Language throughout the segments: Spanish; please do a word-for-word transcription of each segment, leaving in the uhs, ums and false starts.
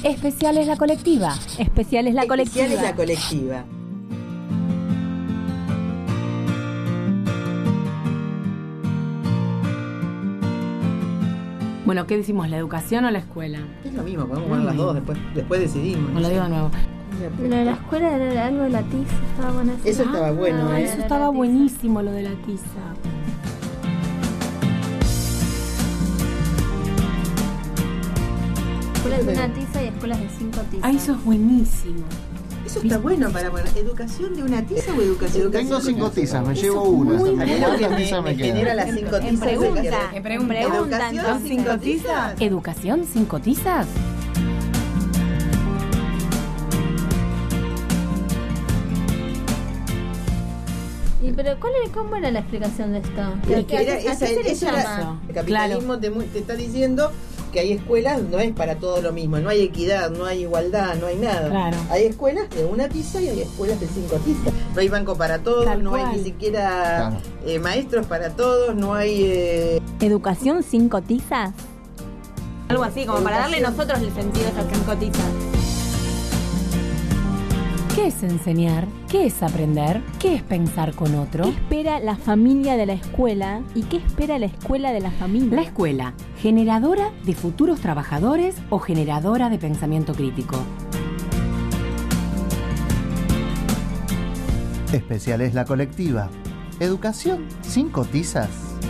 Especial es la colectiva. Especial es la colectiva. Especial es la colectiva. Bueno, ¿qué decimos? ¿La educación o la escuela? Es lo mismo, podemos poner las dos, después, después decidimos. No lo digo de nuevo. Lo de la escuela era algo de la tiza, estaba bueno. Eso estaba bueno, Ah, ¿eh? eso estaba buenísimo, lo de la tiza. Escuelas de una tiza y escuelas de cinco tizas. Ah, eso es buenísimo. Eso está bueno para, bueno, ¿educación de una tiza o educación? Tengo cinco tizas, me Eso llevo es una. muy Hasta bueno. mañana Me- tiza me me queda. genera las cinco En tizas. pregunta, de- en pregunta, ¿Educación entonces. cinco tizas? ¿Educación cinco tizas? ¿Y pero cuál era, cómo era la explicación de esto? Era- ¿Qué- era- a qué esa- se le eso era- llama? El capitalismo te, mu- te está diciendo que hay escuelas, no es para todo lo mismo, no hay equidad, no hay igualdad, no hay nada. Claro. Hay escuelas de una tiza y hay escuelas de cinco tizas. No hay banco para todos, Tal no cual. hay ni siquiera Claro. eh, maestros para todos, no hay... eh, ¿Educación cinco tizas? Algo así, como para darle Educación. nosotros el sentido a esas cinco tizas. ¿Qué es enseñar? ¿Qué es aprender? ¿Qué es pensar con otro? ¿Qué espera la familia de la escuela y qué espera la escuela de la familia? La escuela, ¿generadora de futuros trabajadores o generadora de pensamiento crítico? Especial es la colectiva. Educación, cinco tizas.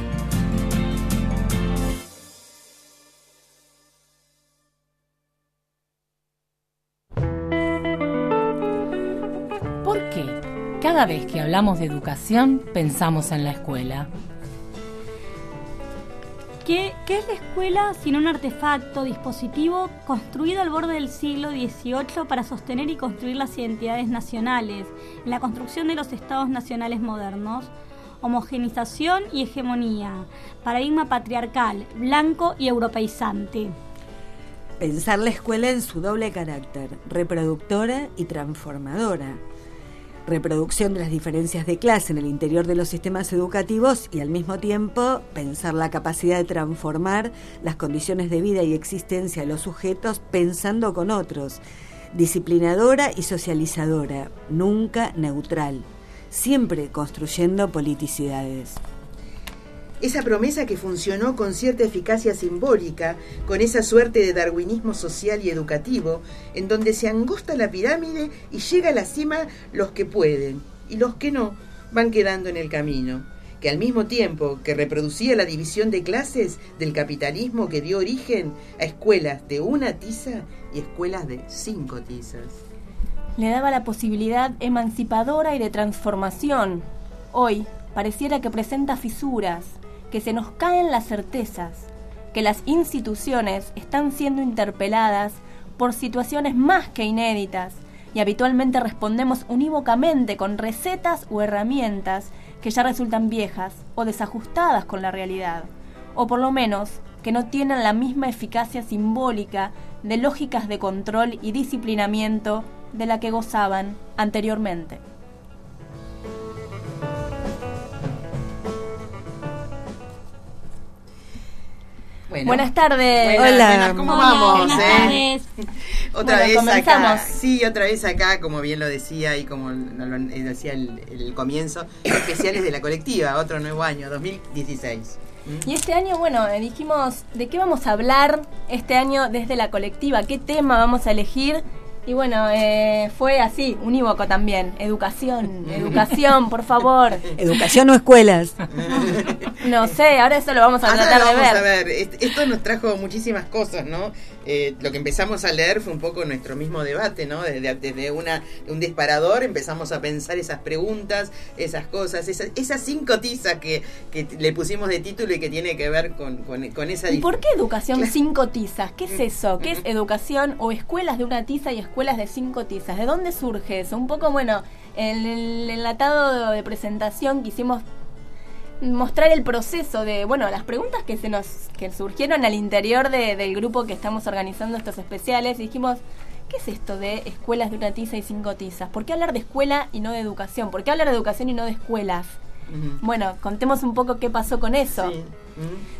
¿Por qué? Cada vez que hablamos de educación, pensamos en la escuela. ¿Qué, ¿Qué es la escuela sino un artefacto, dispositivo construido al borde del siglo dieciocho para sostener y construir las identidades nacionales, la construcción de los estados nacionales modernos? Homogenización y hegemonía, paradigma patriarcal, blanco y europeizante. Pensar la escuela en su doble carácter, reproductora y transformadora. Reproducción de las diferencias de clase en el interior de los sistemas educativos y al mismo tiempo pensar la capacidad de transformar las condiciones de vida y existencia de los sujetos pensando con otros. Disciplinadora y socializadora, nunca neutral, siempre construyendo politicidades. Esa promesa que funcionó con cierta eficacia simbólica, con esa suerte de darwinismo social y educativo, en donde se angosta la pirámide y llega a la cima los que pueden, y los que no van quedando en el camino, que al mismo tiempo que reproducía la división de clases del capitalismo que dio origen a escuelas de una tiza y escuelas de cinco tizas. Le daba la posibilidad emancipadora y de transformación. Hoy pareciera que presenta fisuras, que se nos caen las certezas, que las instituciones están siendo interpeladas por situaciones más que inéditas y habitualmente respondemos unívocamente con recetas o herramientas que ya resultan viejas o desajustadas con la realidad, o por lo menos que no tienen la misma eficacia simbólica de lógicas de control y disciplinamiento de la que gozaban anteriormente. Bueno. Buenas tardes. Buenas, Hola. buenas, ¿cómo Hola, vamos? buenas eh? tardes. Otra Bueno, vez comenzamos. acá, sí, otra vez acá, como bien lo decía y como lo, lo decía el, el comienzo, especiales de la colectiva, otro nuevo año, dos mil dieciséis. ¿Mm? Y este año, bueno, eh, dijimos de qué vamos a hablar este año desde la colectiva, qué tema vamos a elegir. Y bueno, eh, fue así, unívoco también. Educación, educación, por favor. ¿Educación o escuelas? No sé, ahora eso lo vamos a Ahora tratar lo de vamos ver. a ver. Est- Esto nos trajo muchísimas cosas, ¿no? Eh, lo que empezamos a leer fue un poco nuestro mismo debate, ¿no? Desde, desde una, un disparador empezamos a pensar esas preguntas, esas cosas, esas, esas cinco tizas que, que le pusimos de título y que tiene que ver con, con, con esa... ¿Y dif- por qué educación cinco tizas? ¿Qué es eso? ¿Qué es educación o escuelas de una tiza y escuelas de cinco tizas? ¿De dónde surge eso? Un poco, bueno, en el enlatado de presentación quisimos mostrar el proceso de, bueno, las preguntas que se nos que surgieron al interior de, del grupo que estamos organizando estos especiales. Y dijimos, ¿qué es esto de escuelas de una tiza y cinco tizas? ¿Por qué hablar de escuela y no de educación? ¿Por qué hablar de educación y no de escuelas? Ujú. Bueno, contemos un poco qué pasó con eso. Sí. ¿Mm?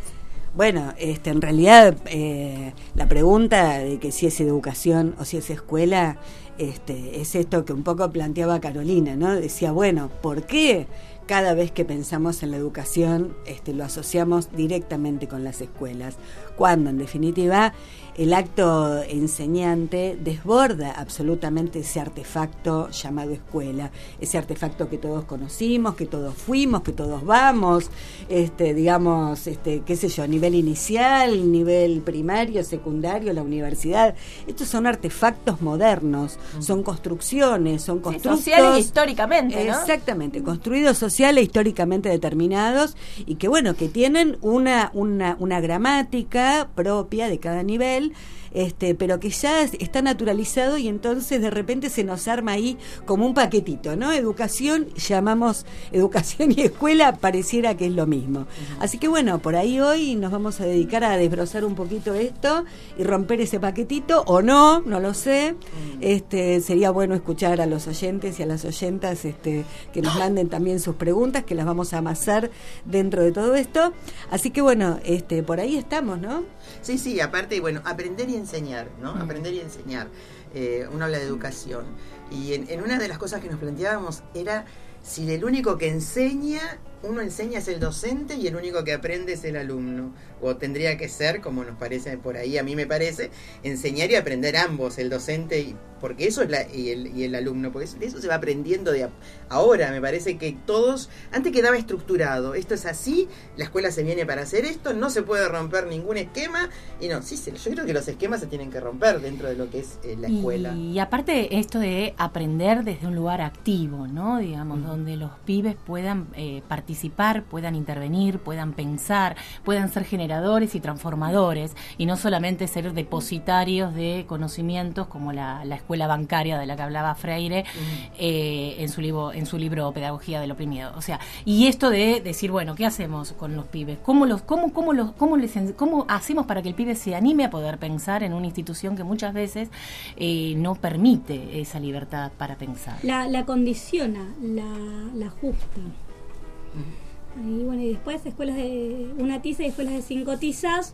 Bueno, este, en realidad eh, la pregunta de que si es educación o si es escuela, este, es esto que un poco planteaba Carolina, ¿no? Decía, bueno, ¿por qué cada vez que pensamos en la educación este, lo asociamos directamente con las escuelas? Cuando, en definitiva, el acto enseñante desborda absolutamente ese artefacto llamado escuela, ese artefacto que todos conocimos, que todos fuimos, que todos vamos, este, digamos, este, qué sé yo, nivel inicial, nivel primario, secundario, la universidad. Estos son artefactos modernos, son construcciones, son constructos sí, sociales históricamente, ¿no? Exactamente, construidos sociales históricamente determinados y que bueno, que tienen una, una, una gramática propia de cada nivel, este, pero que ya está naturalizado y entonces de repente se nos arma ahí como un paquetito, ¿no? Educación, llamamos educación y escuela, pareciera que es lo mismo. Uh-huh. Así que bueno, por ahí hoy nos vamos a dedicar a desbrozar un poquito esto y romper ese paquetito, o no, no lo sé. Uh-huh. Este, sería bueno escuchar a los oyentes y a las oyentas este, que nos manden también sus preguntas, que las vamos a amasar dentro de todo esto. Así que bueno, este, por ahí estamos, ¿no? Sí, sí, aparte, bueno, aprender y enseñar, ¿no? Mm. Aprender y enseñar. Eh, uno habla de educación. Y en, en una de las cosas que nos planteábamos era si el único que enseña, uno enseña es el docente y el único que aprende es el alumno. O tendría que ser, como nos parece por ahí, a mí me parece, enseñar y aprender ambos, el docente, y, porque eso es la, y, el, y el alumno, porque eso, eso se va aprendiendo de a, ahora. Me parece que todos, antes quedaba estructurado, esto es así, la escuela se viene para hacer esto, no se puede romper ningún esquema, y no, sí, yo creo que los esquemas se tienen que romper dentro de lo que es eh, la escuela. Y, y aparte esto de aprender desde un lugar activo, ¿no? Digamos, mm. donde los pibes puedan eh, participar, puedan intervenir, puedan pensar, puedan ser generadores y transformadores, y no solamente ser depositarios de conocimientos como la, la escuela bancaria de la que hablaba Freire uh-huh. eh, en su libro en su libro Pedagogía del Oprimido. O sea, y esto de decir, bueno, ¿qué hacemos con los pibes? ¿Cómo los cómo cómo los cómo les cómo hacemos para que el pibe se anime a poder pensar en una institución que muchas veces eh, no permite esa libertad para pensar? La, la condiciona, la, la ajusta. Uh-huh. Y bueno, y después escuelas de una tiza y escuelas de cinco tizas,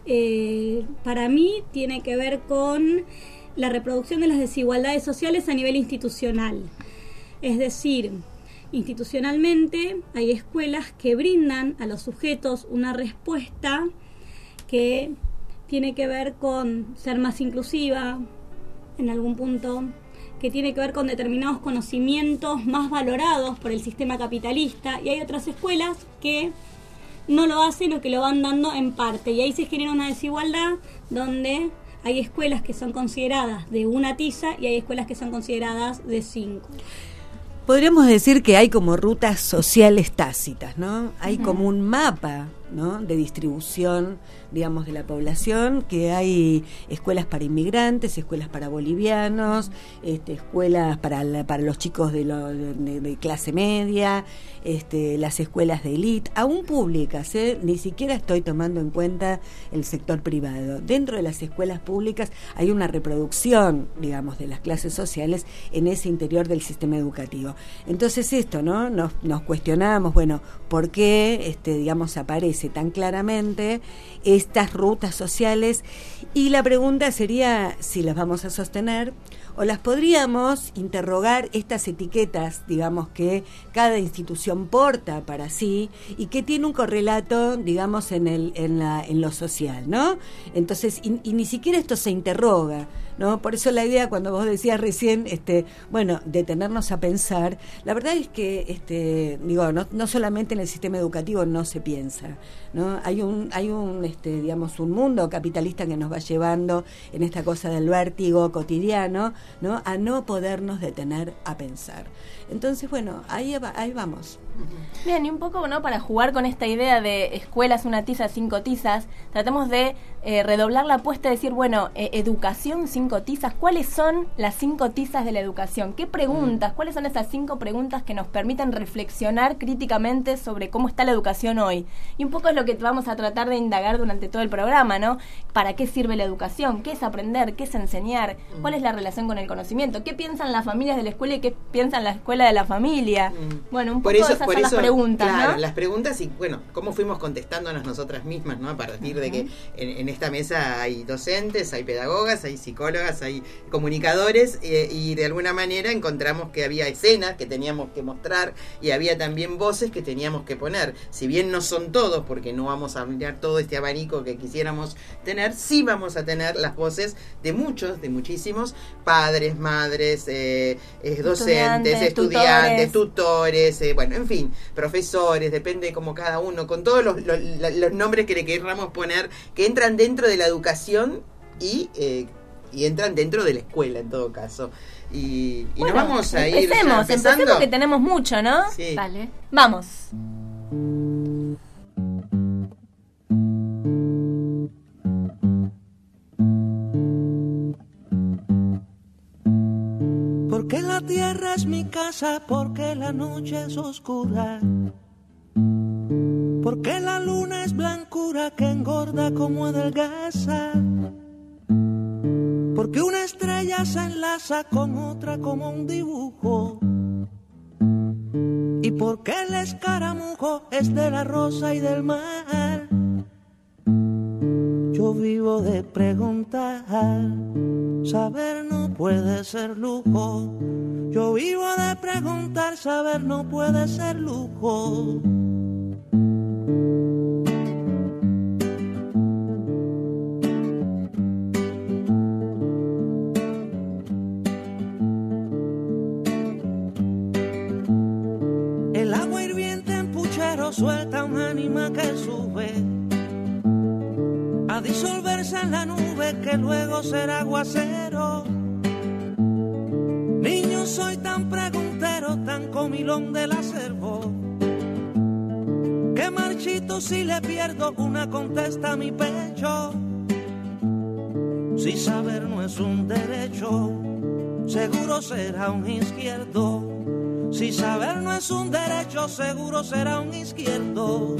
eh, para mí tiene que ver con la reproducción de las desigualdades sociales a nivel institucional. Es decir, institucionalmente hay escuelas que brindan a los sujetos una respuesta que tiene que ver con ser más inclusiva en algún punto, que tiene que ver con determinados conocimientos más valorados por el sistema capitalista, y hay otras escuelas que no lo hacen o que lo van dando en parte, y ahí se genera una desigualdad donde hay escuelas que son consideradas de una tiza y hay escuelas que son consideradas de cinco. Podríamos decir que hay como rutas sociales tácitas, ¿no? Hay uh-huh. como un mapa, ¿no?, de distribución, digamos, de la población, que hay escuelas para inmigrantes, escuelas para bolivianos, este, escuelas para la, para los chicos de, lo, de, de clase media, este, las escuelas de élite, aún públicas, ¿eh? Ni siquiera estoy tomando en cuenta el sector privado. Dentro de las escuelas públicas hay una reproducción, digamos, de las clases sociales en ese interior del sistema educativo. Entonces esto, ¿no?, nos, nos cuestionamos, bueno, ¿por qué, este, digamos, aparece tan claramente estas rutas sociales? Y la pregunta sería si las vamos a sostener o las podríamos interrogar, estas etiquetas, digamos, que cada institución porta para sí y que tiene un correlato, digamos, en el en la en lo social, ¿no? Entonces, y, y ni siquiera esto se interroga, ¿no? Por eso la idea, cuando vos decías recién, este, bueno, detenernos a pensar, la verdad es que, este, digo, no, no solamente en el sistema educativo no se piensa, ¿no? Hay un, hay un, este, digamos, un mundo capitalista que nos va llevando en esta cosa del vértigo cotidiano, ¿no?, a no podernos detener a pensar. Entonces, bueno, ahí, ahí vamos. Bien, y un poco, ¿no?, para jugar con esta idea de escuelas, una tiza, cinco tizas, tratamos de eh, redoblar la apuesta y decir, bueno, eh, educación, cinco tizas, ¿cuáles son las cinco tizas de la educación? ¿Qué preguntas? ¿Cuáles son esas cinco preguntas que nos permiten reflexionar críticamente sobre cómo está la educación hoy? Y un poco es lo que vamos a tratar de indagar durante todo el programa, ¿no? ¿Para qué sirve la educación? ¿Qué es aprender? ¿Qué es enseñar? ¿Cuál es la relación con con el conocimiento. ¿Qué piensan las familias de la escuela y qué piensan la escuela de la familia? Mm. Bueno, un poco por eso, esas por son eso, las preguntas, claro, ¿no? las preguntas y, bueno, cómo fuimos contestándonos nosotras mismas, ¿no? A partir uh-huh. de que en, en esta mesa hay docentes, hay pedagogas, hay psicólogas, hay comunicadores eh, y de alguna manera encontramos que había escenas que teníamos que mostrar y había también voces que teníamos que poner. Si bien no son todos, porque no vamos a ampliar todo este abanico que quisiéramos tener, sí vamos a tener las voces de muchos, de muchísimos padres, madres, eh, eh, docentes, estudiantes, estudiantes tutores, eh, bueno, en fin, profesores, depende como cada uno, con todos los, los, los nombres que le querramos poner, que entran dentro de la educación y, eh, y entran dentro de la escuela en todo caso. Y, y bueno, nos vamos a ir empecemos, empecemos que tenemos mucho, ¿no? Sí. Vale. Vamos. Porque la tierra es mi casa, porque la noche es oscura, porque la luna es blancura que engorda como adelgaza, porque una estrella se enlaza con otra como un dibujo, y porque el escaramujo es de la rosa y del mar. Yo vivo de preguntar, saber no puede ser lujo. Yo vivo de preguntar, saber no puede ser lujo. El agua hirviente en puchero suelta un ánima que sube a disolverse en la nube que luego será aguacero. Niño, soy tan preguntero, tan comilón del acervo, que marchito si le pierdo una contesta a mi pecho. Si saber no es un derecho, seguro será un izquierdo. Si saber no es un derecho, seguro será un izquierdo.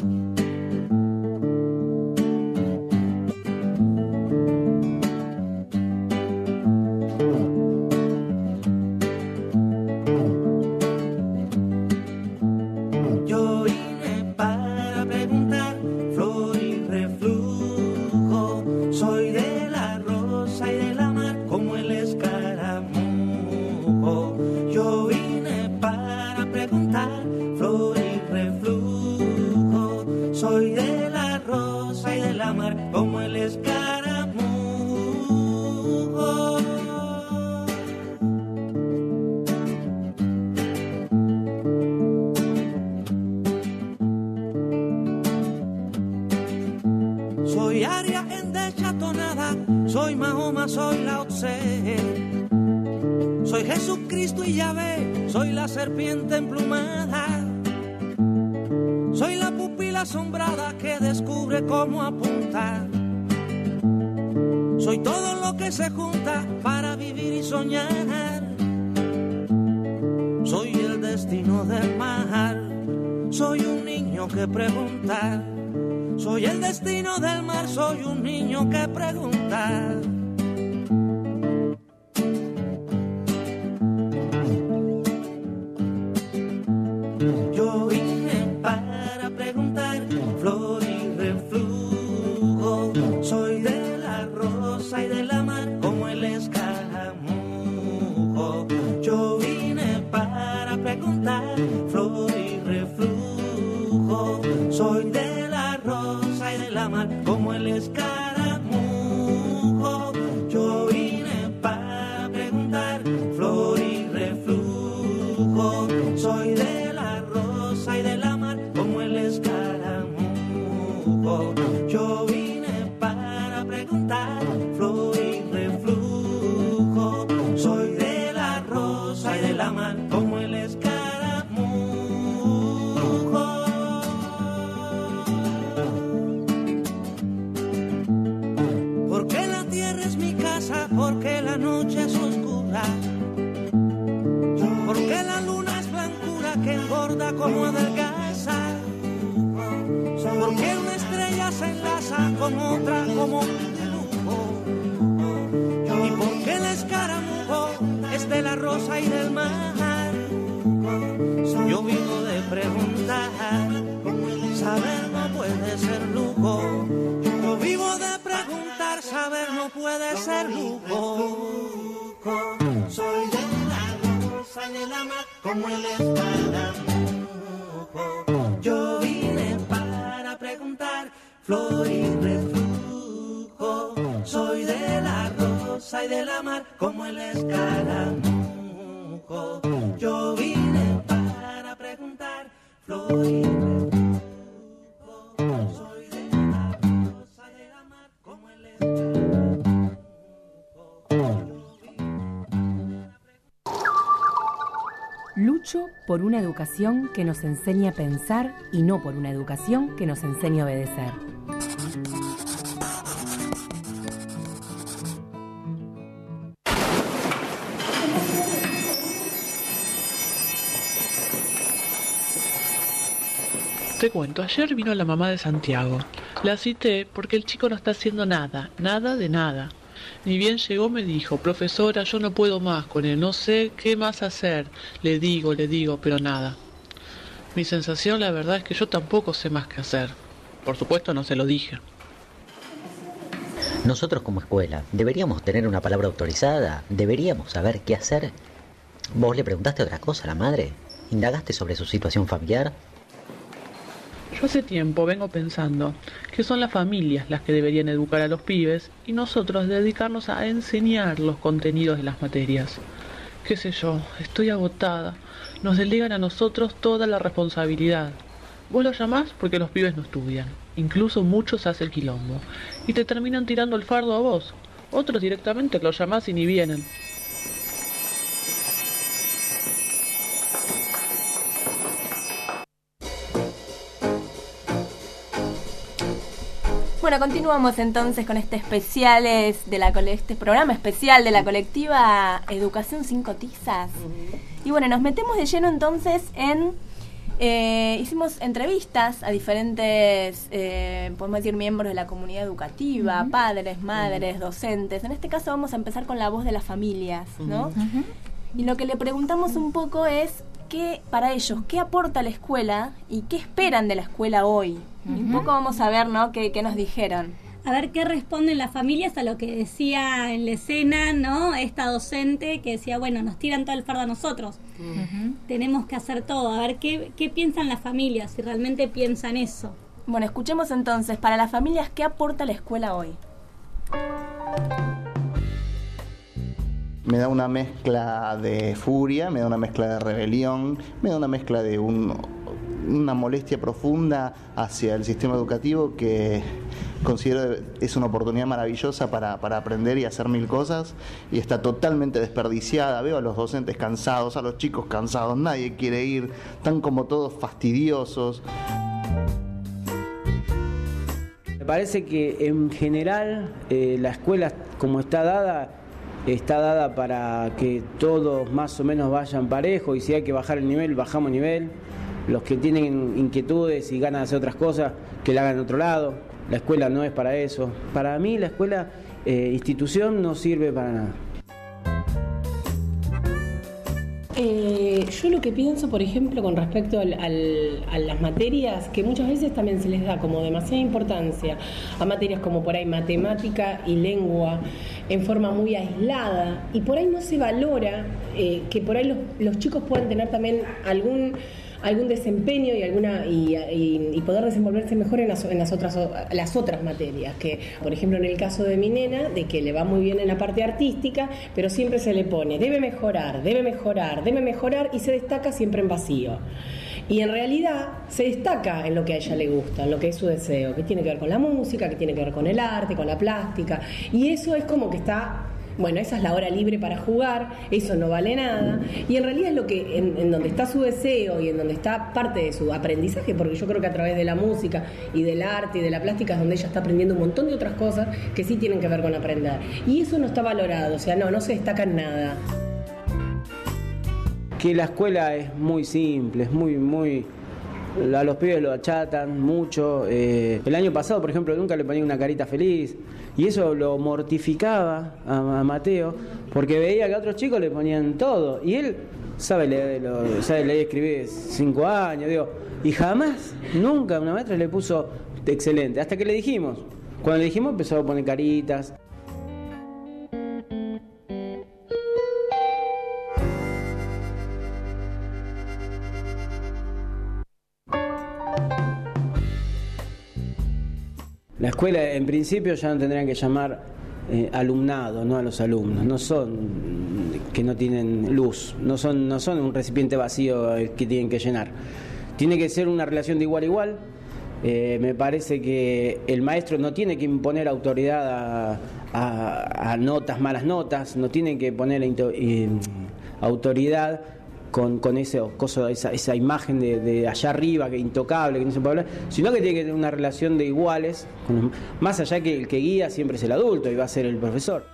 Serpiente emplumada, soy la pupila asombrada que descubre cómo apuntar, soy todo lo que se junta para vivir y soñar, soy el destino del mar, soy un niño que pregunta, soy el destino del mar, soy un niño que pregunta. Como un dibujo, y porque el escaramujo no puede ser lujo. Soy de la rosa y de la mar como el escaramujo. Yo vine para preguntar flor y reflujo. Soy de la rosa y de la mar como el escaramujo. Yo vine para preguntar flor y reflujo. Soy de la rosa y de la mar como el escaramujo. Lucho por una educación que nos enseñe a pensar y no por una educación que nos enseñe a obedecer. Te cuento, ayer vino la mamá de Santiago. La cité porque el chico no está haciendo nada, nada de nada. Ni bien llegó me dijo, profesora, yo no puedo más con él, no sé qué más hacer. Le digo, le digo, pero nada. Mi sensación, la verdad, es que yo tampoco sé más qué hacer. Por supuesto no se lo dije. Nosotros como escuela, ¿deberíamos tener una palabra autorizada? ¿Deberíamos saber qué hacer? ¿Vos le preguntaste otra cosa a la madre? ¿Indagaste sobre su situación familiar? Yo hace tiempo vengo pensando que son las familias las que deberían educar a los pibes y nosotros dedicarnos a enseñar los contenidos de las materias. Qué sé yo, estoy agotada. Nos delegan a nosotros toda la responsabilidad. Vos lo llamás porque los pibes no estudian. Incluso muchos hacen quilombo. Y te terminan tirando el fardo a vos. Otros directamente los llamás y ni vienen. Bueno, continuamos entonces con este especiales de la este programa especial de la colectiva Educación Cinco Tizas. Y bueno, nos metemos de lleno entonces en eh, hicimos entrevistas a diferentes, eh, podemos decir, miembros de la comunidad educativa, uh-huh. padres, madres, uh-huh. docentes. En este caso vamos a empezar con la voz de las familias, ¿no? Uh-huh. Y lo que le preguntamos un poco es qué para ellos, qué aporta la escuela y qué esperan de la escuela hoy. Uh-huh. Y un poco vamos a ver, ¿no?, qué, qué nos dijeron. A ver qué responden las familias a lo que decía en la escena, ¿no?, esta docente que decía, bueno, nos tiran todo el fardo a nosotros. Uh-huh. Tenemos que hacer todo. A ver qué, qué piensan las familias, si realmente piensan eso. Bueno, escuchemos entonces, para las familias, ¿qué aporta la escuela hoy? Me da una mezcla de furia, me da una mezcla de rebelión, me da una mezcla de un, una molestia profunda hacia el sistema educativo que considero es una oportunidad maravillosa para, para aprender y hacer mil cosas, y está totalmente desperdiciada. Veo a los docentes cansados, a los chicos cansados, nadie quiere ir, están como todos fastidiosos. Me parece que en general eh, la escuela como está dada, está dada para que todos más o menos vayan parejo, y si hay que bajar el nivel, bajamos el nivel. Los que tienen inquietudes y ganas de hacer otras cosas, que la hagan en otro lado. La escuela no es para eso. Para mí la escuela, eh, institución, no sirve para nada. Eh, yo lo que pienso, por ejemplo, con respecto al, al, a las materias, que muchas veces también se les da como demasiada importancia a materias como por ahí matemática y lengua en forma muy aislada, y por ahí no se valora eh, que por ahí los, los chicos puedan tener también algún algún desempeño y alguna y, y, y poder desenvolverse mejor en las, en las otras las otras materias, que por ejemplo en el caso de mi nena, de que le va muy bien en la parte artística, pero siempre se le pone debe mejorar, debe mejorar, debe mejorar y se destaca siempre en vacío. Y en realidad se destaca en lo que a ella le gusta, en lo que es su deseo, que tiene que ver con la música, que tiene que ver con el arte, con la plástica, y eso es como que está... Bueno, esa es la hora libre para jugar, eso no vale nada, y en realidad es lo que en, en donde está su deseo y en donde está parte de su aprendizaje, porque yo creo que a través de la música y del arte y de la plástica es donde ella está aprendiendo un montón de otras cosas que sí tienen que ver con aprender, y eso no está valorado, o sea, no, no se destaca en nada. Que la escuela es muy simple, es muy, muy... a los pibes lo achatan mucho. Eh, el año pasado, por ejemplo, nunca le ponía una carita feliz, y eso lo mortificaba a, a Mateo, porque veía que a otros chicos le ponían todo, y él sabe leer, lo, sabe leer y escribir cinco años, digo, y jamás, nunca una maestra le puso excelente, hasta que le dijimos. Cuando le dijimos empezó a poner caritas. La escuela, en principio, ya no tendrían que llamar eh, alumnado, no a los alumnos. No son que no tienen luz, no son, no son un recipiente vacío que tienen que llenar. Tiene que ser una relación de igual a igual. Eh, me parece que el maestro no tiene que imponer autoridad a, a, a notas, malas notas, no tiene que poner eh, autoridad con, con ese coso, esa, esa imagen de, de allá arriba, que intocable, que no se puede hablar, sino que tiene que tener una relación de iguales, con, más allá que el que guía siempre es el adulto y va a ser el profesor.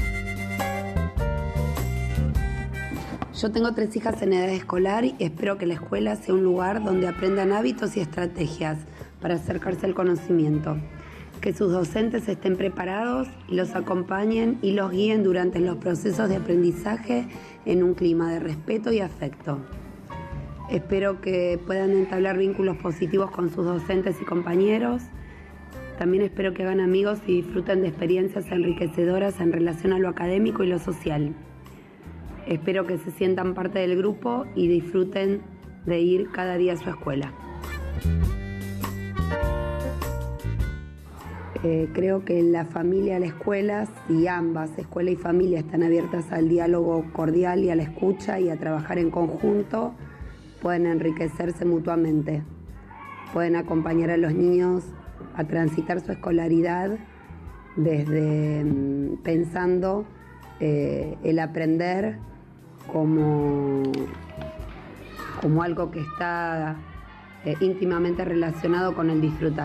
Yo tengo tres hijas en edad escolar y espero que la escuela sea un lugar donde aprendan hábitos y estrategias para acercarse al conocimiento, que sus docentes estén preparados y los acompañen y los guíen durante los procesos de aprendizaje en un clima de respeto y afecto. Espero que puedan entablar vínculos positivos con sus docentes y compañeros. También espero que hagan amigos y disfruten de experiencias enriquecedoras en relación a lo académico y lo social. Espero que se sientan parte del grupo y disfruten de ir cada día a su escuela. Eh, creo que la familia, la escuela, si ambas, escuela y familia, están abiertas al diálogo cordial y a la escucha y a trabajar en conjunto, pueden enriquecerse mutuamente. Pueden acompañar a los niños a transitar su escolaridad desde mm, pensando eh, el aprender como, como algo que está eh, íntimamente relacionado con el disfrutar.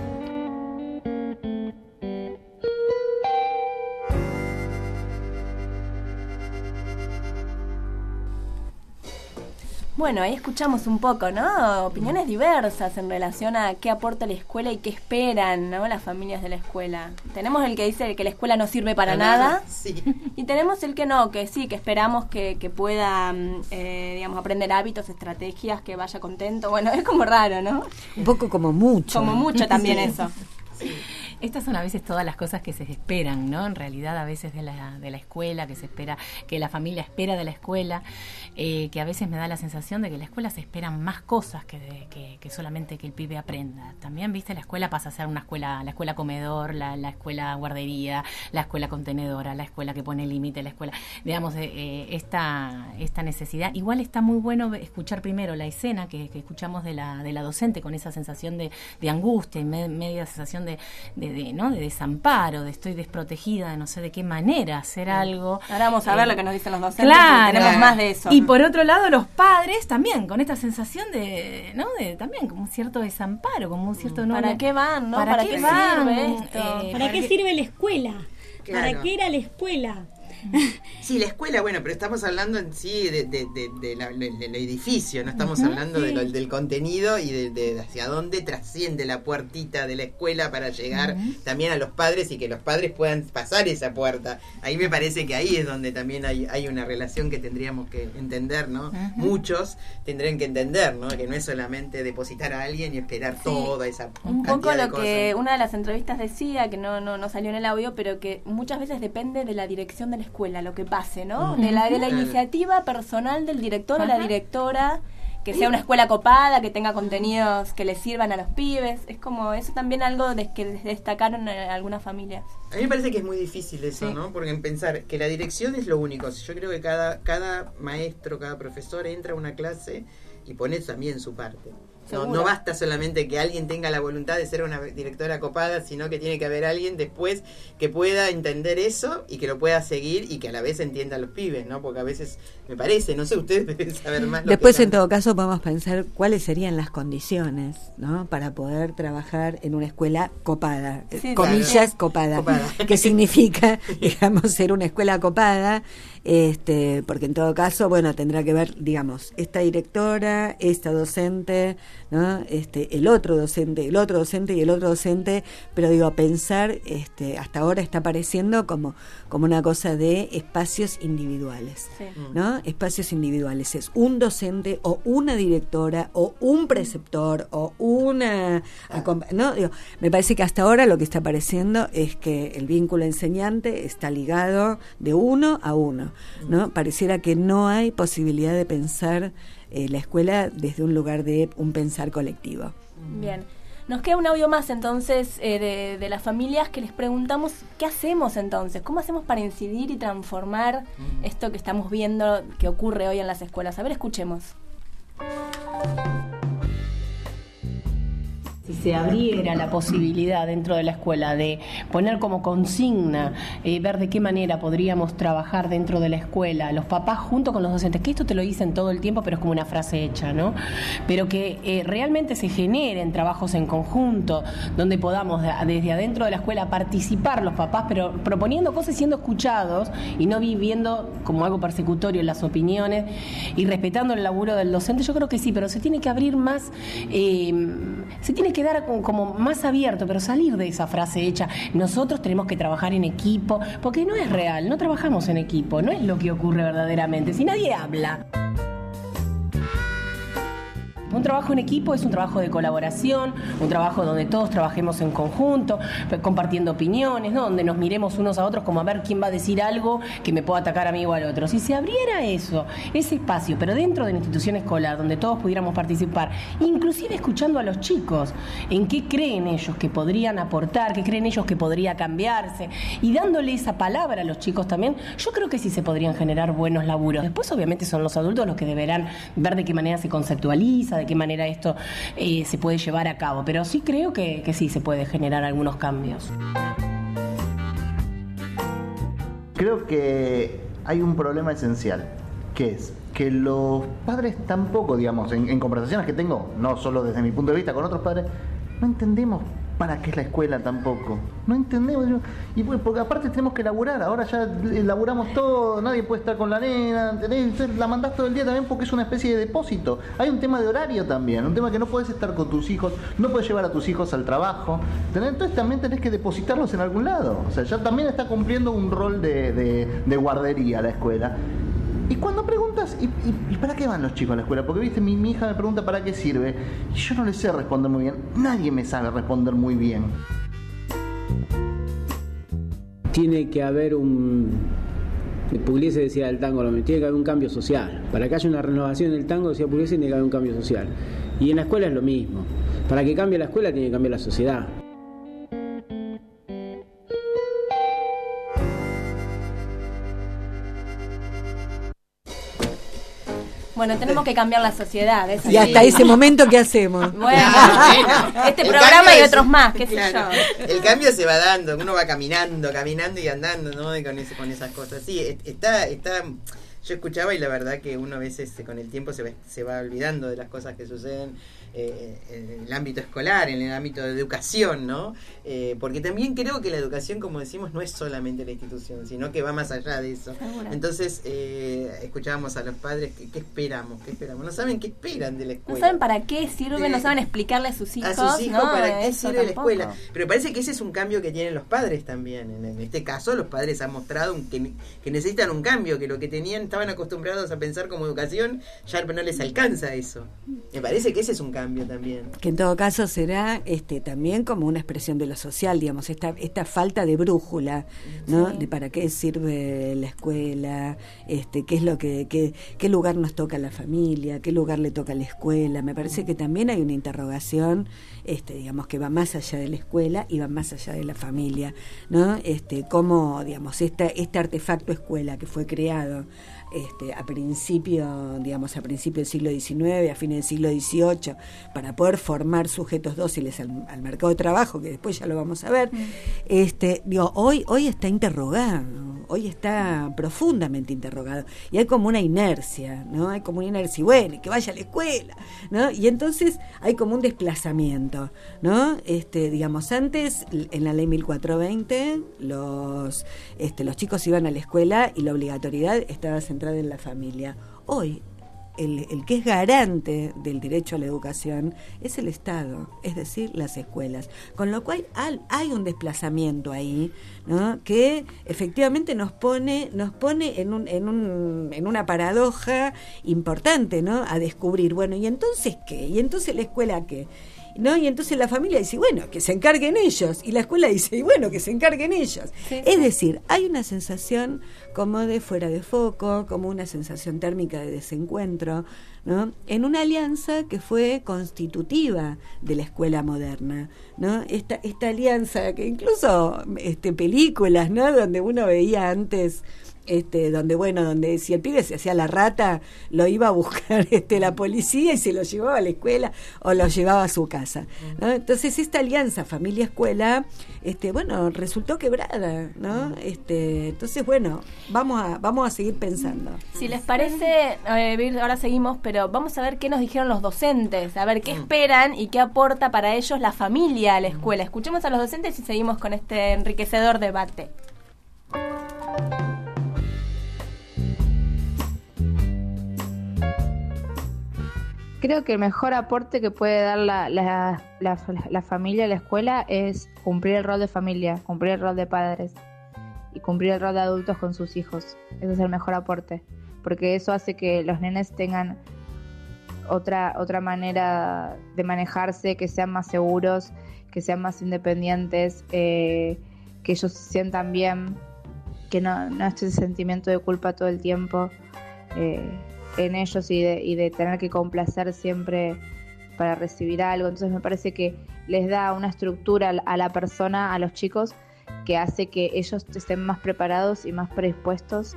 Bueno, ahí escuchamos un poco, ¿no? Opiniones diversas en relación a qué aporta la escuela y qué esperan, ¿no? Las familias de la escuela. Tenemos el que dice que la escuela no sirve para nada, sí. Y tenemos el que no, que sí, que esperamos que, que pueda, eh, digamos, aprender hábitos, estrategias, que vaya contento. Bueno, es como raro, ¿no? Un poco como mucho. Como mucho también Sí. eso. Sí. Estas son a veces todas las cosas que se esperan, ¿no? En realidad a veces de la, de la escuela, que se espera, que la familia espera de la escuela, eh, que a veces me da la sensación de que en la escuela se esperan más cosas que, de, que, que solamente que el pibe aprenda. También, viste, la escuela pasa a ser una escuela, la escuela comedor, la, la escuela guardería, la escuela contenedora, la escuela que pone límite, la escuela, digamos, eh, eh, esta, esta necesidad. Igual está muy bueno escuchar primero la escena que, que escuchamos de la, de la docente con esa sensación de, de angustia y me, media sensación de, de De, ¿no? de desamparo, de estoy desprotegida, de no sé de qué manera hacer algo. Ahora vamos a eh, ver lo que nos dicen los docentes, claro, tenemos más de eso. Y por otro lado, los padres también, con esta sensación de, ¿no? de también como un cierto desamparo, como un cierto... no ¿Para qué van, no? ¿Para, ¿Para qué, qué van? sirve esto? Eh, ¿Para qué sirve la escuela? Claro. ¿Para qué era la escuela? Sí, la escuela, bueno, pero estamos hablando en sí de, de, de, de la, de, del edificio, no estamos uh-huh, hablando sí. de lo, del contenido y de, de hacia dónde trasciende la puertita de la escuela para llegar uh-huh. también a los padres y que los padres puedan pasar esa puerta. Ahí me parece que ahí es donde también hay, hay una relación que tendríamos que entender, ¿no? Uh-huh. Muchos tendrían que entender, ¿no? Que no es solamente depositar a alguien y esperar sí. toda esa un cantidad poco lo de cosas. Que una de las entrevistas decía, que no, no, no salió en el audio, pero que muchas veces depende de la dirección de la escuela, lo que pase, ¿no? De la, de la iniciativa personal del director o la directora, que sea una escuela copada, que tenga contenidos que les sirvan a los pibes. Es como, eso también algo de, que destacaron en algunas familias. A mí me parece que es muy difícil eso, sí. ¿no? Porque en pensar que la dirección es lo único. Yo creo que cada, cada maestro, cada profesor entra a una clase y pone también su parte. No, no basta solamente que alguien tenga la voluntad de ser una directora copada, sino que tiene que haber alguien después que pueda entender eso y que lo pueda seguir y que a la vez entienda a los pibes, ¿no? Porque a veces me parece, no sé, ustedes deben saber más. Lo después que en todo caso podemos pensar cuáles serían las condiciones, ¿no? Para poder trabajar en una escuela copada, sí, comillas, claro. copada, copada. Que significa, digamos, ser una escuela copada. Este, porque en todo caso, bueno, tendrá que ver, digamos, esta directora, esta docente, ¿no? Este, el otro docente, el otro docente y el otro docente, pero digo, pensar, este, hasta ahora está apareciendo como, como una cosa de espacios individuales, sí. ¿no? Espacios individuales, es un docente o una directora o un preceptor o una, ¿no? Digo, me parece que hasta ahora lo que está apareciendo es que el vínculo enseñante está ligado de uno a uno, ¿no? Pareciera que no hay posibilidad de pensar eh, la escuela desde un lugar de un pensar colectivo. Bien. Nos queda un audio más entonces eh, de, de las familias que les preguntamos qué hacemos entonces, cómo hacemos para incidir y transformar mm. esto que estamos viendo que ocurre hoy en las escuelas. A ver, escuchemos. Si se abriera la posibilidad dentro de la escuela de poner como consigna, eh, ver de qué manera podríamos trabajar dentro de la escuela, los papás junto con los docentes, que esto te lo dicen todo el tiempo, pero es como una frase hecha, ¿no? Pero que eh, realmente se generen trabajos en conjunto, donde podamos de, desde adentro de la escuela participar los papás, pero proponiendo cosas y siendo escuchados, y no viviendo como algo persecutorio las opiniones, y respetando el laburo del docente. Yo creo que sí, pero se tiene que abrir más, eh, se tiene que dar como más abierto, pero salir de esa frase hecha, nosotros tenemos que trabajar en equipo, porque no es real, no trabajamos en equipo, no es lo que ocurre verdaderamente, si nadie habla. Un trabajo en equipo es un trabajo de colaboración, un trabajo donde todos trabajemos en conjunto, compartiendo opiniones, ¿no? Donde nos miremos unos a otros como a ver quién va a decir algo que me pueda atacar a mí o al otro. Si se abriera eso, ese espacio, pero dentro de la institución escolar, donde todos pudiéramos participar, inclusive escuchando a los chicos, en qué creen ellos que podrían aportar, qué creen ellos que podría cambiarse, y dándole esa palabra a los chicos también, yo creo que sí se podrían generar buenos laburos. Después, obviamente, son los adultos los que deberán ver de qué manera se conceptualiza, de qué manera esto eh, se puede llevar a cabo, pero sí creo que, que sí se puede generar algunos cambios. Creo que hay un problema esencial, que es que los padres tampoco, digamos, en, en conversaciones que tengo, no solo desde mi punto de vista con otros padres, no entendemos para qué es la escuela tampoco. No entendemos. Y porque aparte tenemos que laburar. Ahora ya laburamos todo, nadie puede estar con la nena. La mandás todo el día también porque es una especie de depósito. Hay un tema de horario también, un tema que no puedes estar con tus hijos, no puedes llevar a tus hijos al trabajo. Entonces también tenés que depositarlos en algún lado. O sea, ya también está cumpliendo un rol de, de, de guardería la escuela. Y cuando preguntas, ¿y, y, ¿y para qué van los chicos a la escuela? Porque, viste, mi, mi hija me pregunta para qué sirve, y yo no le sé responder muy bien. Nadie me sabe responder muy bien. Tiene que haber un... Pugliese decía del tango, tiene que haber un cambio social. Para que haya una renovación del tango, decía Pugliese, tiene que haber un cambio social. Y en la escuela es lo mismo. Para que cambie la escuela, tiene que cambiar la sociedad. Bueno, tenemos que cambiar la sociedad. ¿Es y hasta ese momento, ¿qué hacemos? Bueno, este el programa y otros más, qué claro, sé yo. El cambio se va dando, uno va caminando, caminando y andando, ¿no? Y con, ese, con esas cosas. Sí, está, está. Yo escuchaba y la verdad que uno a veces con el tiempo se va, se va olvidando de las cosas que suceden eh, en el ámbito escolar, en el ámbito de educación, ¿no? Eh, porque también creo que la educación, como decimos, no es solamente la institución, sino que va más allá de eso. Segura. Entonces, eh, escuchábamos a los padres, que, ¿qué esperamos? ¿Qué esperamos? No saben qué esperan de la escuela. No saben para qué sirve, de, no saben explicarle a sus hijos. A sus hijos no, para qué eso sirve tampoco. la escuela. Pero parece que ese es un cambio que tienen los padres también. En, en este caso, los padres han mostrado un, que, que necesitan un cambio, que lo que tenían, estaban acostumbrados a pensar como educación, ya no les alcanza eso. Me parece que ese es un cambio también. Que en todo caso será este también como una expresión de lo social, digamos, esta esta falta de brújula, ¿no? Sí. De para qué sirve la escuela, este qué es lo que qué, qué lugar nos toca a la familia, qué lugar le toca a la escuela. Me parece que también hay una interrogación, este digamos, que va más allá de la escuela y va más allá de la familia, ¿no? Este cómo, digamos, este este artefacto escuela que fue creado Este, a principio, digamos, a principio del siglo diecinueve, a fines del siglo dieciocho, para poder formar sujetos dóciles al, al mercado de trabajo, que después ya lo vamos a ver, mm. este, digo, hoy, hoy está interrogado, hoy está profundamente interrogado, y hay como una inercia, ¿no? Hay como una inercia, y bueno, que vaya a la escuela, ¿no? Y entonces hay como un desplazamiento, ¿no? Este, digamos, antes, en la ley mil cuatrocientos veinte, los, este, los chicos iban a la escuela y la obligatoriedad estaba centrada en la familia. Hoy el, el que es garante del derecho a la educación es el Estado, es decir, las escuelas, con lo cual hay, hay un desplazamiento ahí, ¿no? Que efectivamente nos pone nos pone en un, en un en una paradoja importante, ¿no? A descubrir, bueno, ¿y entonces qué? ¿Y entonces la escuela qué? ¿no? Y entonces la familia dice, bueno, que se encarguen ellos, y la escuela dice, y bueno, que se encarguen ellos. Sí, es sí. decir, hay una sensación como de fuera de foco, como una sensación térmica de desencuentro, ¿no? En una alianza que fue constitutiva de la escuela moderna, ¿no? Esta, esta alianza que incluso este, películas, ¿no? Donde uno veía antes... Este, donde bueno, donde si el pibe se hacía la rata, lo iba a buscar este, la policía y se lo llevaba a la escuela o lo llevaba a su casa, ¿no? Entonces esta alianza familia-escuela, este, bueno, resultó quebrada, ¿no? Este, entonces bueno, vamos a, vamos a seguir pensando. Si les parece, eh, ahora seguimos, pero vamos a ver qué nos dijeron los docentes, a ver qué esperan y qué aporta para ellos la familia a la escuela. Escuchemos a los docentes y seguimos con este enriquecedor debate. Creo que el mejor aporte que puede dar la, la, la, la familia a la escuela es cumplir el rol de familia, cumplir el rol de padres y cumplir el rol de adultos con sus hijos. Ese es el mejor aporte, porque eso hace que los nenes tengan otra, otra manera de manejarse, que sean más seguros, que sean más independientes, eh, que ellos se sientan bien, que no, no esté ese sentimiento de culpa todo el tiempo. Eh, en ellos y de, y de tener que complacer siempre para recibir algo. Entonces me parece que les da una estructura a la persona, a los chicos, que hace que ellos estén más preparados y más predispuestos.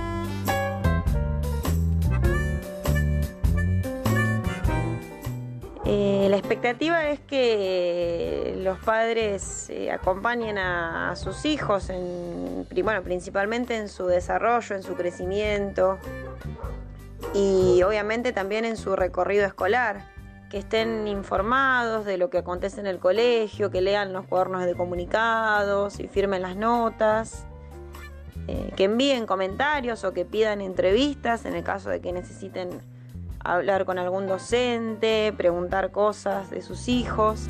Eh, la expectativa es que los padres eh, acompañen a, a sus hijos, en, bueno, principalmente en su desarrollo, en su crecimiento, y obviamente también en su recorrido escolar, que estén informados de lo que acontece en el colegio, que lean los cuadernos de comunicados y firmen las notas, eh, que envíen comentarios o que pidan entrevistas en el caso de que necesiten hablar con algún docente, preguntar cosas de sus hijos.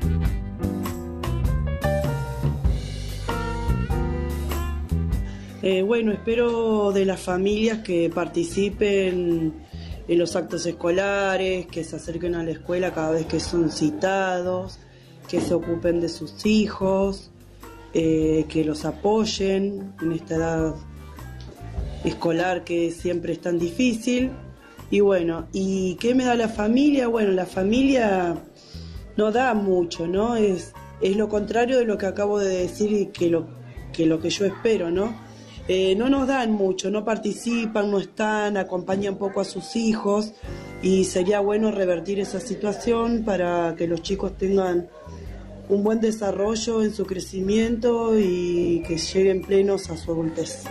Eh, bueno, espero de las familias que participen en los actos escolares, que se acerquen a la escuela cada vez que son citados, que se ocupen de sus hijos, eh, que los apoyen en esta edad escolar que siempre es tan difícil. Y bueno, ¿y qué me da la familia? Bueno, la familia no da mucho, ¿no? Es, es lo contrario de lo que acabo de decir y que lo que, lo que yo espero, ¿no? Eh, no nos dan mucho, no participan, no están, acompañan poco a sus hijos y sería bueno revertir esa situación para que los chicos tengan un buen desarrollo en su crecimiento y que lleguen plenos a su adultez.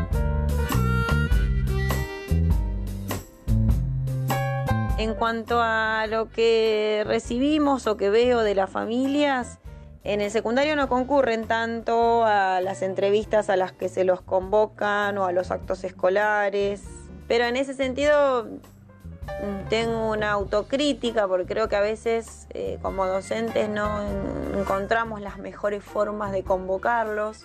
En cuanto a lo que recibimos o que veo de las familias, en el secundario no concurren tanto a las entrevistas a las que se los convocan o a los actos escolares, pero en ese sentido tengo una autocrítica porque creo que a veces eh, como docentes no encontramos las mejores formas de convocarlos.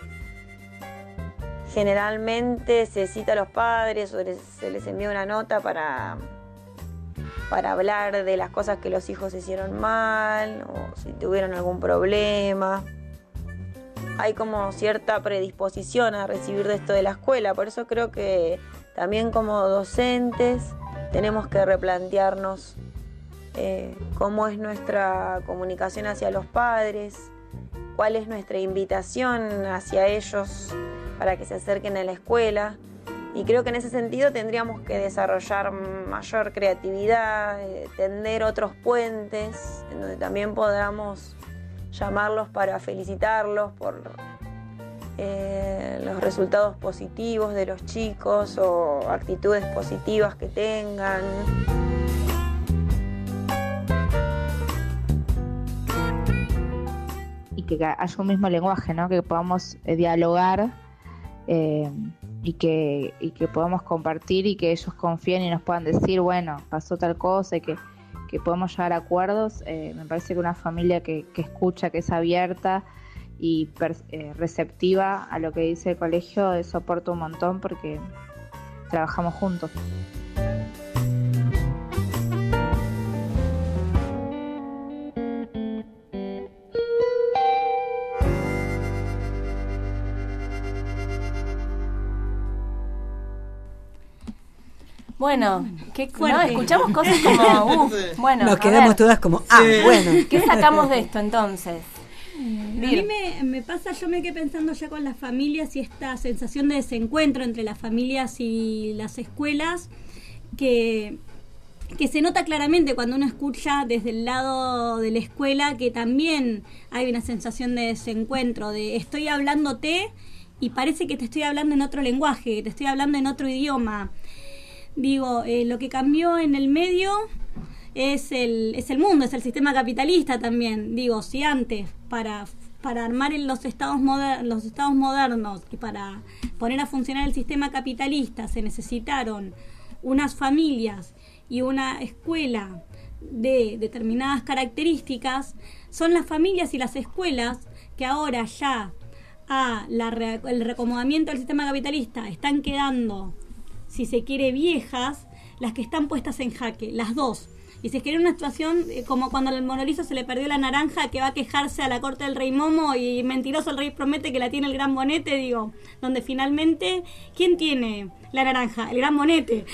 Generalmente se cita a los padres o les, se les envía una nota para... para hablar de las cosas que los hijos hicieron mal o si tuvieron algún problema. Hay como cierta predisposición a recibir de esto de la escuela, por eso creo que también como docentes tenemos que replantearnos eh, cómo es nuestra comunicación hacia los padres, cuál es nuestra invitación hacia ellos para que se acerquen a la escuela. Y creo que en ese sentido tendríamos que desarrollar mayor creatividad, eh, tender otros puentes, en donde también podamos llamarlos para felicitarlos por eh, los resultados positivos de los chicos o actitudes positivas que tengan. Y que haya un mismo lenguaje, ¿no? Que podamos eh, dialogar eh, y que y que podamos compartir y que ellos confíen y nos puedan decir, bueno, pasó tal cosa y que, que podemos llegar a acuerdos. Eh, me parece que una familia que, que escucha, que es abierta y per, eh, receptiva a lo que dice el colegio, eso aporta un montón porque trabajamos juntos. Bueno, ¿qué, Fuerte. no, escuchamos cosas como, uh, bueno, Nos a quedamos ver. todas como, ah, Sí. bueno. ¿Qué sacamos de esto entonces? A mí me, me pasa, yo me quedé pensando ya con las familias y esta sensación de desencuentro entre las familias y las escuelas, que, que se nota claramente cuando uno escucha desde el lado de la escuela que también hay una sensación de desencuentro, de estoy hablándote y parece que te estoy hablando en otro lenguaje, que te estoy hablando en otro idioma. Digo, eh, lo que cambió en el medio es el, es el mundo, es el sistema capitalista también. Digo, si antes para, para armar en los estados moder- los estados modernos y para poner a funcionar el sistema capitalista se necesitaron unas familias y una escuela de determinadas características, son las familias y las escuelas que ahora ya a la re- el reacomodamiento del sistema capitalista están quedando, si se quiere, viejas, las que están puestas en jaque, las dos. Y se genera una situación eh, como cuando al Mona Lisa se le perdió la naranja, que va a quejarse a la corte del rey Momo y mentiroso el rey promete que la tiene el gran bonete, digo, donde finalmente, ¿quién tiene la naranja? El gran bonete.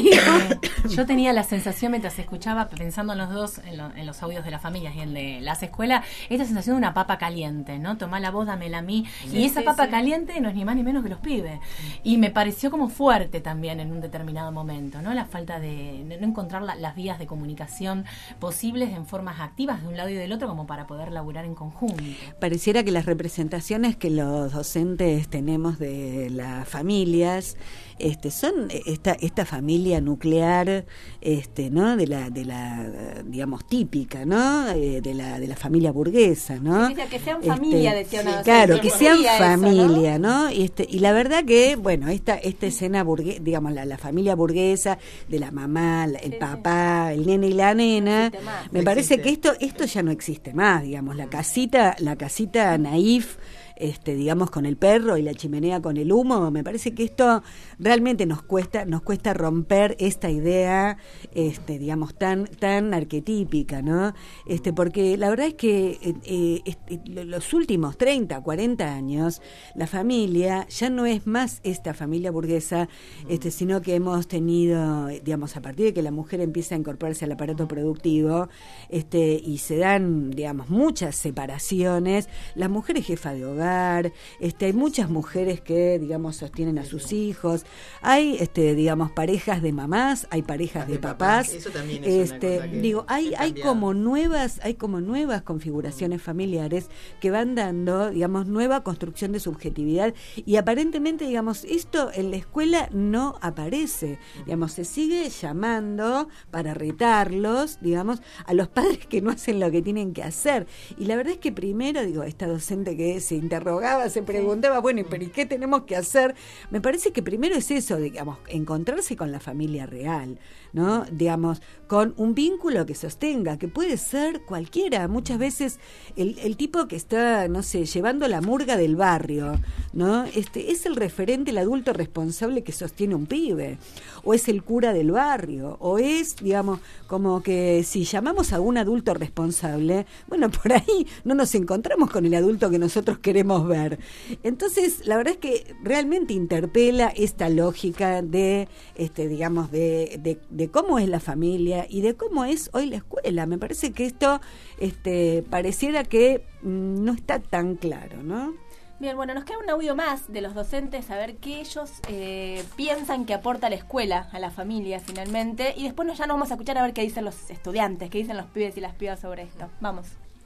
Yo tenía la sensación mientras escuchaba, pensando en los dos, en, lo, en los audios de las familias y en de las escuelas, esta sensación de una papa caliente, ¿no? Tomá la voz, dámela a mí. Sí, y esa sí, papa sí. caliente no es ni más ni menos que los pibes. Y me pareció como fuerte también en un determinado momento, ¿no? La falta de no encontrar la, las vías de comunicación posibles en formas activas de un lado y del otro como para poder laburar en conjunto. Pareciera que las representaciones que los docentes tenemos de las familias este son esta esta familia nuclear este no de la de la digamos típica, ¿no? Eh, de la de la familia burguesa, ¿no? Sí, que sean familia, Este, decía una docente. claro, que sean Familia eso, familia, ¿no? ¿no? Y este y la verdad que bueno, esta esta escena burguesa, digamos la, la familia burguesa de la mamá, la- el Sí, papá, el nene y la nena, más. me No parece existe. que esto esto ya no existe más, digamos, la casita la casita naif, este digamos con el perro y la chimenea con el humo, me parece que esto realmente nos cuesta nos cuesta romper esta idea este digamos tan tan arquetípica, ¿no? Este porque la verdad es que eh, eh, este, lo- los últimos treinta, cuarenta años la familia ya no es más esta familia burguesa, este sino que hemos tenido, digamos, a partir de que la mujer empieza a incorporarse al aparato productivo, este y se dan, digamos, muchas separaciones, la mujer es jefa de hogar, este hay muchas mujeres que, digamos, sostienen a sus hijos, hay este digamos parejas de mamás, hay parejas de, de papás, papás, eso también es una este cosa que digo, hay ha hay cambiado. como nuevas hay como nuevas configuraciones familiares que van dando, digamos, nueva construcción de subjetividad y aparentemente, digamos, esto en la escuela no aparece, digamos, se sigue llamando para retarlos, digamos, a los padres que no hacen lo que tienen que hacer. Y la verdad es que primero, digo, esta docente que se interrogaba, se preguntaba, bueno, pero ¿y qué tenemos que hacer? Me parece que primero es eso, digamos, encontrarse con la familia real, ¿no? Digamos, con un vínculo que sostenga, que puede ser cualquiera. Muchas veces el, el tipo que está, no sé, llevando la murga del barrio, ¿no? Este es el referente, el adulto responsable que sostiene un pibe, o es el cura del barrio, o es, digamos, como que si llamamos a un adulto responsable, bueno, por ahí no nos encontramos con el adulto que nosotros queremos ver. Entonces, la verdad es que realmente interpela esta lógica de, este, digamos, de, de, de cómo es la familia y de cómo es hoy la escuela. Me parece que esto, este, pareciera que mm, no está tan claro, ¿no? Bien, bueno, nos queda un audio más de los docentes, a ver qué ellos eh, piensan que aporta la escuela a la familia finalmente, y después nos, ya nos vamos a escuchar a ver qué dicen los estudiantes, qué dicen los pibes y las pibas sobre esto. Vamos.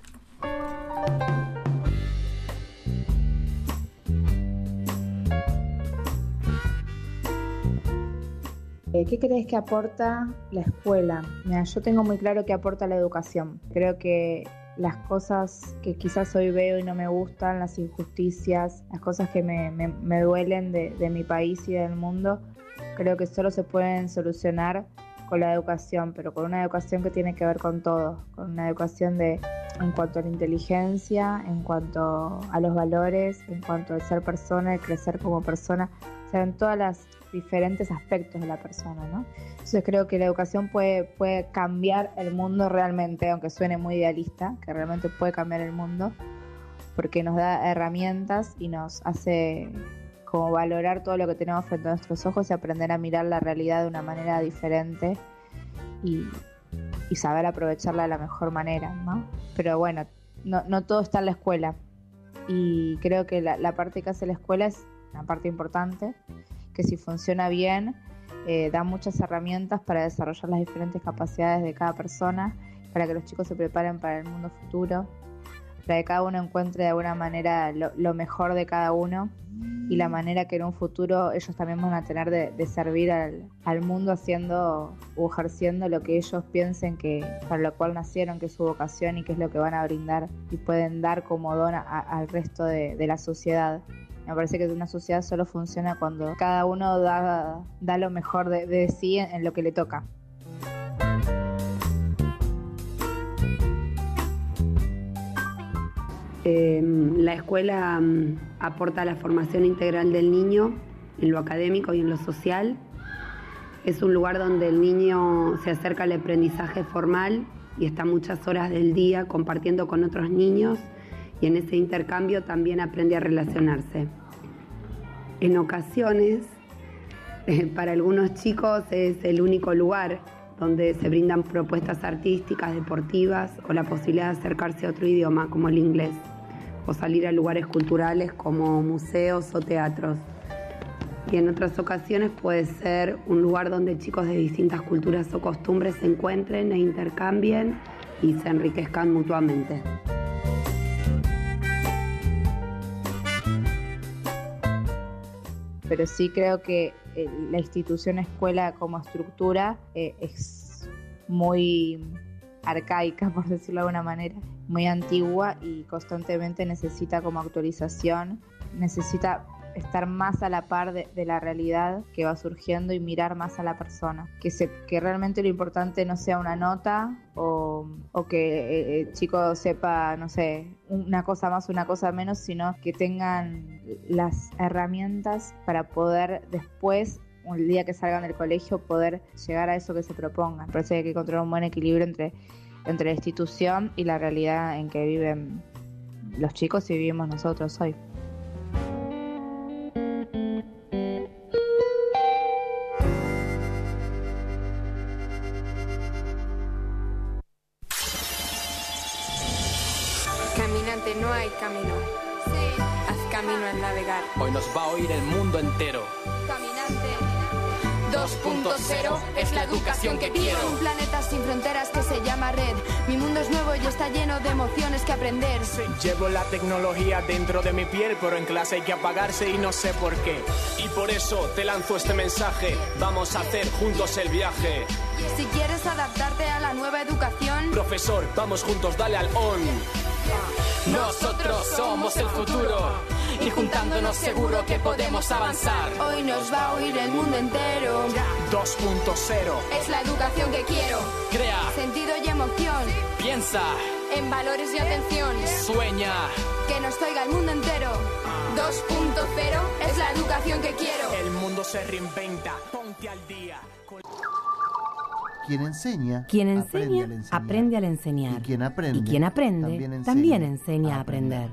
Eh, ¿Qué crees que aporta la escuela? Mira, yo tengo muy claro que aporta la educación. Creo que las cosas que quizás hoy veo y no me gustan, las injusticias, las cosas que me, me, me duelen de, de mi país y del mundo, creo que solo se pueden solucionar con la educación, pero con una educación que tiene que ver con todo, con una educación de en cuanto a la inteligencia, en cuanto a los valores, en cuanto al ser persona, el crecer como persona, o sea, en todas las diferentes aspectos de la persona, ¿no? Entonces creo que la educación puede, puede cambiar el mundo realmente, aunque suene muy idealista, que realmente puede cambiar el mundo, porque nos da herramientas y nos hace como valorar todo lo que tenemos frente a nuestros ojos y aprender a mirar la realidad de una manera diferente y, y saber aprovecharla de la mejor manera, ¿no? Pero bueno, no, no todo está en la escuela y creo que la, la parte que hace la escuela es una parte importante, que si funciona bien eh, da muchas herramientas para desarrollar las diferentes capacidades de cada persona, para que los chicos se preparen para el mundo futuro, para que cada uno encuentre de alguna manera lo, lo mejor de cada uno y la manera que en un futuro ellos también van a tener de, de servir al, al mundo haciendo o ejerciendo lo que ellos piensen que para lo cual nacieron, que es su vocación y que es lo que van a brindar y pueden dar como don a, al resto de, de la sociedad. Me parece que una sociedad solo funciona cuando cada uno da, da lo mejor de, de sí en, en lo que le toca. Eh, la escuela um, aporta la formación integral del niño en lo académico y en lo social. Es un lugar donde el niño se acerca al aprendizaje formal y está muchas horas del día compartiendo con otros niños y en ese intercambio también aprende a relacionarse. En ocasiones, eh, para algunos chicos es el único lugar donde se brindan propuestas artísticas, deportivas o la posibilidad de acercarse a otro idioma como el inglés o salir a lugares culturales como museos o teatros. Y en otras ocasiones puede ser un lugar donde chicos de distintas culturas o costumbres se encuentren e intercambien y se enriquezcan mutuamente. Pero sí creo que eh, la institución escuela como estructura eh, es muy arcaica, por decirlo de alguna manera, muy antigua y constantemente necesita como actualización, necesita estar más a la par de, de la realidad que va surgiendo y mirar más a la persona, que se, que realmente lo importante no sea una nota o, o que el chico sepa, no sé, una cosa más, una cosa menos, sino que tengan las herramientas para poder después, un día que salgan del colegio, poder llegar a eso que se propongan. Por eso hay que encontrar un buen equilibrio entre, entre la institución y la realidad en que viven los chicos y vivimos nosotros hoy. Caminante, no hay camino. Sí. Haz camino al navegar. Hoy nos va a oír el mundo entero. Caminante. dos punto cero es la educación que quiero. Un planeta sin fronteras que se llama red. Mi mundo es nuevo y está lleno de emociones que aprender. Sí. Llevo la tecnología dentro de mi piel, pero en clase hay que apagarse y no sé por qué. Y por eso te lanzo este mensaje. Vamos a hacer juntos el viaje. Si quieres adaptarte a la nueva educación, profesor, vamos juntos, dale al on. Nosotros somos el futuro y juntándonos seguro que podemos avanzar. Hoy nos va a oír el mundo entero. dos punto cero es la educación que quiero. Crea sentido y emoción. Piensa en valores y atención. Sueña que nos oiga el mundo entero. dos punto cero es la educación que quiero. El mundo se reinventa. Ponte al día. Quien enseña, quien enseña aprende, al aprende al enseñar. Y quien aprende, y quien aprende también enseña, también enseña a aprender.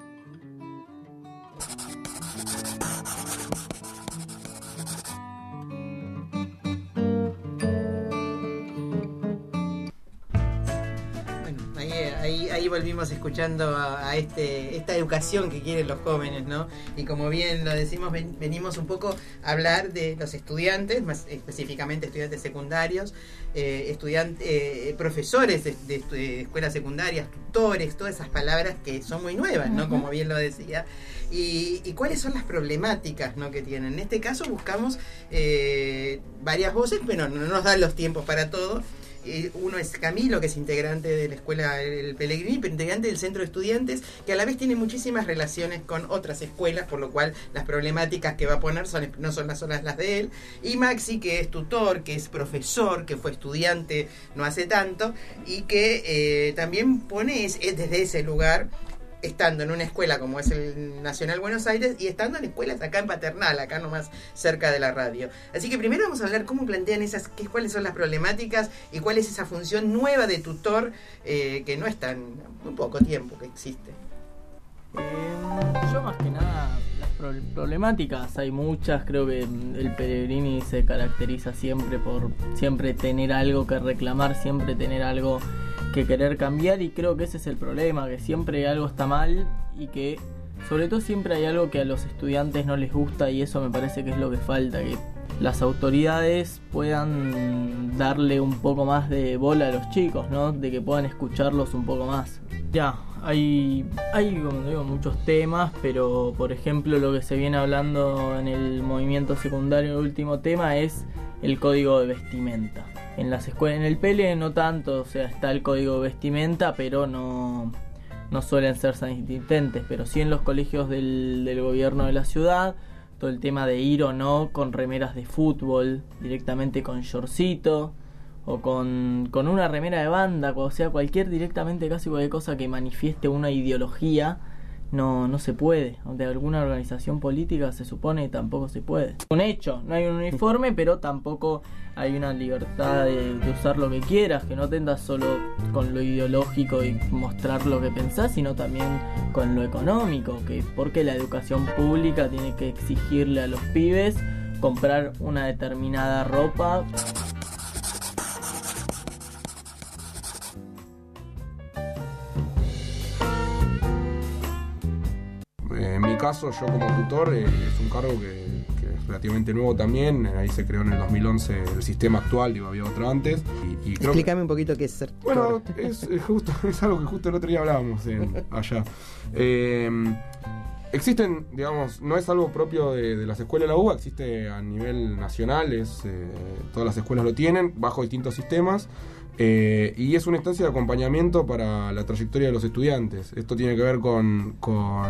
Bueno, ahí, ahí, ahí volvimos escuchando a, a este esta educación que quieren los jóvenes, ¿no? Y como bien lo decimos, ven, venimos un poco a hablar de los estudiantes, más específicamente estudiantes secundarios, eh, estudiantes, eh, profesores de, de, de escuelas secundarias, tutores, todas esas palabras que son muy nuevas, ¿no? Uh-huh. Como bien lo decía. Y, y cuáles son las problemáticas, ¿no?, que tienen. En este caso buscamos eh, varias voces, pero no nos dan los tiempos para todo. Uno es Camilo, que es integrante de la escuela El Pellegrini, pero integrante del centro de estudiantes, que a la vez tiene muchísimas relaciones con otras escuelas, por lo cual las problemáticas que va a poner son, no son las solas las de él. Y Maxi, que es tutor, que es profesor, que fue estudiante no hace tanto, y que eh, también pone es, es desde ese lugar, estando en una escuela como es el Nacional Buenos Aires y estando en escuelas acá en Paternal, acá nomás cerca de la radio. Así que primero vamos a hablar cómo plantean esas, qué, cuáles son las problemáticas y cuál es esa función nueva de tutor eh, que no es tan muy poco tiempo que existe. Eh, yo más que nada, las problemáticas hay muchas. Creo que el Pellegrini se caracteriza siempre por siempre tener algo que reclamar, siempre tener algo que querer cambiar, y creo que ese es el problema, que siempre algo está mal y que sobre todo siempre hay algo que a los estudiantes no les gusta, y eso me parece que es lo que falta, que las autoridades puedan darle un poco más de bola a los chicos, ¿no? De que puedan escucharlos un poco más. Ya, hay, hay como digo, muchos temas, pero por ejemplo lo que se viene hablando en el movimiento secundario, el último tema es el código de vestimenta. En las escuelas, en el P L no tanto, o sea, está el código de vestimenta, pero no, no suelen ser tan insistentes, pero sí en los colegios del, del gobierno de la ciudad, todo el tema de ir o no con remeras de fútbol, directamente con shortcito, o con, con una remera de banda, o sea, cualquier, directamente casi cualquier cosa que manifieste una ideología, no, no se puede. De alguna organización política se supone que tampoco se puede. Un hecho, no hay un uniforme, pero tampoco hay una libertad de, de usar lo que quieras, que no tendas solo con lo ideológico y mostrar lo que pensás, sino también con lo económico, que porque la educación pública tiene que exigirle a los pibes comprar una determinada ropa. En mi caso, yo como tutor, eh, es un cargo que, que es relativamente nuevo también. Ahí se creó en el dos mil once el sistema actual, digo, había otro antes. Y, y creo Explícame que, un poquito qué es ser tutor. Bueno, es, es, justo, es algo que justo el otro día hablábamos en, allá. Eh, existen, digamos, no es algo propio de, de las escuelas de la U B A, existe a nivel nacional, es, eh, todas las escuelas lo tienen, bajo distintos sistemas. Eh, y es una instancia de acompañamiento para la trayectoria de los estudiantes. Esto tiene que ver con, con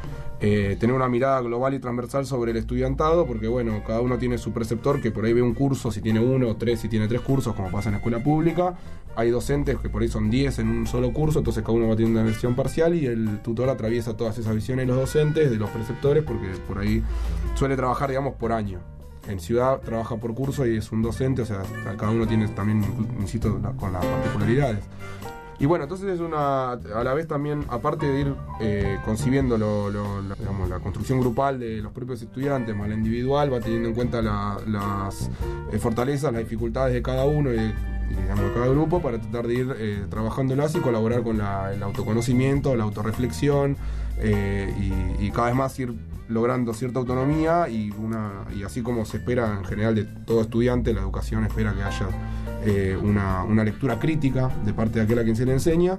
eh, tener una mirada global y transversal sobre el estudiantado, porque bueno, cada uno tiene su preceptor que por ahí ve un curso, si tiene uno o tres, si tiene tres cursos, como pasa en la escuela pública. Hay docentes que por ahí son diez en un solo curso, entonces cada uno va a tener una versión parcial, y el tutor atraviesa todas esas visiones de los docentes, de los preceptores, porque por ahí suele trabajar, digamos, por año. En ciudad trabaja por curso y es un docente, o sea, cada uno tiene también, insisto, la, con las particularidades. Y bueno, entonces es una, a la vez también, aparte de ir eh, concibiendo lo, lo, la, digamos, la construcción grupal de los propios estudiantes, más la individual, va teniendo en cuenta la, las eh, fortalezas, las dificultades de cada uno y de, digamos, de cada grupo, para tratar de ir eh, trabajándolas y colaborar con la, el autoconocimiento, la autorreflexión, eh, y, y cada vez más ir logrando cierta autonomía, y una y así como se espera en general de todo estudiante, la educación espera que haya eh, una, una lectura crítica de parte de aquel a quien se le enseña,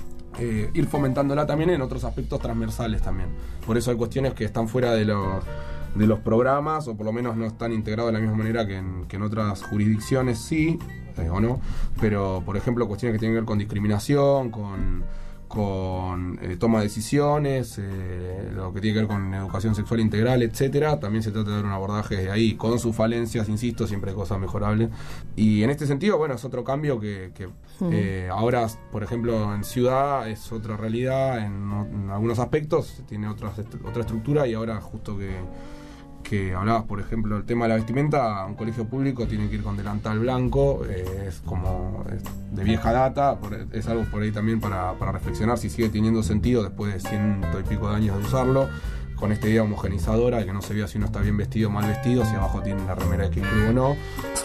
eh, ir fomentándola también en otros aspectos transversales también. Por eso hay cuestiones que están fuera de los, de los programas, o por lo menos no están integrados de la misma manera que en, que en otras jurisdicciones, sí, eh, o no, pero por ejemplo cuestiones que tienen que ver con discriminación, con con eh, toma de decisiones, eh, lo que tiene que ver con educación sexual integral, etcétera. También se trata de dar un abordaje de ahí, con sus falencias, insisto, siempre hay cosas mejorables. Y en este sentido, bueno, es otro cambio que, que eh, ahora, por ejemplo, en ciudad es otra realidad, en, en algunos aspectos tiene otra, otra estructura, y ahora justo que que hablabas, por ejemplo, el tema de la vestimenta, un colegio público tiene que ir con delantal blanco, eh, es como es de vieja data, por, es algo por ahí también para, para reflexionar si sigue teniendo sentido después de ciento y pico de años de usarlo, con esta idea homogenizadora de que no se vea si uno está bien vestido o mal vestido, si abajo tiene la remera X Club o no.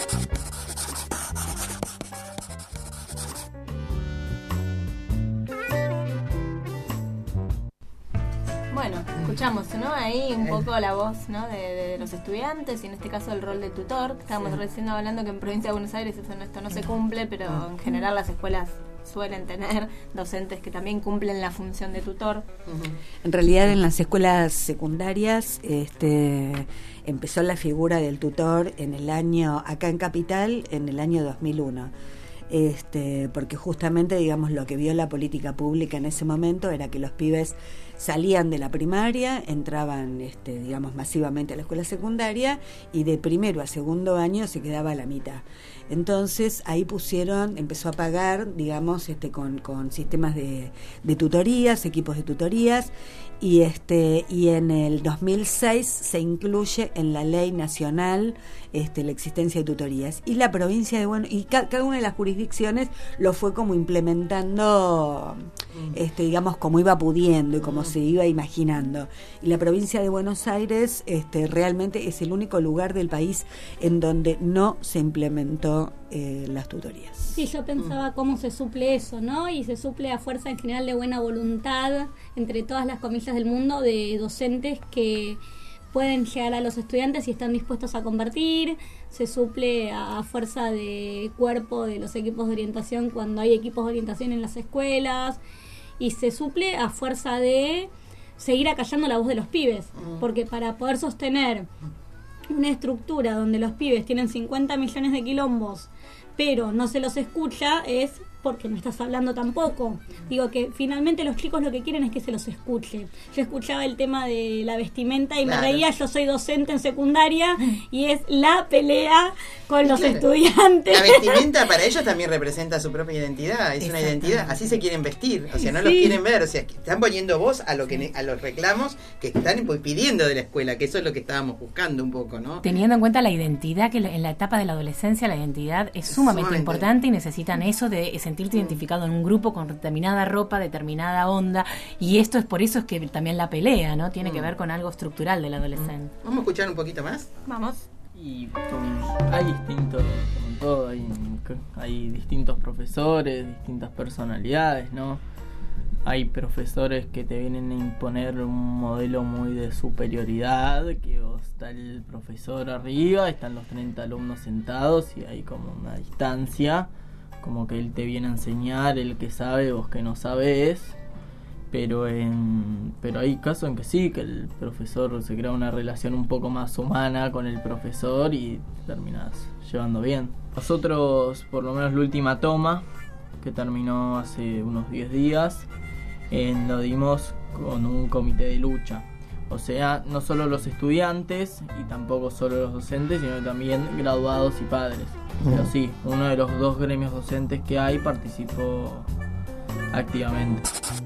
Escuchamos, ¿no? Ahí un poco la voz, ¿no? de, de los estudiantes, y en este caso el rol de tutor. Estábamos sí. recién hablando que en Provincia de Buenos Aires eso, esto no se cumple, pero en general las escuelas suelen tener docentes que también cumplen la función de tutor. Uh-huh. En realidad en las escuelas secundarias este, empezó la figura del tutor en el año, acá en Capital, en el año dos mil uno. Este, porque justamente, digamos, lo que vio la política pública en ese momento era que los pibes salían de la primaria, entraban, este, digamos, masivamente a la escuela secundaria, y de primero a segundo año se quedaba a la mitad. Entonces ahí pusieron, empezó a pagar, digamos, este, con, con sistemas de, de tutorías, equipos de tutorías, y este y en el dos mil seis se incluye en la ley nacional este, la existencia de tutorías, y la provincia de Buenos y ca- cada una de las jurisdicciones lo fue como implementando, este, digamos, como iba pudiendo y como se iba imaginando. Y la provincia de Buenos Aires este, realmente es el único lugar del país en donde no se implementó eh, las tutorías. Sí, yo pensaba cómo se suple eso, ¿no? Y se suple a fuerza en general de buena voluntad entre todas las comillas del mundo de docentes que pueden llegar a los estudiantes y están dispuestos a compartir. Se suple a fuerza de cuerpo de los equipos de orientación cuando hay equipos de orientación en las escuelas, y se suple a fuerza de seguir acallando la voz de los pibes, porque para poder sostener una estructura donde los pibes tienen cincuenta millones de quilombos pero no se los escucha, es porque no estás hablando tampoco. Digo que finalmente los chicos lo que quieren es que se los escuche. Yo escuchaba el tema de la vestimenta y claro. me reía, yo soy docente en secundaria y es la pelea con los claro. estudiantes. La vestimenta para ellos también representa su propia identidad, es una identidad, así se quieren vestir, o sea, no sí. los quieren ver, o sea, están poniendo voz a lo que a los reclamos que están pidiendo de la escuela, que eso es lo que estábamos buscando un poco, ¿no? Teniendo en cuenta la identidad, que en la etapa de la adolescencia la identidad es sumamente, sumamente importante y necesitan eso de sentirte identificado en un grupo con determinada ropa, determinada onda, y esto es por eso es que también la pelea, ¿no? Tiene mm. que ver con algo estructural del adolescente. ¿Vamos a escuchar un poquito más? Vamos. Y con, hay distintos, como todo, hay, hay distintos profesores, distintas personalidades, ¿no? Hay profesores que te vienen a imponer un modelo muy de superioridad, que vos, está el profesor arriba, están los treinta alumnos sentados y hay como una distancia, como que él te viene a enseñar, el que sabe, vos que no sabés, pero en pero hay casos en que sí, que el profesor se crea una relación un poco más humana con el profesor y terminás llevando bien. Nosotros, por lo menos la última toma, que terminó hace unos diez días, eh, lo dimos con un comité de lucha. O sea, no solo los estudiantes y tampoco solo los docentes, sino también graduados y padres. Pero sí, uno de los dos gremios docentes que hay participó activamente.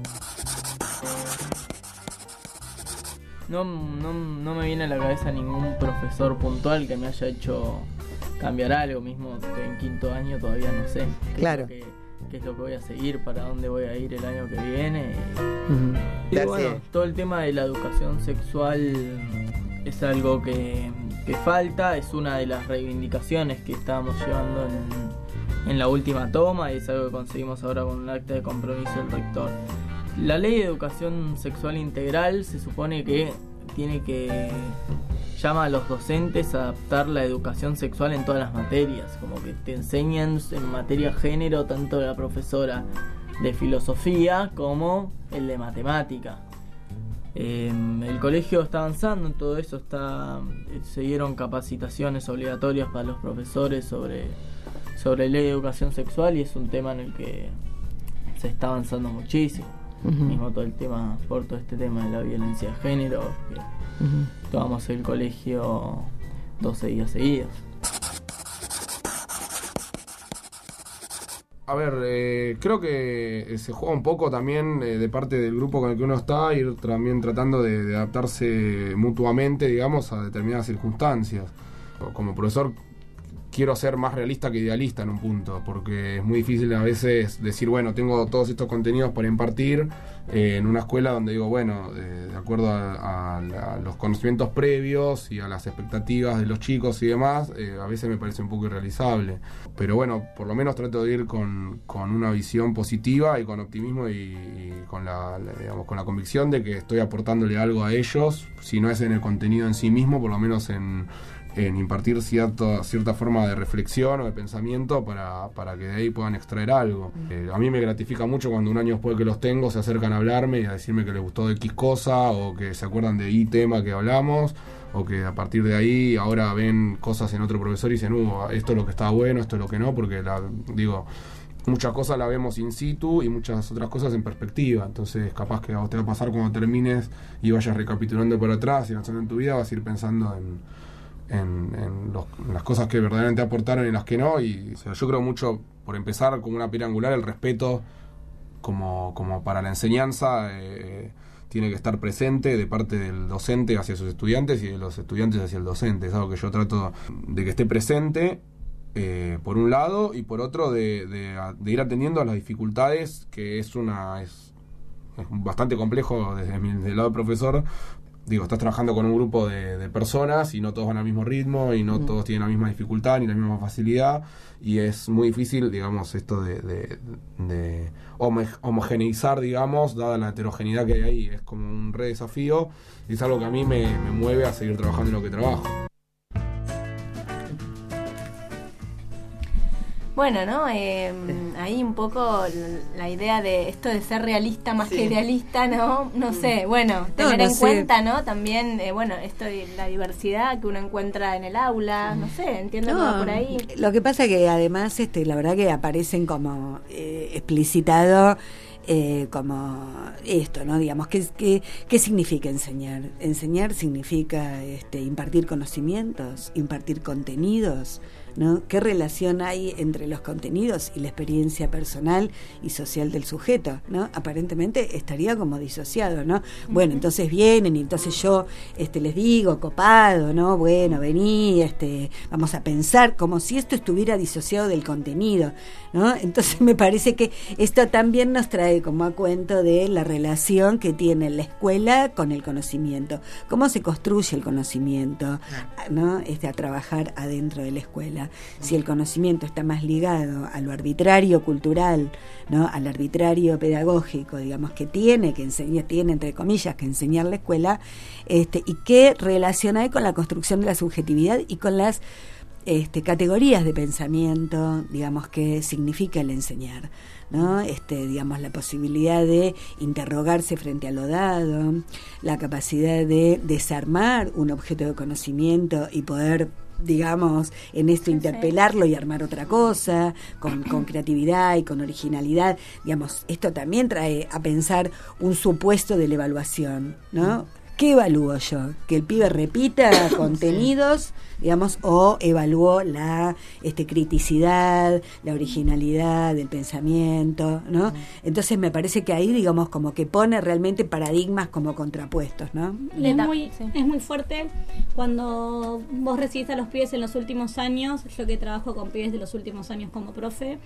No, no, no me viene a la cabeza ningún profesor puntual que me haya hecho cambiar algo. Mismo estoy en quinto año, todavía no sé qué, claro. es, lo que, qué es lo que voy a seguir, para dónde voy a ir el año que viene. Uh-huh. Y bueno, todo el tema de la educación sexual es algo que, que falta, es una de las reivindicaciones que estábamos llevando en, en la última toma, y es algo que conseguimos ahora con un acta de compromiso del rector. La ley de educación sexual integral se supone que tiene que llama a los docentes a adaptar la educación sexual en todas las materias, como que te enseñan en materia género tanto la profesora de filosofía como el de matemática. Eh, el colegio está avanzando en todo eso, está se dieron capacitaciones obligatorias para los profesores sobre, sobre ley de educación sexual, y es un tema en el que se está avanzando muchísimo. Uh-huh. Mismo todo el tema, por todo este tema de la violencia de género, que uh-huh. tomamos el colegio doce días seguidos. A ver, eh, creo que se juega un poco también eh, de parte del grupo con el que uno está, ir también tratando de, de adaptarse mutuamente, digamos, a determinadas circunstancias. Como profesor quiero ser más realista que idealista en un punto, porque es muy difícil a veces decir, bueno, tengo todos estos contenidos para impartir eh, en una escuela donde digo, bueno, eh, de acuerdo a, a, a los conocimientos previos y a las expectativas de los chicos y demás, eh, a veces me parece un poco irrealizable. Pero bueno, por lo menos trato de ir con, con una visión positiva y con optimismo y, y con, la, la, digamos, con la convicción de que estoy aportándole algo a ellos, si no es en el contenido en sí mismo, por lo menos en... en impartir cierta, cierta forma de reflexión o de pensamiento para, para que de ahí puedan extraer algo. Eh, a mí me gratifica mucho cuando un año después que los tengo se acercan a hablarme y a decirme que les gustó de X cosa, o que se acuerdan de Y tema que hablamos, o que a partir de ahí ahora ven cosas en otro profesor y dicen, uh, esto es lo que está bueno, esto es lo que no, porque la, digo, muchas cosas las vemos in situ y muchas otras cosas en perspectiva. Entonces capaz que a vos te va a pasar cuando termines y vayas recapitulando por atrás y avanzando en tu vida, vas a ir pensando en En, en, los, en las cosas que verdaderamente aportaron y las que no. Y o sea, yo creo mucho, por empezar, como una piedra angular, el respeto como, como para la enseñanza eh, tiene que estar presente de parte del docente hacia sus estudiantes y de los estudiantes hacia el docente. Es algo que yo trato de que esté presente, eh, por un lado, y por otro de, de, de ir atendiendo a las dificultades, que es una es es bastante complejo desde mi del lado del profesor. Digo, estás trabajando con un grupo de, de personas y no todos van al mismo ritmo y no mm. todos tienen la misma dificultad ni la misma facilidad, y es muy difícil, digamos, esto de, de, de homogeneizar, digamos, dada la heterogeneidad que hay ahí. Es como un re desafío y es algo que a mí me, me mueve a seguir trabajando en lo que trabajo. Bueno, ¿no? Eh, ahí un poco la idea de esto de ser realista más sí. que idealista, ¿no? No sé, bueno, tener no, no en sé. cuenta, ¿no? También, eh, bueno, esto de la diversidad que uno encuentra en el aula, no sé, entiendo no, que va por ahí. Lo que pasa que además, este, la verdad que aparecen como eh, explicitado eh, como esto, ¿no? Digamos, ¿qué, qué, qué significa enseñar? Enseñar significa este, impartir conocimientos, impartir contenidos, ¿no? ¿Qué relación hay entre los contenidos y la experiencia personal y social del sujeto, ¿no? Aparentemente estaría como disociado, ¿no? Uh-huh. Bueno, entonces vienen y entonces yo este, les digo, copado, ¿no? Bueno, vení, este, vamos a pensar como si esto estuviera disociado del contenido, ¿no? Entonces me parece que esto también nos trae como a cuento de la relación que tiene la escuela con el conocimiento, cómo se construye el conocimiento, ¿no? Este, a trabajar adentro de la escuela. Si el conocimiento está más ligado a lo arbitrario cultural, ¿no? Al arbitrario pedagógico, digamos, que tiene que enseñar, tiene entre comillas que enseñar la escuela, este, y qué relación hay con la construcción de la subjetividad y con las este, categorías de pensamiento, digamos, que significa el enseñar, ¿no? Este, digamos, la posibilidad de interrogarse frente a lo dado, la capacidad de desarmar un objeto de conocimiento y poder, digamos, en esto interpelarlo y armar otra cosa, con, con creatividad y con originalidad. Digamos, esto también trae a pensar un supuesto de la evaluación, ¿no? ¿Qué evalúo yo? ¿Que el pibe repita contenidos, digamos, o evaluó la este, criticidad, la originalidad del pensamiento, ¿no? Entonces me parece que ahí, digamos, como que pone realmente paradigmas como contrapuestos, ¿no? Es muy, es muy fuerte cuando vos recibís a los pibes en los últimos años, yo que trabajo con pibes de los últimos años como profe,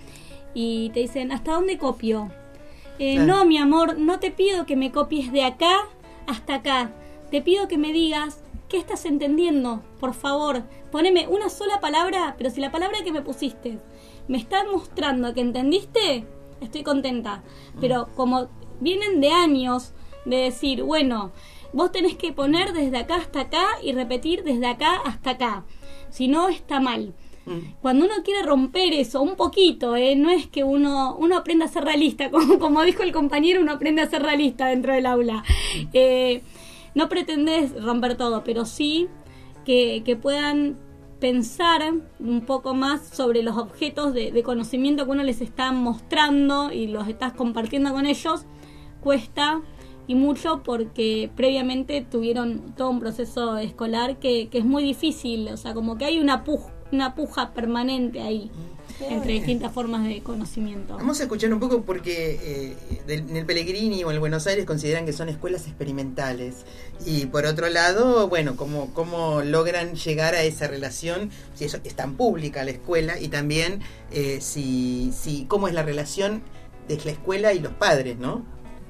y te dicen, ¿hasta dónde copio? Eh, claro. No, mi amor, no te pido que me copies de acá hasta acá. Te pido que me digas qué estás entendiendo, por favor. Poneme una sola palabra, pero si la palabra que me pusiste me está mostrando que entendiste, estoy contenta. Pero como vienen de años de decir, bueno, vos tenés que poner desde acá hasta acá y repetir desde acá hasta acá. Si no, está mal. Cuando uno quiere romper eso un poquito, ¿eh? No es que uno uno aprenda a ser realista, como, como dijo el compañero, uno aprende a ser realista dentro del aula. Eh, no pretendés romper todo, pero sí que, que puedan pensar un poco más sobre los objetos de, de conocimiento que uno les está mostrando y los estás compartiendo con ellos. Cuesta y mucho porque previamente tuvieron todo un proceso escolar que, que es muy difícil, o sea, como que hay una puja una puja permanente ahí entre distintas formas de conocimiento. Vamos a escuchar un poco porque eh, del, en el Pellegrini o en el Buenos Aires consideran que son escuelas experimentales, y por otro lado, bueno, cómo, cómo logran llegar a esa relación, si eso es tan pública la escuela, y también eh, si, si cómo es la relación de la escuela y los padres, ¿no?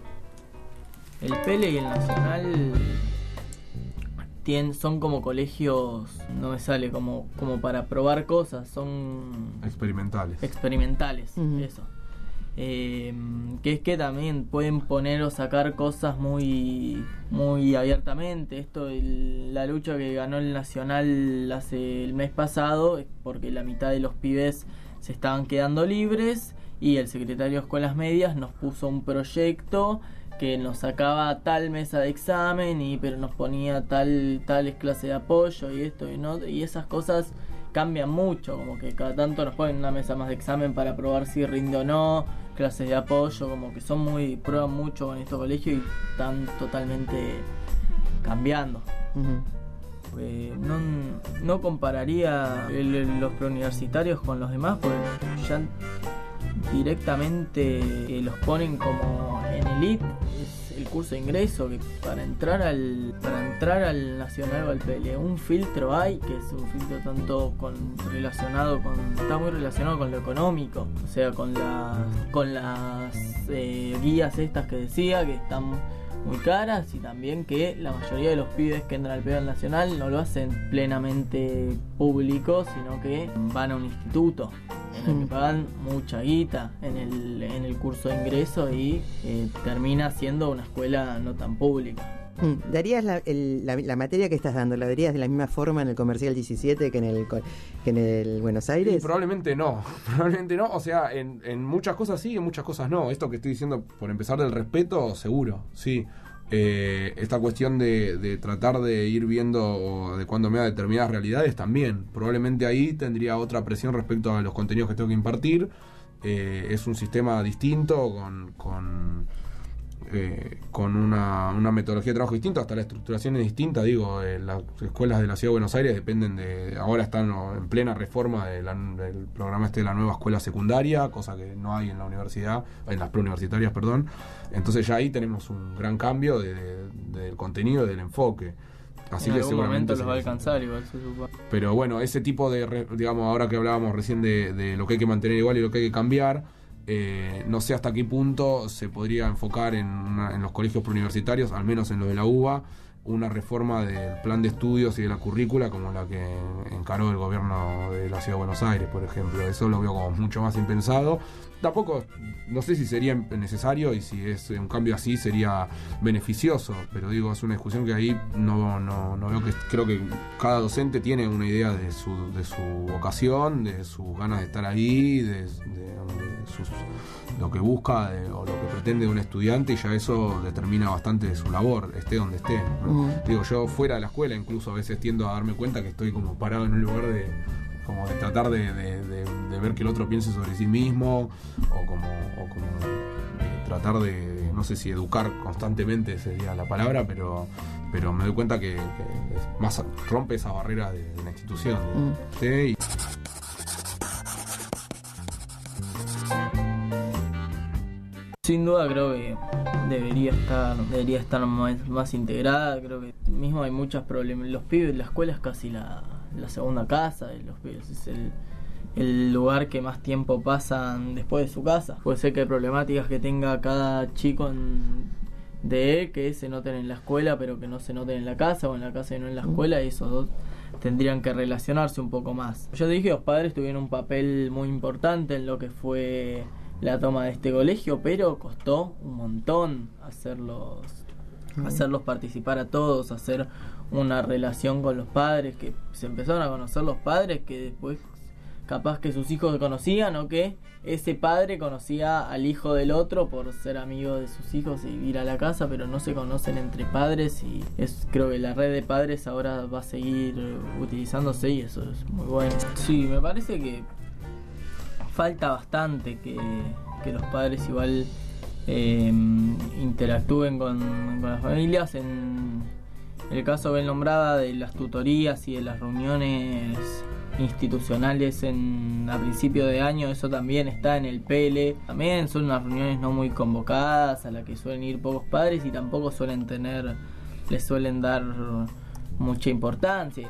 El Pele y el Nacional son como colegios, no me sale, como, como para probar cosas, son experimentales. Experimentales, uh-huh. Eso. Eh, que es que también pueden poner o sacar cosas muy muy abiertamente. Esto, el, la lucha que ganó el Nacional hace el mes pasado, porque la mitad de los pibes se estaban quedando libres y el secretario de Escuelas Medias nos puso un proyecto que nos sacaba tal mesa de examen y pero nos ponía tal tales clases de apoyo y esto y no, y esas cosas cambian mucho, como que cada tanto nos ponen una mesa más de examen para probar si rinde o no, clases de apoyo, como que son muy, prueban mucho en estos colegios y están totalmente cambiando. Uh-huh. Pues no, no compararía el, el, los preuniversitarios con los demás, porque ya directamente eh, los ponen como en elite. Es el curso de ingreso, que para entrar al para entrar al Nacional o al P L un filtro hay, que es un filtro tanto con relacionado con está muy relacionado con lo económico, o sea, con las con las eh, guías estas que decía que están muy caras, y también que la mayoría de los pibes que entran al P L Nacional no lo hacen plenamente público, sino que van a un instituto en el que pagan mucha guita en el, en el curso de ingreso y eh, termina siendo una escuela no tan pública. ¿Darías la, el, la, la materia que estás dando, la darías de la misma forma en el Comercial diecisiete que en el, que en el Buenos Aires? Sí, probablemente no, probablemente no, o sea, en, en muchas cosas sí, en muchas cosas no. Esto que estoy diciendo, por empezar del respeto, seguro, sí. Eh, esta cuestión de, de tratar de ir viendo o adecuándome a determinadas realidades también. Probablemente ahí tendría otra presión respecto a los contenidos que tengo que impartir. Eh, es un sistema distinto, con... con Eh, con una, una metodología de trabajo distinta, hasta la estructuración es distinta. Digo, eh, las escuelas de la Ciudad de Buenos Aires dependen de, ahora están en plena reforma de la, del programa este de la nueva escuela secundaria, cosa que no hay en la universidad, en las preuniversitarias, perdón. Entonces ya ahí tenemos un gran cambio de, de, del contenido, del enfoque. Así en que algún seguramente momento los va a alcanzar igual, se supone. Pero bueno, ese tipo de, digamos, ahora que hablábamos recién de, de lo que hay que mantener igual y lo que hay que cambiar, Eh, no sé hasta qué punto se podría enfocar en, una, en los colegios preuniversitarios, al menos en los de la U B A, una reforma del plan de estudios y de la currícula como la que encaró el gobierno de la Ciudad de Buenos Aires, por ejemplo. Eso lo veo como mucho más impensado. Tampoco, no sé si sería necesario y si es un cambio así sería beneficioso, pero digo, es una discusión que ahí no, no, no veo que... Creo que cada docente tiene una idea de su, de su vocación, de sus ganas de estar ahí, de, de, de sus, lo que busca de, o lo que pretende de un estudiante, y ya eso determina bastante de su labor, esté donde esté, ¿no? Uh-huh. Digo, yo fuera de la escuela incluso a veces tiendo a darme cuenta que estoy como parado en un lugar de... como de tratar de, de, de, de ver que el otro piense sobre sí mismo, o como, o como de tratar de, no sé si educar constantemente sería la palabra, pero pero me doy cuenta que, que es más rompe esa barrera de, de la institución. Mm. ¿Sí? Y... Sin duda creo que debería estar debería estar más, más integrada. Creo que mismo hay muchos problemas. Los pibes, la escuela es casi la la segunda casa de los pibes, es el, el lugar que más tiempo pasan después de su casa. Puede ser que hay problemáticas que tenga cada chico en, de él que se noten en la escuela pero que no se noten en la casa, o en la casa y no en la escuela, y esos dos tendrían que relacionarse un poco más. Yo dije que los padres tuvieron un papel muy importante en lo que fue la toma de este colegio, pero costó un montón hacerlos hacerlos participar a todos, hacer una relación con los padres, que se empezaron a conocer los padres que después capaz que sus hijos conocían, o que ese padre conocía al hijo del otro por ser amigo de sus hijos y ir a la casa, pero no se conocen entre padres, y es creo que la red de padres ahora va a seguir utilizándose y eso es muy bueno. Sí, me parece que falta bastante que, que los padres igual Eh, interactúen con, con las familias. En el caso bien nombrada de las tutorías y de las reuniones institucionales en a principio de año, eso también está en el P L. También son unas reuniones no muy convocadas, a las que suelen ir pocos padres y tampoco suelen tener, les suelen dar mucha importancia.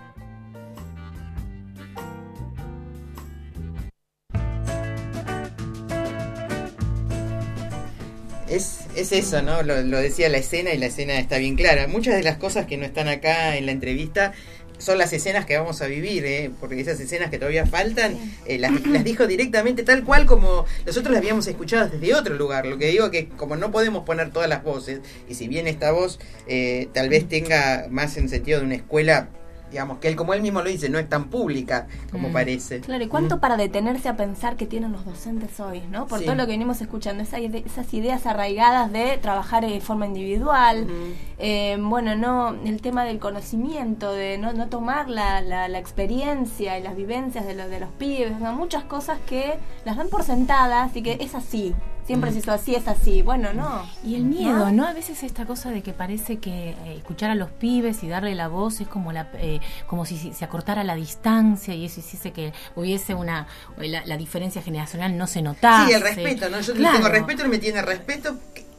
Es, es eso, ¿no? Lo, lo decía la escena, y la escena está bien clara. Muchas de las cosas que no están acá en la entrevista son las escenas que vamos a vivir, ¿eh? Porque esas escenas que todavía faltan, eh, las, las dijo directamente tal cual como nosotros las habíamos escuchado desde otro lugar. Lo que digo que como no podemos poner todas las voces, y si bien esta voz eh, tal vez tenga más en sentido de una escuela, digamos, que él, como él mismo lo dice, no es tan pública como mm. parece. Claro, y cuánto mm. para detenerse a pensar que tienen los docentes hoy, ¿no? Por sí. todo lo que venimos escuchando, esa ide- esas ideas arraigadas de trabajar de forma individual, mm. eh, bueno, no, el tema del conocimiento, de no, no tomar la, la, la experiencia y las vivencias de, lo, de los pibes, ¿no? Muchas cosas que las dan por sentadas y que es así. Siempre se hizo así, es así. Bueno, no. Y el miedo, ¿no? ¿no? A veces esta cosa de que parece que eh, escuchar a los pibes y darle la voz es como la eh, como si, si se acortara la distancia, y eso hiciese que hubiese una... La, la diferencia generacional no se notase. Sí, el respeto, ¿no? Yo claro. tengo respeto, no me tiene respeto...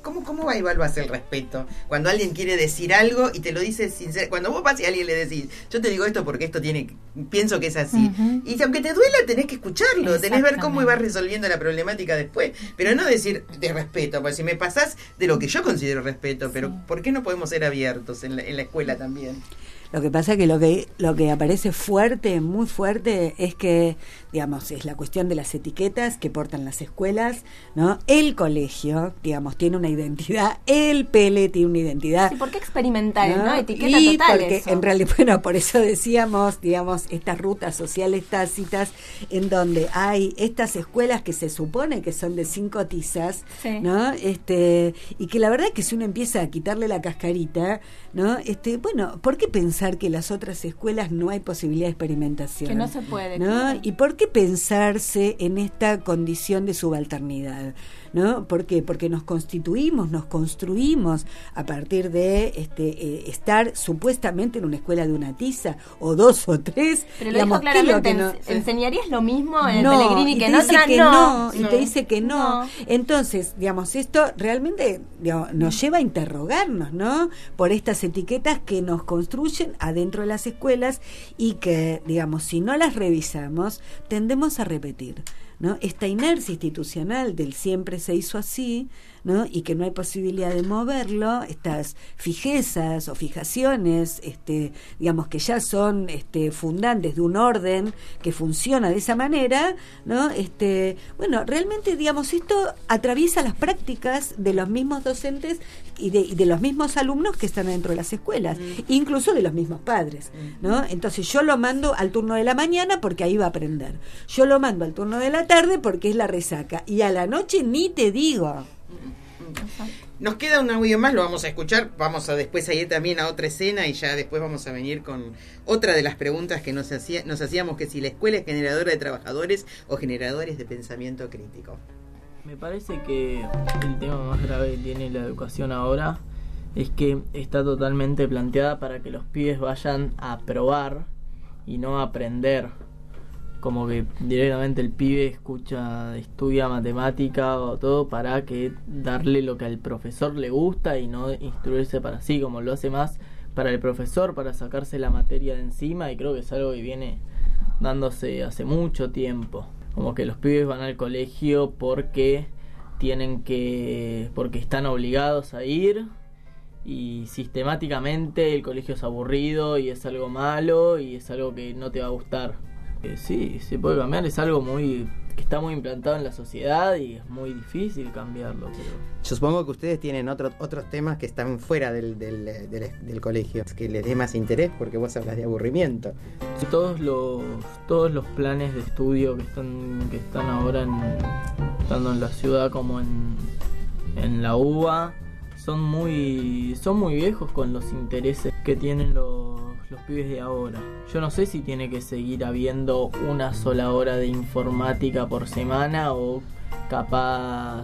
¿Cómo, cómo evaluás el respeto? Cuando alguien quiere decir algo y te lo dice sincero. Cuando vos vas y a alguien le decís, yo te digo esto porque esto tiene, pienso que es así. Uh-huh. Y aunque te duela, tenés que escucharlo, tenés que ver cómo vas resolviendo la problemática después. Pero no decir de respeto, porque si me pasás de lo que yo considero respeto, pero sí. ¿Por qué no podemos ser abiertos en la, en la escuela también? Lo que pasa es que lo que lo que aparece fuerte, muy fuerte, es que, digamos, es la cuestión de las etiquetas que portan las escuelas, ¿no? El colegio, digamos, tiene una identidad, el P L tiene una identidad. Sí, ¿por qué experimentar, ¿no? ¿no? Etiqueta y total porque eso. En realidad, bueno, por eso decíamos, digamos, estas rutas sociales tácitas, en donde hay estas escuelas que se supone que son de cinco tizas, sí. ¿no? Este, y que la verdad es que si uno empieza a quitarle la cascarita, ¿no? Este, bueno, ¿por qué pensar que las otras escuelas no hay posibilidad de experimentación? Que no se puede. ¿No? Claro. ¿Y por qué pensarse en esta condición de subalternidad? ¿No? ¿Por qué? Porque nos constituimos, nos construimos a partir de este eh, estar supuestamente en una escuela de una tiza, o dos o tres. Pero digamos, lo dijo claramente, que no, ¿enseñarías lo mismo en no, el Pellegrini que en otra? Que no. no. Y no. te dice que no. no. Entonces, digamos, esto realmente digamos, nos lleva a interrogarnos, ¿no? Por estas etiquetas que nos construyen adentro de las escuelas y que, digamos, si no las revisamos, tendemos a repetir, ¿no? Esta inercia institucional del siempre se hizo así, ¿no? Y que no hay posibilidad de moverlo, estas fijezas o fijaciones, este, digamos que ya son este, fundantes de un orden que funciona de esa manera, ¿no? Este, bueno, realmente, digamos, esto atraviesa las prácticas de los mismos docentes y de, y de los mismos alumnos que están dentro de las escuelas, mm. incluso de los mismos padres, ¿no? Entonces yo lo mando al turno de la mañana porque ahí va a aprender, yo lo mando al turno de la tarde porque es la resaca, y a la noche ni te digo. Nos queda un audio más, lo vamos a escuchar, vamos a después a ir también a otra escena y ya después vamos a venir con otra de las preguntas que nos, hacía, nos hacíamos, que si la escuela es generadora de trabajadores o generadores de pensamiento crítico. Me parece que el tema más grave que tiene la educación ahora es que está totalmente planteada para que los pibes vayan a probar y no a aprender. Como que directamente el pibe escucha, estudia matemática o todo para que darle lo que al profesor le gusta y no instruirse para sí, como lo hace más para el profesor, para sacarse la materia de encima, y creo que es algo que viene dándose hace mucho tiempo. Como que los pibes van al colegio porque tienen que, porque están obligados a ir, y sistemáticamente el colegio es aburrido y es algo malo y es algo que no te va a gustar. Eh, sí, se puede cambiar, es algo muy que está muy implantado en la sociedad y es muy difícil cambiarlo. Pero yo supongo que ustedes tienen otro, otros temas que están fuera del, del, del, del colegio, que les dé más interés, porque vos hablas de aburrimiento. Todos los todos los planes de estudio que están que están ahora en, tanto en la ciudad como en, en la U B A son muy son muy viejos con los intereses que tienen los los pibes de ahora. Yo no sé si tiene que seguir habiendo una sola hora de informática por semana o capaz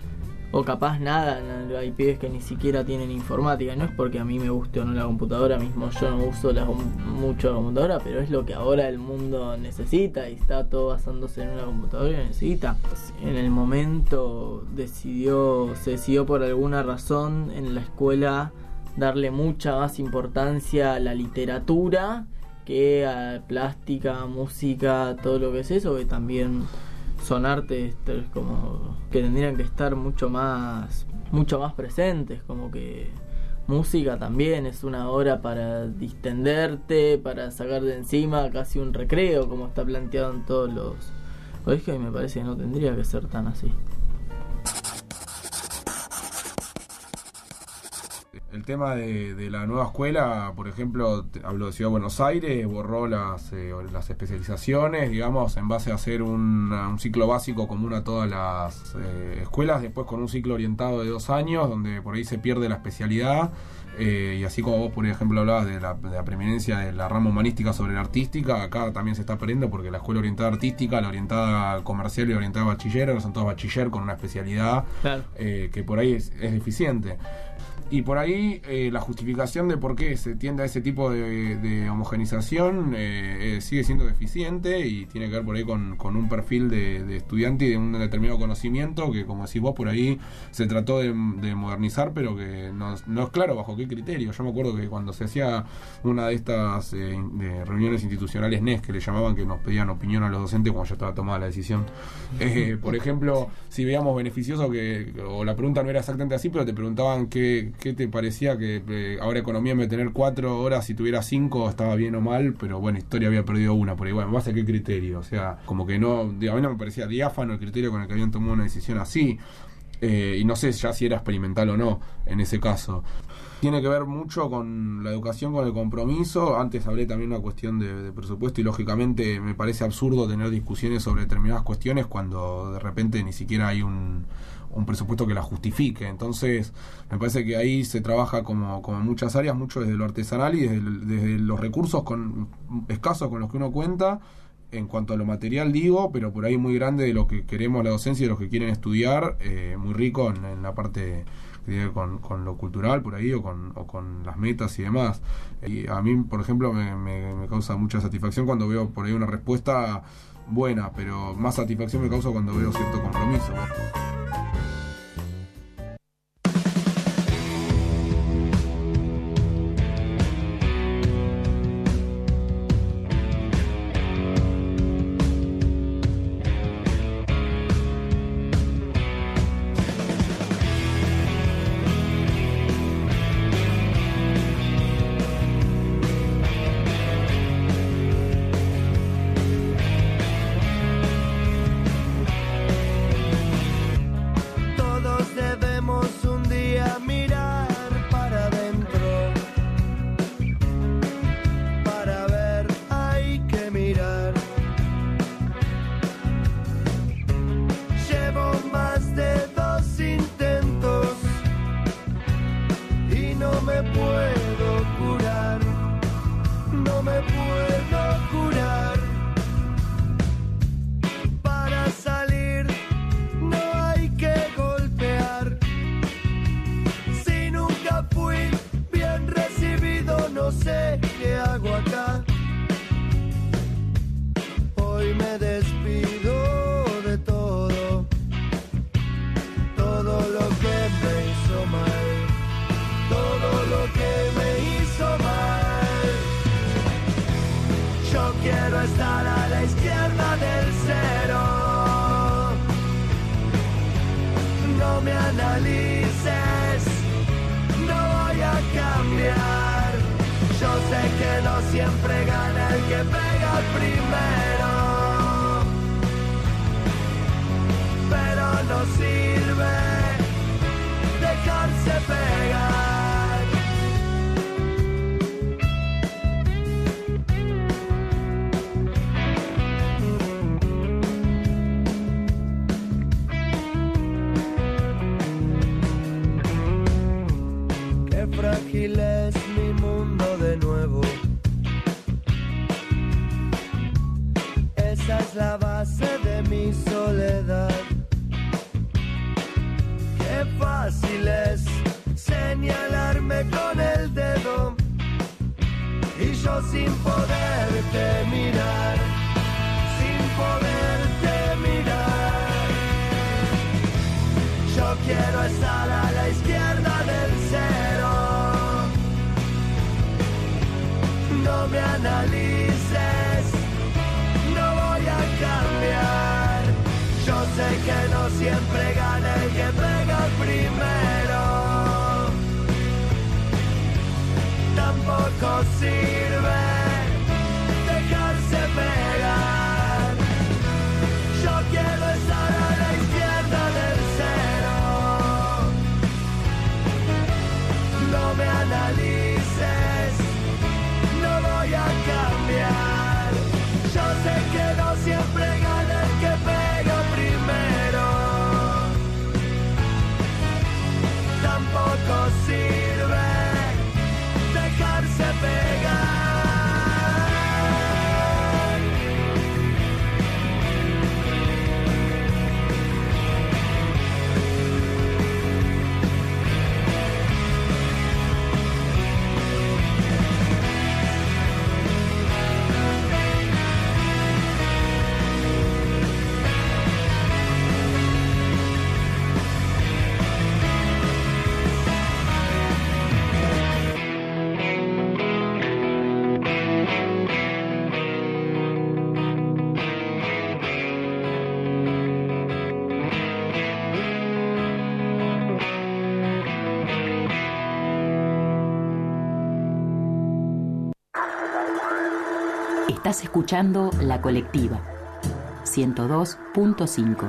o capaz nada. Hay pibes que ni siquiera tienen informática. No es porque a mí me guste o no la computadora, mismo yo no uso la, mucho la computadora, pero es lo que ahora el mundo necesita y está todo basándose en una computadora y necesita. En el momento decidió se decidió por alguna razón en la escuela darle mucha más importancia a la literatura que a plástica, música, todo lo que es eso, que también son artes como que tendrían que estar mucho más mucho más presentes, como que música también es una hora para distenderte, para sacar de encima, casi un recreo, como está planteado en todos los colegios, y me parece que no tendría que ser tan así. El tema de, de la nueva escuela, por ejemplo, hablo de Ciudad de Buenos Aires, borró las, eh, las especializaciones, digamos, en base a hacer un, un ciclo básico común a todas las eh, escuelas, después con un ciclo orientado de dos años, donde por ahí se pierde la especialidad, eh, y así como vos, por ejemplo, hablabas de la, de la preeminencia de la rama humanística sobre la artística, acá también se está perdiendo porque la escuela orientada artística, la orientada comercial y la orientada bachiller, son todos bachiller con una especialidad, claro. eh, que por ahí es, es deficiente. Y por ahí eh, la justificación de por qué se tiende a ese tipo de, de homogenización eh, eh, sigue siendo deficiente y tiene que ver por ahí con, con un perfil de, de estudiante y de un determinado conocimiento que, como decís vos, por ahí se trató de, de modernizar, pero que no, no es claro bajo qué criterio. Yo me acuerdo que cuando se hacía una de estas eh, de reuniones institucionales N E S, que le llamaban, que nos pedían opinión a los docentes cuando ya estaba tomada la decisión, eh, por ejemplo, si veíamos beneficioso que, o la pregunta no era exactamente así, pero te preguntaban qué ¿qué te parecía que eh, ahora economía en vez de tener cuatro horas, si tuviera cinco, estaba bien o mal? Pero bueno, historia había perdido una, por igual, ¿en base a qué criterio? O sea, como que no, digo, a mí no me parecía diáfano el criterio con el que habían tomado una decisión así, eh, y no sé ya si era experimental o no en ese caso. Tiene que ver mucho con la educación, con el compromiso. Antes hablé también de una cuestión de, de presupuesto y lógicamente me parece absurdo tener discusiones sobre determinadas cuestiones cuando de repente ni siquiera hay un, un presupuesto que la justifique. Entonces me parece que ahí se trabaja como, como en muchas áreas, mucho desde lo artesanal y desde, desde los recursos con, escasos con los que uno cuenta, en cuanto a lo material digo, pero por ahí muy grande de lo que queremos la docencia y de los que quieren estudiar, eh, muy rico en, en la parte que tiene con, con lo cultural por ahí o con, o con las metas y demás. Y a mí, por ejemplo, me, me, me causa mucha satisfacción cuando veo por ahí una respuesta buena, pero más satisfacción me causa cuando veo cierto compromiso. Tampoco sirve dejarse ver. Estás escuchando La Colectiva, ciento dos punto cinco.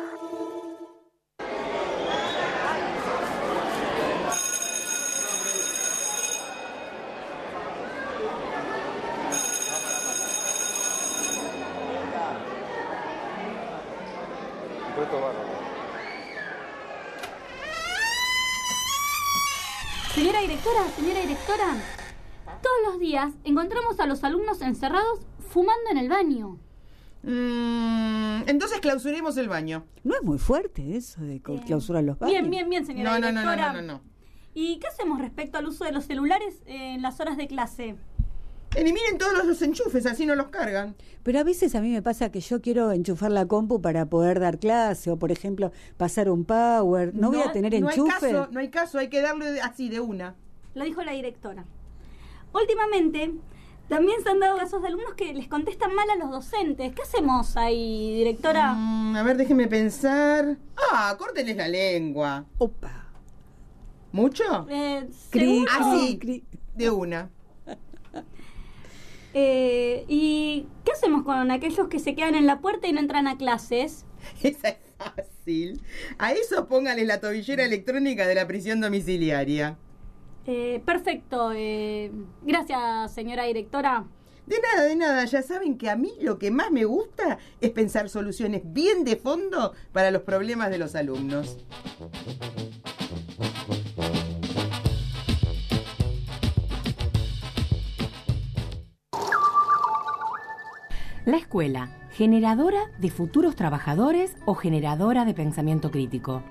Señora directora, señora directora, todos los días encontramos a los alumnos encerrados fumando en el baño. Mm, entonces clausuremos el baño. No es muy fuerte eso de clausurar los baños. Bien, bien, bien, señora no, no, directora. No, no, no, no, no. ¿Y qué hacemos respecto al uso de los celulares en las horas de clase? Eliminen todos los enchufes, así no los cargan. Pero a veces a mí me pasa que yo quiero enchufar la compu para poder dar clase o, por ejemplo, pasar un power. ¿No, no voy a tener no enchufe? Hay caso, no hay caso, hay que darle así de una. Lo dijo la directora. Últimamente, también se han dado casos de alumnos que les contestan mal a los docentes. ¿Qué hacemos ahí, directora? Mm, a ver, déjeme pensar. Ah, córtenles la lengua. Opa. ¿Mucho? Eh, Cri, así, cri, de una. Eh, ¿Y qué hacemos con aquellos que se quedan en la puerta y no entran a clases? Esa es fácil. A eso póngale la tobillera electrónica de la prisión domiciliaria. Eh, perfecto. Eh, gracias, señora directora. De nada, de nada. Ya saben que a mí lo que más me gusta es pensar soluciones bien de fondo para los problemas de los alumnos. La escuela, ¿generadora de futuros trabajadores o generadora de pensamiento crítico?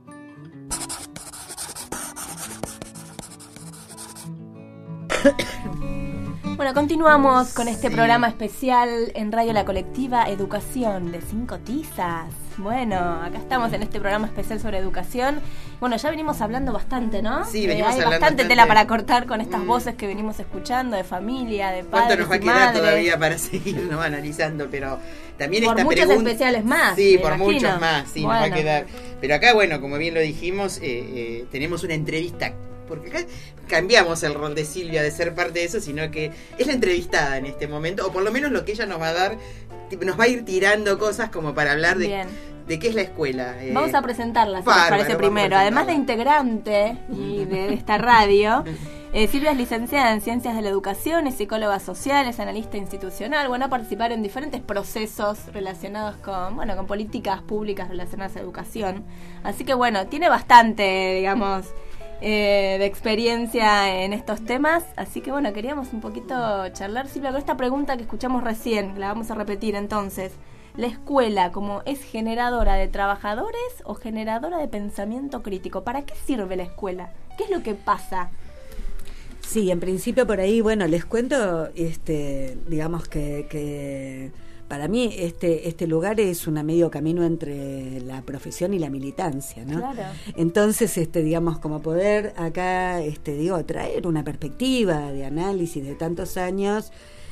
Bueno, continuamos con este sí. programa especial en Radio La Colectiva, Educación de Cinco Tizas. Bueno, acá estamos en este programa especial sobre educación. Bueno, ya venimos hablando bastante, ¿no? Sí, venimos eh, hay hablando bastante, bastante tela para cortar con estas mm. voces que venimos escuchando de familia, de padres ¿Cuánto nos va a quedar madres? Todavía para seguir ¿no? analizando? Pero también por esta muchos pregunta... especiales más. Sí, por imagino. muchos más, sí, bueno. nos va a quedar. Pero acá, bueno, como bien lo dijimos, eh, eh, tenemos una entrevista. Porque acá cambiamos el rol de Silvia de ser parte de eso, sino que es la entrevistada en este momento, o por lo menos lo que ella nos va a dar, nos va a ir tirando cosas como para hablar de, de qué es la escuela. Eh, vamos a presentarla, si bárbaro, les parece primero. Además de integrante y de esta radio, eh, Silvia es licenciada en Ciencias de la Educación, es psicóloga social, es analista institucional, bueno, a participar en diferentes procesos relacionados con, bueno, con políticas públicas relacionadas a educación. Así que bueno, tiene bastante, digamos... Eh, de experiencia en estos temas, así que bueno, queríamos un poquito charlar, Silvia, con esta pregunta que escuchamos recién, la vamos a repetir entonces. ¿La escuela como es generadora de trabajadores o generadora de pensamiento crítico? ¿Para qué sirve la escuela? ¿Qué es lo que pasa? Sí, en principio por ahí, bueno, les cuento, este, digamos que... que para mí este este lugar es un medio camino entre la profesión y la militancia, ¿no? Claro. Entonces, este, digamos, como poder acá, este, digo, traer una perspectiva de análisis de tantos años,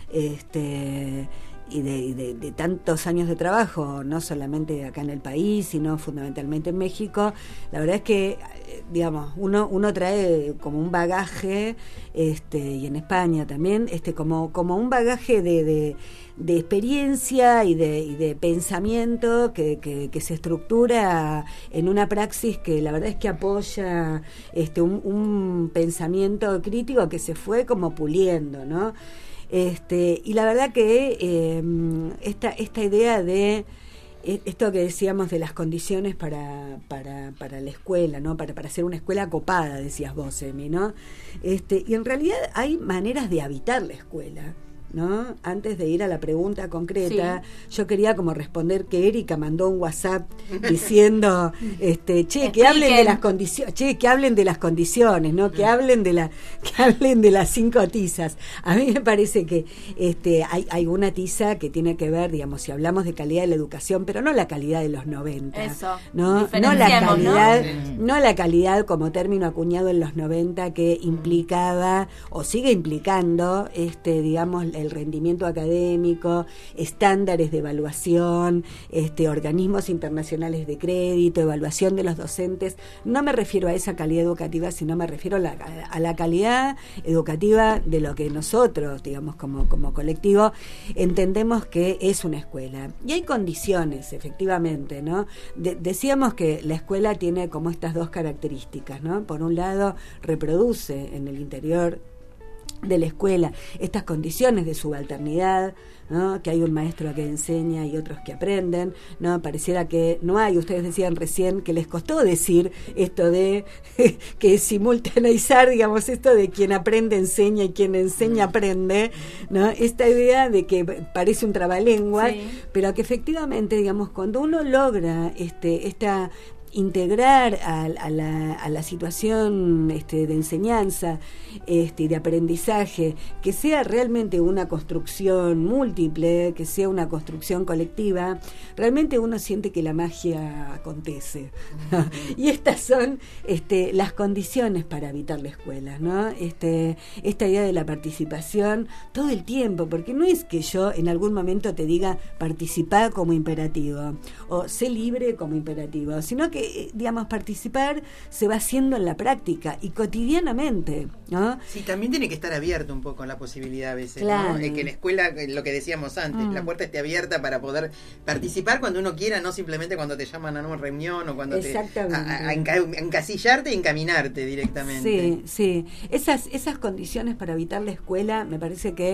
este, y de, y de, de tantos años de trabajo, no solamente acá en el país, sino fundamentalmente en México. La verdad es que, digamos, uno uno trae como un bagaje, este, y en España también, este, como como un bagaje de, de de experiencia y de, y de pensamiento que, que, que se estructura en una praxis que la verdad es que apoya este un, un pensamiento crítico que se fue como puliendo, ¿no? Este, y la verdad que eh, esta, esta idea de esto que decíamos de las condiciones para, para, para la escuela, ¿no? Para, para hacer una escuela copada, decías vos, Emi, ¿no? Este, y en realidad hay maneras de habitar la escuela, ¿no? Antes de ir a la pregunta concreta, sí. Yo quería como responder que Erika mandó un WhatsApp diciendo, este, che, que hablen de las condiciones, che, que hablen de las condiciones, ¿no? Que hablen de la, que hablen de las cinco tizas. A mí me parece que este hay, hay una tiza que tiene que ver, digamos, si hablamos de calidad de la educación, pero no la calidad de los noventa. Eso. No, no la calidad, ¿no? no la calidad como término acuñado en los noventa que implicaba o sigue implicando este, digamos, el rendimiento académico, estándares de evaluación, este, organismos internacionales de crédito, evaluación de los docentes. No me refiero a esa calidad educativa, sino me refiero a la, a la calidad educativa de lo que nosotros, digamos, como, como colectivo, entendemos que es una escuela. Y hay condiciones, efectivamente, ¿no? De, decíamos que la escuela tiene como estas dos características, ¿no? Por un lado, reproduce en el interior de la escuela estas condiciones de subalternidad, ¿no? Que hay un maestro que enseña y otros que aprenden, ¿no? Pareciera que no hay, ustedes decían recién que les costó decir esto de que simultaneizar, digamos, esto de quien aprende enseña y quien enseña aprende, ¿no? Esta idea de que parece un trabalengua, sí, pero que efectivamente, digamos, cuando uno logra este esta integrar a, a, la, a la situación este, de enseñanza este, y de aprendizaje, que sea realmente una construcción múltiple, que sea una construcción colectiva, realmente uno siente que la magia acontece. Y estas son este, las condiciones para habitar la escuela, ¿no? Este, esta idea de la participación todo el tiempo, porque no es que yo en algún momento te diga participar como imperativo o sé libre como imperativo, sino que digamos, participar se va haciendo en la práctica y cotidianamente, ¿no? Sí, también tiene que estar abierto un poco la posibilidad a veces, claro, ¿no? Es que en la escuela, lo que decíamos antes, mm. la puerta esté abierta para poder participar cuando uno quiera, no simplemente cuando te llaman a una reunión o cuando te a, a, a encasillarte y encaminarte directamente. Sí, sí. Esas, esas condiciones para habitar la escuela me parece que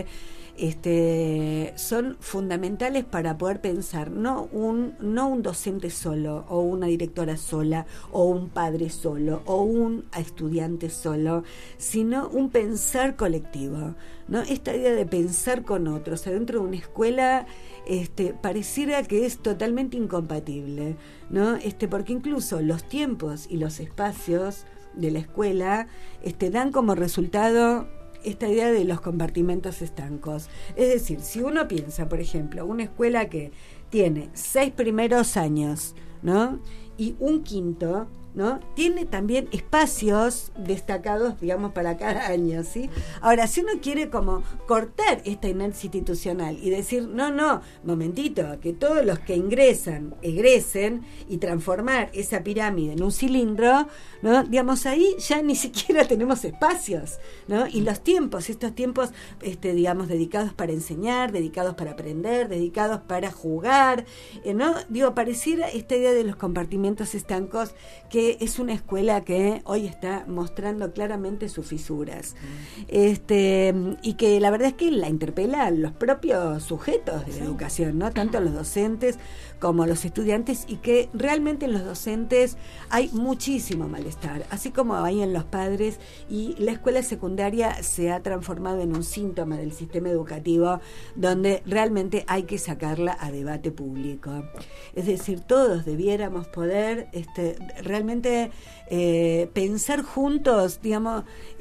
Este, son fundamentales para poder pensar no un no un docente solo o una directora sola o un padre solo o un estudiante solo, sino un pensar colectivo, ¿no? Esta idea de pensar con otros adentro de una escuela este, pareciera que es totalmente incompatible, ¿no? Este, porque incluso los tiempos y los espacios de la escuela este, dan como resultado esta idea de los compartimentos estancos. Es decir, si uno piensa, por ejemplo, una escuela que tiene seis primeros años, ¿no? Y un quinto, ¿no? Tiene también espacios destacados, digamos, para cada año, ¿sí? Ahora, si uno quiere como cortar esta inercia institucional y decir, no, no, momentito, que todos los que ingresan, egresen y transformar esa pirámide en un cilindro, ¿no? Digamos, ahí ya ni siquiera tenemos espacios, ¿no? Y los tiempos, estos tiempos, este, digamos, dedicados para enseñar, dedicados para aprender, dedicados para jugar, eh, ¿no? Digo, pareciera esta idea de los compartimentos estancos que es una escuela que hoy está mostrando claramente sus fisuras, mm. este y que la verdad es que la interpela a los propios sujetos de la sí. educación, ¿no? Tanto los docentes como los estudiantes, y que realmente en los docentes hay muchísimo malestar, así como hay en los padres, y la escuela secundaria se ha transformado en un síntoma del sistema educativo donde realmente hay que sacarla a debate público. Es decir, todos debiéramos poder este, realmente eh, pensar juntos, digamos,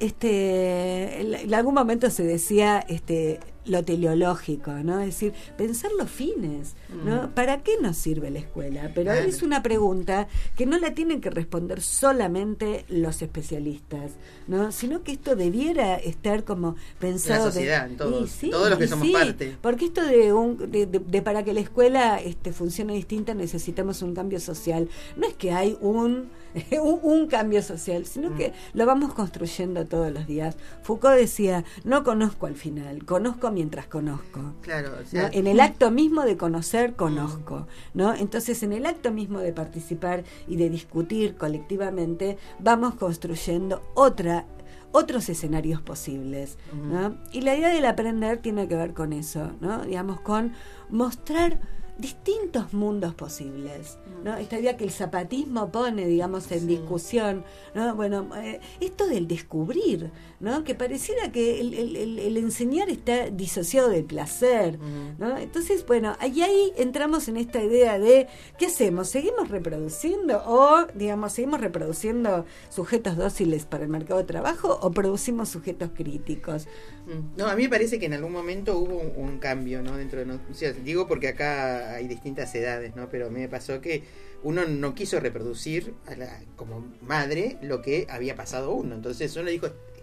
este, en, en algún momento se decía este lo teleológico, ¿no? Es decir, pensar los fines, ¿no? Mm. ¿Para qué nos sirve la escuela? Pero claro. Es una pregunta que no la tienen que responder solamente los especialistas, ¿no? Sino que esto debiera estar como pensado la sociedad, de, en todos, sí, todos los que somos sí, parte. Porque esto de un de, de, de para que la escuela este funcione distinta necesitamos un cambio social. No es que hay un un, un cambio social, sino mm. que lo vamos construyendo todos los días. Foucault decía, no conozco al final, conozco mientras conozco. Claro, o sea, ¿no? En el acto mismo de conocer, conozco, ¿no? Entonces, en el acto mismo de participar y de discutir colectivamente, vamos construyendo otra otros escenarios posibles, ¿no? Uh-huh. Y la idea del aprender tiene que ver con eso, ¿no? Digamos, con mostrar distintos mundos posibles, ¿no? Esta idea que el zapatismo pone, digamos, en sí. discusión, ¿no? Bueno, eh, esto del descubrir, ¿no? Que pareciera que el, el, el enseñar está disociado del placer, uh-huh. ¿no? Entonces, bueno, ahí, ahí entramos en esta idea de ¿qué hacemos? ¿Seguimos reproduciendo o, digamos, seguimos reproduciendo sujetos dóciles para el mercado de trabajo o producimos sujetos críticos? No, a mí me parece que en algún momento hubo un, un cambio, ¿no? Dentro de, no, o sea, digo porque acá hay distintas edades, ¿no? Pero a mí me pasó que uno no quiso reproducir a la, como madre lo que había pasado uno. Entonces uno dijo,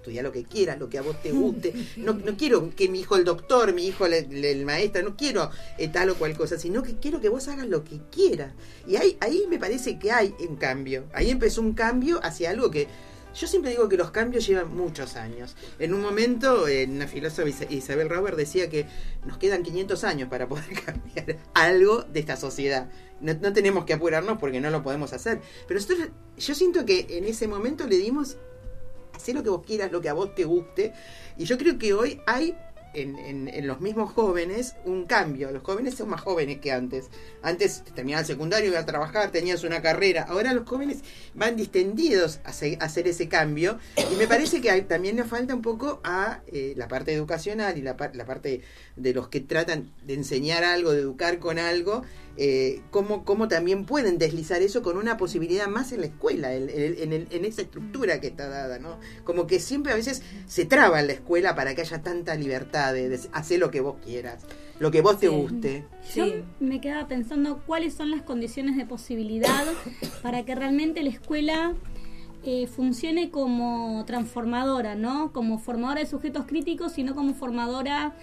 estudia lo que quieras, lo que a vos te guste. No, no quiero que mi hijo el doctor, mi hijo el, el, el maestro, no quiero eh, tal o cual cosa, sino que quiero que vos hagas lo que quieras. Y ahí, ahí me parece que hay un cambio. Ahí empezó un cambio hacia algo que... Yo siempre digo que los cambios llevan muchos años. En un momento, eh, una filósofa, Isabel Robert, decía que nos quedan quinientos años para poder cambiar algo de esta sociedad. No, no tenemos que apurarnos porque no lo podemos hacer. Pero nosotros, yo siento que en ese momento le dimos, hacer lo que vos quieras, lo que a vos te guste. Y yo creo que hoy hay... En, en, en los mismos jóvenes un cambio. Los jóvenes son más jóvenes que antes. Antes terminabas el secundario, ibas a trabajar, tenías una carrera. Ahora los jóvenes van distendidos a, se, a hacer ese cambio, y me parece que hay, también le falta un poco a eh, la parte educacional y la, la parte de los que tratan de enseñar algo, de educar con algo, eh, cómo, cómo también pueden deslizar eso con una posibilidad más en la escuela, en, en, en, en esa estructura que está dada, ¿no? Como que siempre a veces se traba en la escuela para que haya tanta libertad de, de hacer lo que vos quieras, lo que vos te sí. guste. Yo sí. me quedaba pensando cuáles son las condiciones de posibilidad para que realmente la escuela eh, funcione como transformadora, ¿no? Como formadora de sujetos críticos, sino como formadora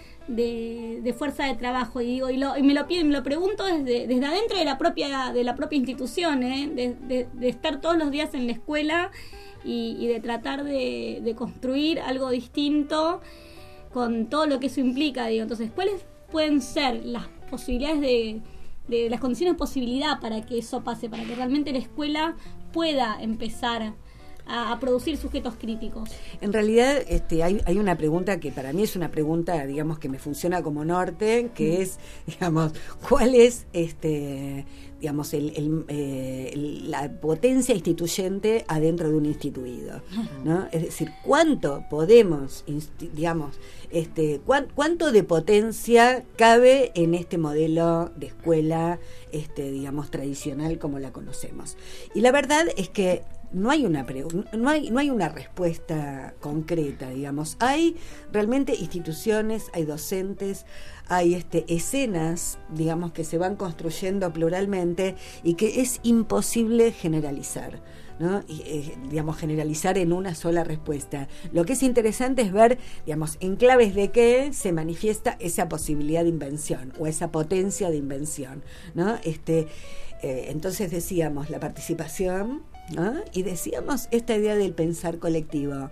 de, de fuerza de trabajo. Y digo, y, lo, y me lo pido, y me lo pregunto desde, desde adentro de la propia, de la propia institución, ¿eh? de, de, de estar todos los días en la escuela y, y de tratar de, de construir algo distinto con todo lo que eso implica, digo. Entonces, ¿cuáles pueden ser las posibilidades de, de las condiciones de posibilidad para que eso pase, para que realmente la escuela pueda empezar a, a producir sujetos críticos? En realidad este, hay, hay una pregunta que para mí es una pregunta, digamos, que me funciona como norte, que mm. es, digamos, ¿cuál es este digamos el, el, eh, el, la potencia instituyente adentro de un instituido, ¿no? Es decir, ¿cuánto podemos, insti- digamos, este, cuán, cuánto de potencia cabe en este modelo de escuela, este, digamos, tradicional como la conocemos? Y la verdad es que no hay una pre- no hay no hay una respuesta concreta, digamos. Hay realmente instituciones, hay docentes, hay este escenas, digamos, que se van construyendo pluralmente y que es imposible generalizar, ¿no? Y, eh, digamos, generalizar en una sola respuesta. Lo que es interesante es ver, digamos, en claves de qué se manifiesta esa posibilidad de invención o esa potencia de invención, ¿no? Este, eh, entonces decíamos la participación, ¿no? Y decíamos esta idea del pensar colectivo.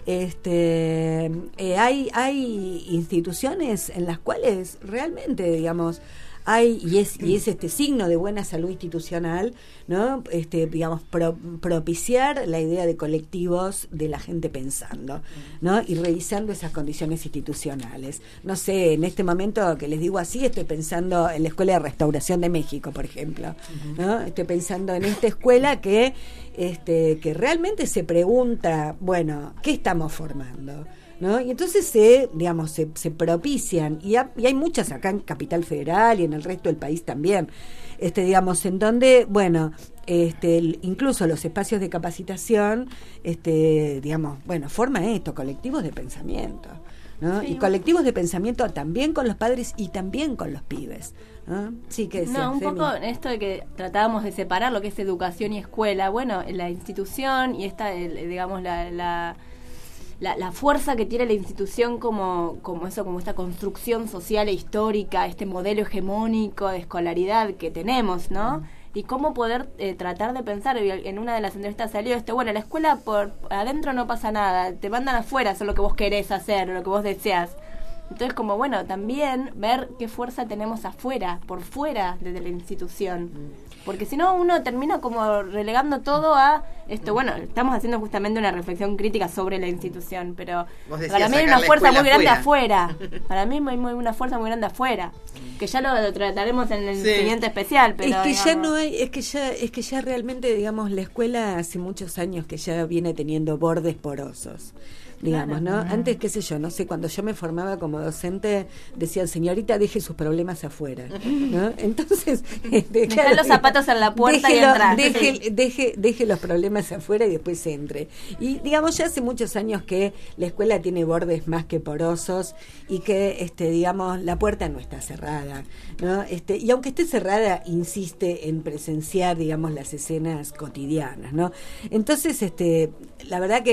Este, eh, hay, hay instituciones en las cuales realmente, digamos, hay y es y es este signo de buena salud institucional, ¿no? Este, digamos, pro, propiciar la idea de colectivos de la gente pensando, ¿no? Y revisando esas condiciones institucionales. No sé, en este momento que les digo así, estoy pensando en la Escuela de Restauración de México, por ejemplo, ¿no? Estoy pensando en esta escuela que este que realmente se pregunta, bueno, ¿qué estamos formando? ¿No? Y entonces se, digamos, se, se propician, y, ha, y hay muchas acá en Capital Federal y en el resto del país también, este, digamos, en donde, bueno, este, el, incluso los espacios de capacitación, este, digamos, bueno, forman esto, colectivos de pensamiento, ¿no? Sí. Y colectivos de pensamiento también con los padres y también con los pibes, ¿no? Sí, que no, un poco esto de que tratábamos de separar lo que es educación y escuela. Bueno, la institución y esta, el, digamos, la, la La, la fuerza que tiene la institución como, como eso, como esta construcción social e histórica, este modelo hegemónico de escolaridad que tenemos, ¿no? Y cómo poder eh, tratar de pensar, en una de las entrevistas salió esto, bueno, la escuela por adentro no pasa nada, te mandan afuera, hacer lo que vos querés hacer, lo que vos deseas. Entonces, como bueno, también ver qué fuerza tenemos afuera, por fuera de la institución. Porque si no, uno termina como relegando todo a esto. Bueno, estamos haciendo justamente una reflexión crítica sobre la institución, pero para mí hay una fuerza muy grande afuera. Para mí hay muy, una fuerza muy grande afuera, que ya lo trataremos en el sí. siguiente especial. Pero, es que digamos, ya no hay, es que ya, es que ya realmente, digamos, la escuela hace muchos años que ya viene teniendo bordes porosos. Digamos, ¿no? Antes, qué sé yo, no sé, cuando yo me formaba como docente, decían, señorita, deje sus problemas afuera, ¿no? Entonces, este, claro, los zapatos en la puerta déjelo, y entrar. Deje, sí. deje, deje los problemas afuera y después entre. Y, digamos, ya hace muchos años que la escuela tiene bordes más que porosos y que, este, digamos, la puerta no está cerrada, ¿no? Este, y aunque esté cerrada, insiste en presenciar, digamos, las escenas cotidianas, ¿no? Entonces, este, la verdad que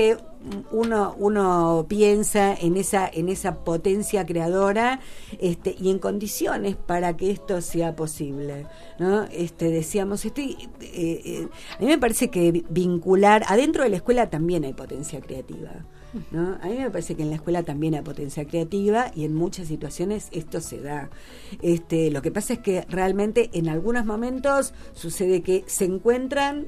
uno uno piensa en esa en esa potencia creadora, este, y en condiciones para que esto sea posible, ¿no? Este, decíamos, estoy, eh, eh, a mí me parece que vincular adentro de la escuela también hay potencia creativa, ¿no? A mí me parece que en la escuela también hay potencia creativa y en muchas situaciones esto se da. Este, lo que pasa es que realmente en algunos momentos sucede que se encuentran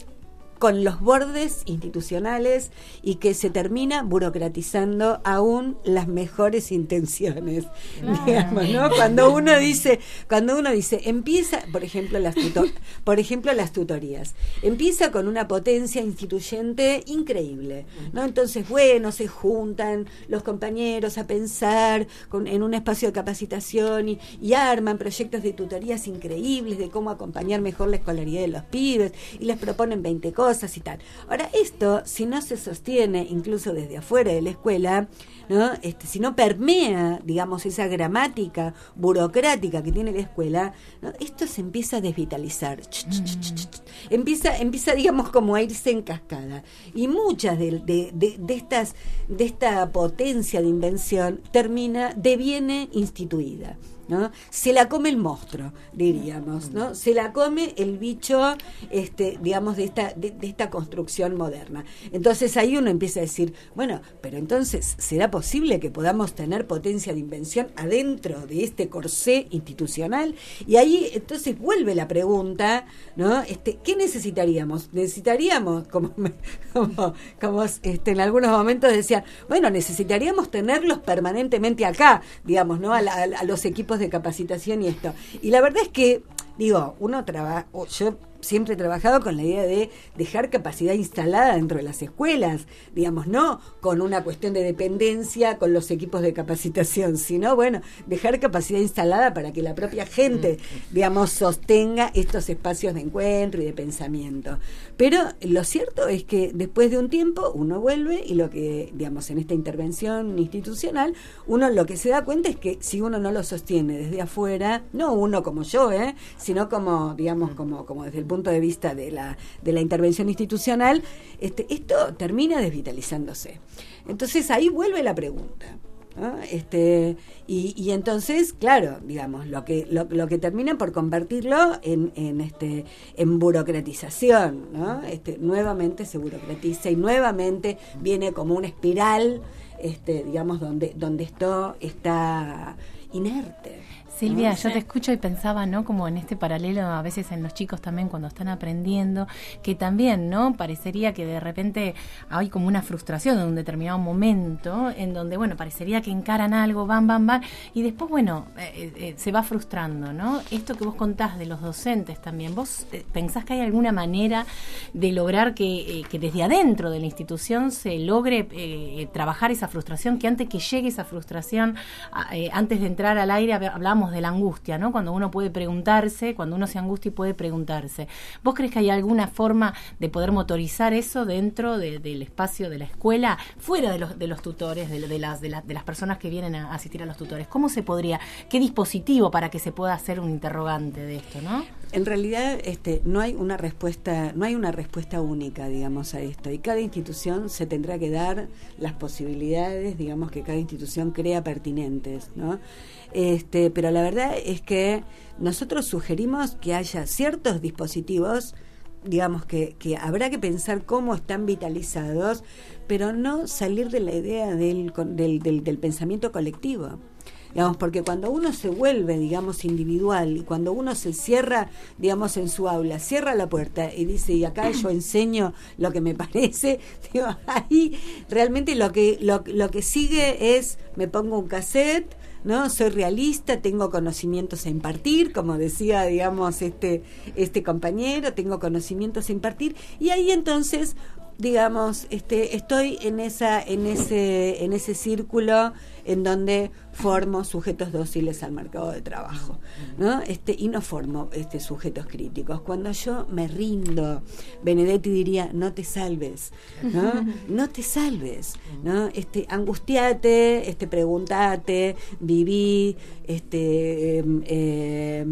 con los bordes institucionales y que se termina burocratizando aún las mejores intenciones, claro. digamos, ¿no? Cuando uno dice, cuando uno dice, empieza, por ejemplo, las tutor, por ejemplo, las tutorías, empieza con una potencia instituyente increíble, ¿no? Entonces, bueno, se juntan los compañeros a pensar con, en un espacio de capacitación y, y arman proyectos de tutorías increíbles de cómo acompañar mejor la escolaridad de los pibes y les proponen veinte cosas y tal. Ahora, esto, si no se sostiene incluso desde afuera de la escuela, ¿no? Este, si no permea, digamos, esa gramática burocrática que tiene la escuela, ¿no? Esto se empieza a desvitalizar. Ch, ch, ch, ch, ch. Empieza, empieza, digamos, como a irse en cascada. Y muchas de, de, de, de estas, de esta potencia de invención termina, deviene instituida, ¿no? Se la come el monstruo, diríamos, ¿no? Se la come el bicho, este, digamos, de esta, de, de esta construcción moderna. Entonces ahí uno empieza a decir, bueno, pero entonces, ¿será posible que podamos tener potencia de invención adentro de este corsé institucional? Y ahí entonces vuelve la pregunta, ¿no? Este, ¿qué necesitaríamos? Necesitaríamos, como, como, como este, en algunos momentos decían, bueno, necesitaríamos tenerlos permanentemente acá, digamos, ¿no? A, la, a los equipos de capacitación y esto. Y la verdad es que, digo, uno trabaja, yo siempre he trabajado con la idea de dejar capacidad instalada dentro de las escuelas, digamos, no con una cuestión de dependencia con los equipos de capacitación, sino, bueno, dejar capacidad instalada para que la propia gente, digamos, sostenga estos espacios de encuentro y de pensamiento. Pero lo cierto es que después de un tiempo uno vuelve y lo que, digamos, en esta intervención institucional, uno lo que se da cuenta es que si uno no lo sostiene desde afuera, no uno como yo, ¿eh? sino como, digamos, como, como desde el punto de vista de la de la intervención institucional, este, esto termina desvitalizándose. Entonces ahí vuelve la pregunta, ¿no? Este, y, y entonces, claro, digamos, lo que lo, lo que termina por convertirlo en, en este en burocratización, ¿no? Este, nuevamente se burocratiza y nuevamente viene como una espiral, este, digamos, donde donde esto está inerte. Silvia, yo te escucho y pensaba, ¿no? Como en este paralelo a veces en los chicos también cuando están aprendiendo, que también, ¿no? Parecería que de repente hay como una frustración en un determinado momento, en donde, bueno, parecería que encaran algo, van, van, van, y después, bueno, eh, eh, se va frustrando, ¿no? Esto que vos contás de los docentes también, ¿vos eh, pensás que hay alguna manera de lograr que, eh, que desde adentro de la institución se logre eh, trabajar esa frustración, que antes que llegue esa frustración, eh, antes de entrar al aire hablábamos de la angustia, ¿no? Cuando uno puede preguntarse, cuando uno se angustia y puede preguntarse. ¿Vos crees que hay alguna forma de poder motorizar eso dentro de, del espacio de la escuela, fuera de los, de los tutores, de, de, las, de, la, de las personas que vienen a asistir a los tutores? ¿Cómo se podría, qué dispositivo para que se pueda hacer un interrogante de esto, ¿no? En realidad, este, no hay una respuesta, no hay una respuesta única, digamos, a esto. Y cada institución se tendrá que dar las posibilidades, digamos, que cada institución crea pertinentes, ¿no? Este, pero la verdad es que nosotros sugerimos que haya ciertos dispositivos, digamos, que, que habrá que pensar cómo están vitalizados, pero no salir de la idea del, del, del, del pensamiento colectivo. Digamos, porque cuando uno se vuelve, digamos, individual y cuando uno se cierra, digamos, en su aula, cierra la puerta y dice, y acá yo enseño lo que me parece, digo, ahí realmente lo que, lo, lo que sigue es, me pongo un cassette, ¿no? Soy realista, tengo conocimientos a impartir, como decía, digamos, este, este compañero, tengo conocimientos a impartir, y ahí entonces, digamos, este, estoy en esa, en ese, en ese círculo, en donde formo sujetos dóciles al mercado de trabajo, ¿no? Este, y no formo este, sujetos críticos. Cuando yo me rindo, Benedetti diría, no te salves, ¿no? No te salves, ¿no? Este, angustiate, este, preguntate, viví, este, eh, eh,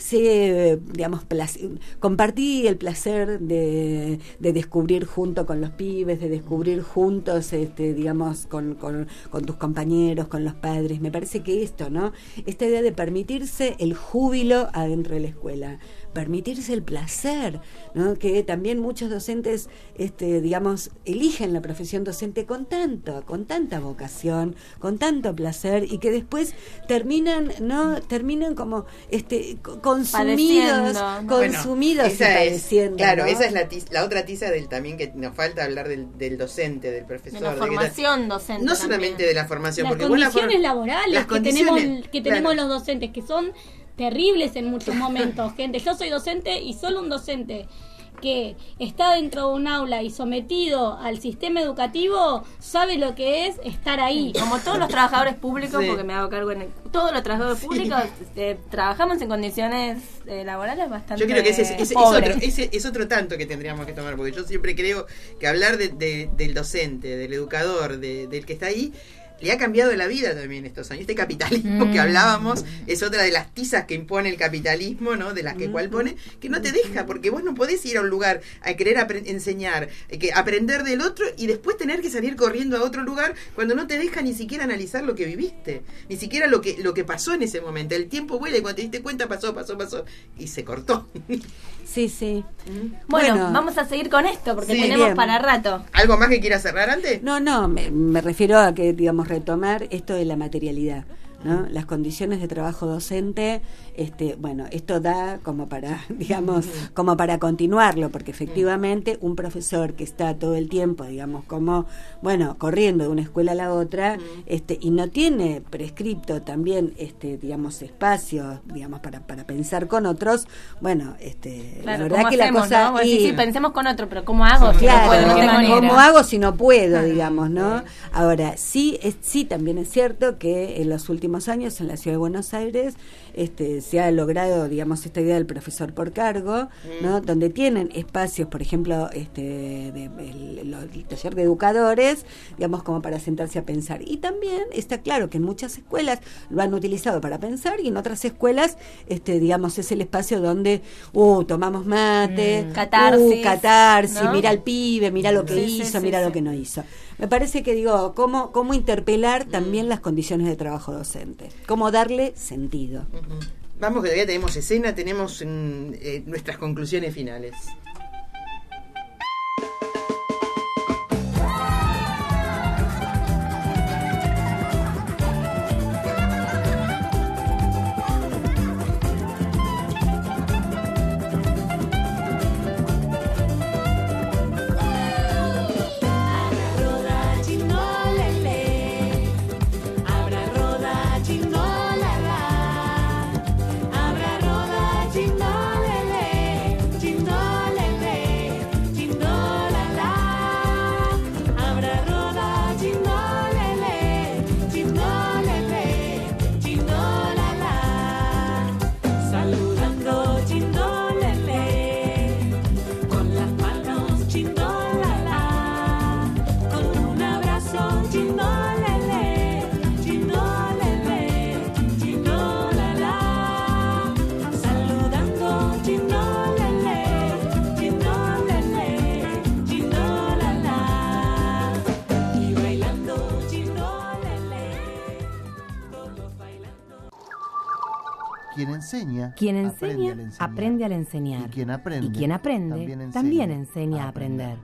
sé, digamos, placer, compartí el placer de, de descubrir junto con los pibes, de descubrir juntos, este, digamos, con, con, con tus compañeros, con los padres. Me parece que esto, ¿no? Esta idea de permitirse el júbilo adentro de la escuela, permitirse el placer, ¿no? Que también muchos docentes, este, digamos, eligen la profesión docente con tanto, con tanta vocación, con tanto placer, y que después terminan, ¿no? Terminan como este consumidos, consumidos bueno, esa y padeciendo. Es, claro, ¿no? esa es la, tiza, la otra tiza del también que nos falta hablar del, del docente, del profesor. De la formación de docente. No solamente también. de la formación, las porque condiciones la, laborales las que condiciones, tenemos, que tenemos claro. los docentes, que son terribles en muchos momentos. Gente, yo soy docente y solo un docente que está dentro de un aula y sometido al sistema educativo sabe lo que es estar ahí. Como todos los trabajadores públicos, Sí. porque me hago cargo en el, todos los trabajadores Sí. públicos eh, trabajamos en condiciones eh, laborales bastante Yo creo que ese, ese, ese es, pobres. otro, ese es otro tanto que tendríamos que tomar, porque yo siempre creo que hablar de, de, del docente, del educador, de, del que está ahí, le ha cambiado la vida también estos años. Este capitalismo mm. que hablábamos es otra de las tizas que impone el capitalismo, ¿no? De las que mm. cual pone, que no te deja, porque vos no podés ir a un lugar a querer apre- enseñar, eh, que aprender del otro y después tener que salir corriendo a otro lugar cuando no te deja ni siquiera analizar lo que viviste, ni siquiera lo que lo que pasó en ese momento. El tiempo vuela y cuando te diste cuenta pasó, pasó, pasó y se cortó. Sí, sí. Mm. Bueno, bueno, vamos a seguir con esto porque sí, tenemos bien. para rato. ¿Algo más que quieras cerrar antes? No, no, me, me refiero a que, digamos, retomar esto de la materialidad, ¿no? Las condiciones de trabajo docente, este, bueno, esto da como para, digamos, como para continuarlo, porque efectivamente un profesor que está todo el tiempo, digamos, como, bueno, corriendo de una escuela a la otra, este, y no tiene prescripto también, este, digamos, espacios, digamos, para, para pensar con otros, bueno, este, claro, la verdad que hacemos, la cosa, ¿no? y, sí, sí, pensemos con otro, pero ¿cómo hago? Si claro, no puedo, no tengo ¿cómo manera. hago si no puedo, digamos, ¿no? Ahora, sí, es, sí, también es cierto que en los últimos años en la ciudad de Buenos Aires este, se ha logrado, digamos, esta idea del profesor por cargo, ¿no? Mm. Donde tienen espacios, por ejemplo, este, de, el, el, el taller de educadores, digamos, como para sentarse a pensar. Y también está claro que en muchas escuelas lo han utilizado para pensar y en otras escuelas, este, digamos, es el espacio donde, uh, tomamos mate, mm. catarsis, uh, catarsis, ¿no? Mira al pibe, mira lo que sí, hizo, sí, mira sí, lo sí. que no hizo. Me parece que, digo, cómo, cómo interpelar también mm. las condiciones de trabajo docente, cómo darle sentido. Uh-huh. Vamos, que todavía tenemos escena, tenemos mm, eh, nuestras conclusiones finales. Quien enseña, quien enseña aprende al enseñar. Aprende al enseñar. Y quien aprende, y quien aprende también enseña, también enseña a aprender.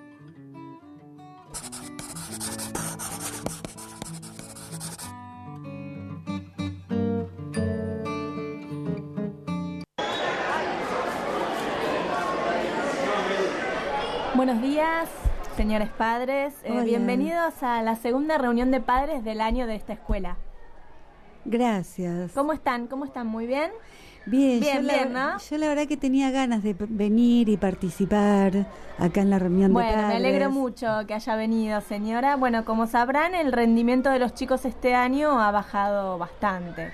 Buenos días, señores padres. Eh, bienvenidos a la segunda reunión de padres del año de esta escuela. Gracias. ¿Cómo están? ¿Cómo están? ¿Muy bien? Bien, Bien, yo, la, bien, ¿no? yo la verdad que tenía ganas de p- venir y participar acá en la reunión Bueno, de padres. me alegro mucho que haya venido, señora. Bueno, como sabrán, el rendimiento de los chicos este año ha bajado bastante.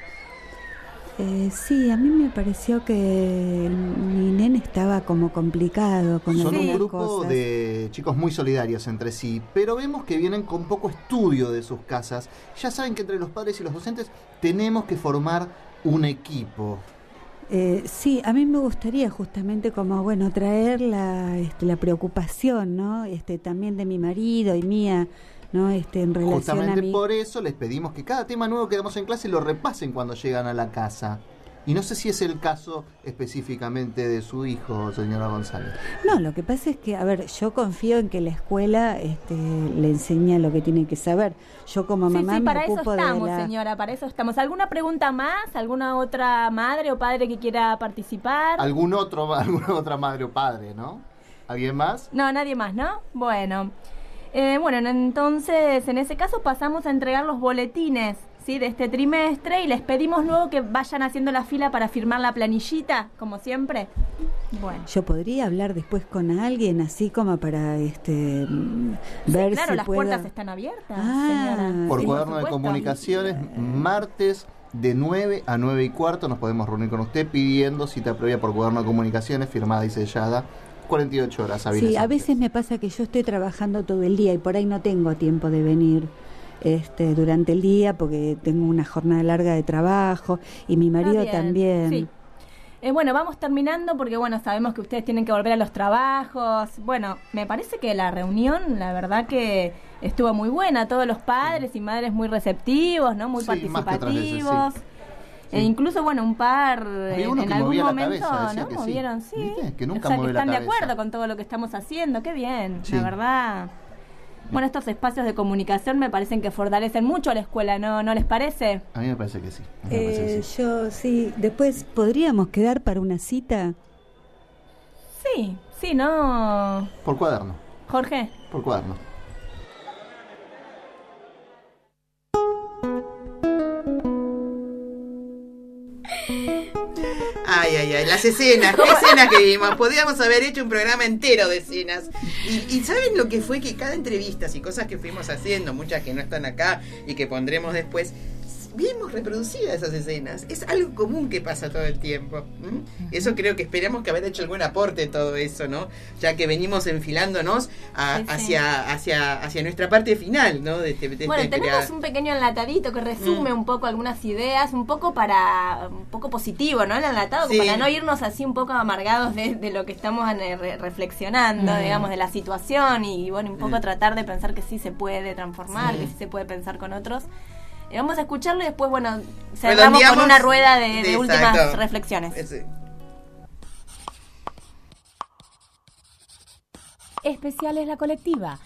Eh, sí, a mí me pareció que el- mi nene estaba como complicado con Son un algunas grupo cosas. de chicos muy solidarios entre sí, pero vemos que vienen con poco estudio de sus casas. Ya saben que entre los padres y los docentes tenemos que formar un equipo. Eh, sí, a mí me gustaría justamente como, bueno, traer la, este, la preocupación, ¿no? Este, también de mi marido y mía, ¿no? Este, en relación Justamente a mi... por eso les pedimos que cada tema nuevo que damos en clase lo repasen cuando llegan a la casa. Y no sé si es el caso específicamente de su hijo, señora González. No, lo que pasa es que, a ver, yo confío en que la escuela este, le enseña lo que tiene que saber. Yo como Sí, mamá sí, me para eso ocupo estamos, de la... señora, para eso estamos. ¿Alguna pregunta más? ¿Alguna otra madre o padre que quiera participar? ¿Algún otro, alguna otra madre o padre, no? ¿Alguien más? No, nadie más, ¿no? Bueno, eh, bueno, entonces en ese caso pasamos a entregar los boletines, ¿sí? De este trimestre y les pedimos luego que vayan haciendo la fila para firmar la planillita, como siempre. Bueno. Yo podría hablar después con alguien así como para este mm, Sí, ver claro, si las puedo... puertas están abiertas, Ah, señora. Por Sí, cuaderno de supuesto. comunicaciones, martes de nueve a nueve y cuarto nos podemos reunir con usted pidiendo cita previa por cuaderno de comunicaciones firmada y sellada. cuarenta y ocho horas hábiles. Sí, a veces me pasa que yo estoy trabajando todo el día y por ahí no tengo tiempo de venir este durante el día porque tengo una jornada larga de trabajo y mi marido Está bien, también. sí. Eh, bueno, vamos terminando porque, bueno, sabemos que ustedes tienen que volver a los trabajos. Bueno, me parece que la reunión, la verdad que estuvo muy buena. Todos los padres y madres muy receptivos, ¿no? Muy Sí, más que otras veces, participativos. sí. E incluso, bueno, un par Había en, uno en que algún movía la momento, cabeza, decía ¿no? que sí. Movieron, sí. ¿Viste? Que nunca o sea, que mueve la están de cabeza. acuerdo con todo lo que estamos haciendo. Qué bien, Sí. la verdad. Bueno, estos espacios de comunicación me parecen que fortalecen mucho a la escuela, ¿no, no les parece? A mí me parece que sí. A mí me parece que Eh, sí. yo sí, después podríamos quedar para una cita. Sí, sí, ¿no? Por cuaderno, Jorge. por cuaderno. Ay, ay, ay, las escenas, qué escenas que vimos. Podríamos haber hecho un programa entero de escenas. Y, y ¿saben lo que fue? Que cada entrevista y cosas que fuimos haciendo, muchas que no están acá y que pondremos después, vimos reproducidas esas escenas. Es algo común que pasa todo el tiempo. ¿Mm? Eso creo que esperamos que haber hecho algún aporte en todo eso, ¿no? Ya que venimos enfilándonos a- Sí, sí. hacia, hacia, hacia nuestra parte final, ¿no? De este, de Bueno, este tenemos crea- un pequeño enlatadito que resume Mm. un poco algunas ideas, un poco para, un poco positivo, ¿no? El enlatado, Sí. para no irnos así un poco amargados de, de lo que estamos eh, re- reflexionando, Mm. digamos, de la situación y, bueno, un poco Mm. tratar de pensar que sí se puede transformar, Sí. que sí se puede pensar con otros. Eh, vamos a escucharlo y después, bueno, cerramos con Redondeamos una rueda de, de de- últimas exacto. reflexiones. Ese. Especial es la colectiva.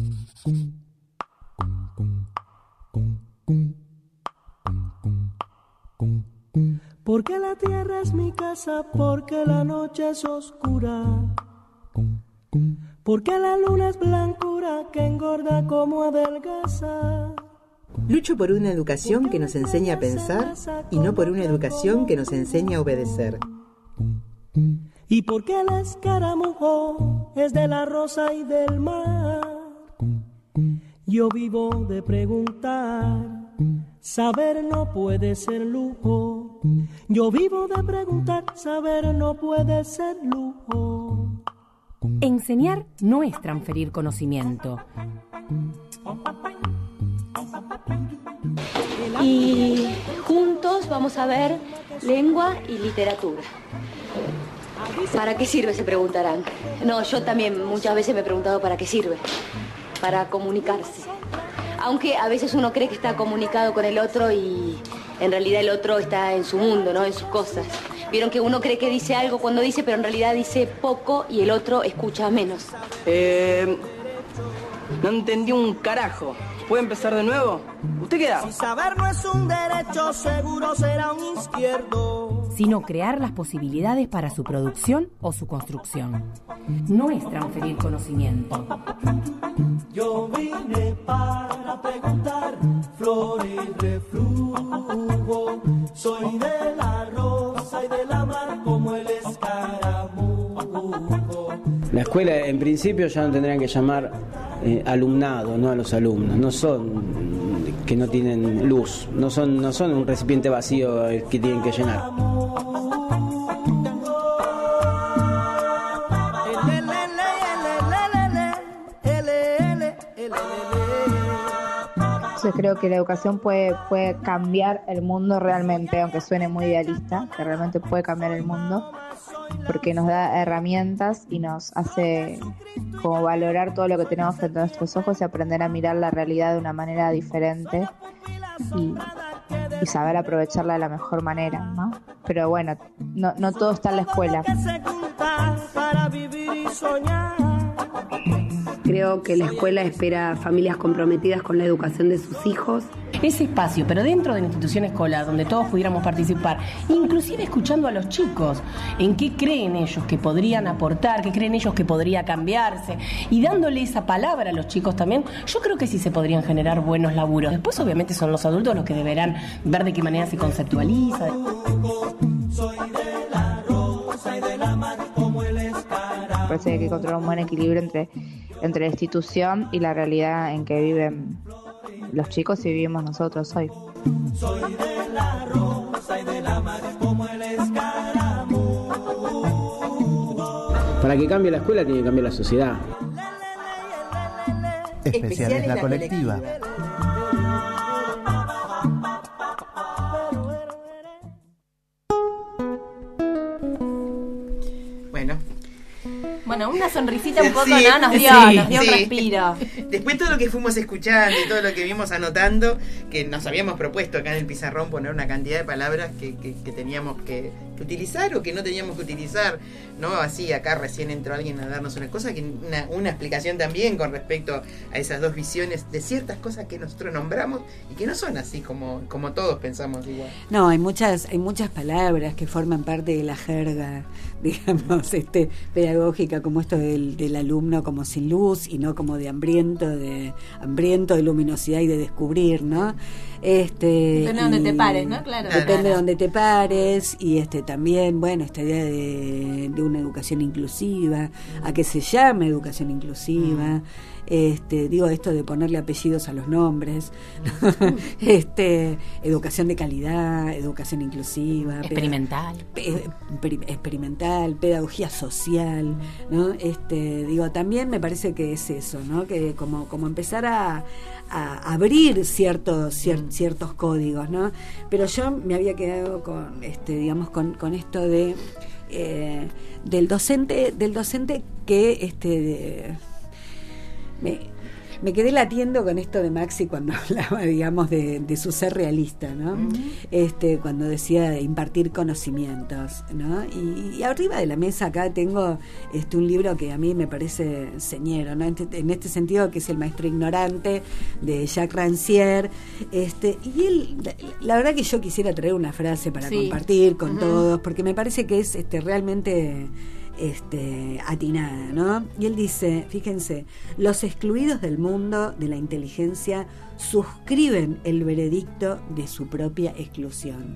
Porque la tierra es mi casa, porque la noche es oscura, porque la luna es blancura que engorda como adelgaza. Lucho por una educación que nos enseñe a pensar y no por una educación que nos enseñe a obedecer. Y porque el escaramujo es de la rosa y del mar. Yo vivo de preguntar, saber no puede ser lujo. Yo vivo de preguntar, saber no puede ser lujo. Enseñar no es transferir conocimiento. Y juntos vamos a ver lengua y literatura. ¿Para qué sirve? Se preguntarán. No, yo también muchas veces me he preguntado para qué sirve. Para comunicarse. Aunque a veces uno cree que está comunicado con el otro y en realidad el otro está en su mundo, ¿no? En sus cosas. Vieron que uno cree que dice algo cuando dice, pero en realidad dice poco y el otro escucha menos. Eh, no entendí un carajo. ¿Puede empezar de nuevo? ¿Usted qué da? Si saber no es un derecho, seguro será un izquierdo. Sino crear las posibilidades para su producción o su construcción. No es transferir conocimiento. Yo vine para preguntar, flor y reflujo. Soy de la rosa y de la La escuela, en principio, ya no tendrían que llamar eh, alumnado, no a los alumnos. No son que no tienen luz, no son, no son un recipiente vacío que tienen que llenar. Entonces creo que la educación puede, puede cambiar el mundo realmente, aunque suene muy idealista, que realmente puede cambiar el mundo, porque nos da herramientas y nos hace como valorar todo lo que tenemos frente a nuestros ojos y aprender a mirar la realidad de una manera diferente y, y saber aprovecharla de la mejor manera, ¿no? Pero bueno, no, no todo está en la escuela. Creo que la escuela espera familias comprometidas con la educación de sus hijos. Ese espacio, pero dentro de la institución escolar, donde todos pudiéramos participar, inclusive escuchando a los chicos, en qué creen ellos que podrían aportar, qué creen ellos que podría cambiarse, y dándole esa palabra a los chicos también, yo creo que sí se podrían generar buenos laburos. Después obviamente son los adultos los que deberán ver de qué manera se conceptualiza. Parece que hay que encontrar un buen equilibrio entre, entre la institución y la realidad en que viven los chicos y vivimos nosotros hoy. Soy de la rosa y de la mar como el escaramujo. Para que cambie la escuela tiene que cambiar la sociedad. Especial es la colectiva. Bueno. Bueno, una sonrisita un poco, Sí, ¿no? Nos dio, sí, nos dio sí. un respiro. Después todo lo que fuimos escuchando y todo lo que vimos anotando, que nos habíamos propuesto acá en el pizarrón poner una cantidad de palabras que, que, que teníamos que, que utilizar o que no teníamos que utilizar, ¿no? Así acá recién entró alguien a darnos una cosa, que una, una explicación también con respecto a esas dos visiones de ciertas cosas que nosotros nombramos y que no son así como, como todos pensamos igual. No, hay muchas, hay muchas palabras que forman parte de la jerga, digamos, este, pedagógica, como esto del, del alumno como sin luz y no como de hambriento, de hambriento de luminosidad y de descubrir, ¿no? Este, Depende de donde y- te pares, ¿no? Claro. Depende de donde te pares y este también, bueno, esta idea de, de una educación inclusiva, a que se llame educación inclusiva. Este, digo esto de ponerle apellidos a los nombres, este, educación de calidad, educación inclusiva, Experimental. pe- peri- experimental, pedagogía social, ¿no? Este, digo, también me parece que es eso, ¿no? Que como, como empezar a, a abrir ciertos, cier- ciertos códigos, ¿no? Pero yo me había quedado con, este, digamos, con, con esto de eh, del docente, del docente que este de, me, me quedé latiendo con esto de Maxi cuando hablaba, digamos, de, de su ser realista, ¿no? Uh-huh. Este, cuando decía de impartir conocimientos, ¿no? Y, y arriba de la mesa acá tengo este un libro que a mí me parece señero, ¿no? En este, en este sentido, que es El maestro ignorante, de Jacques Rancière. Este, y él, la, la verdad que yo quisiera traer una frase para sí. compartir con uh-huh. todos, porque me parece que es este realmente este, atinada, ¿no? Y él dice, fíjense, los excluidos del mundo de la inteligencia suscriben el veredicto de su propia exclusión.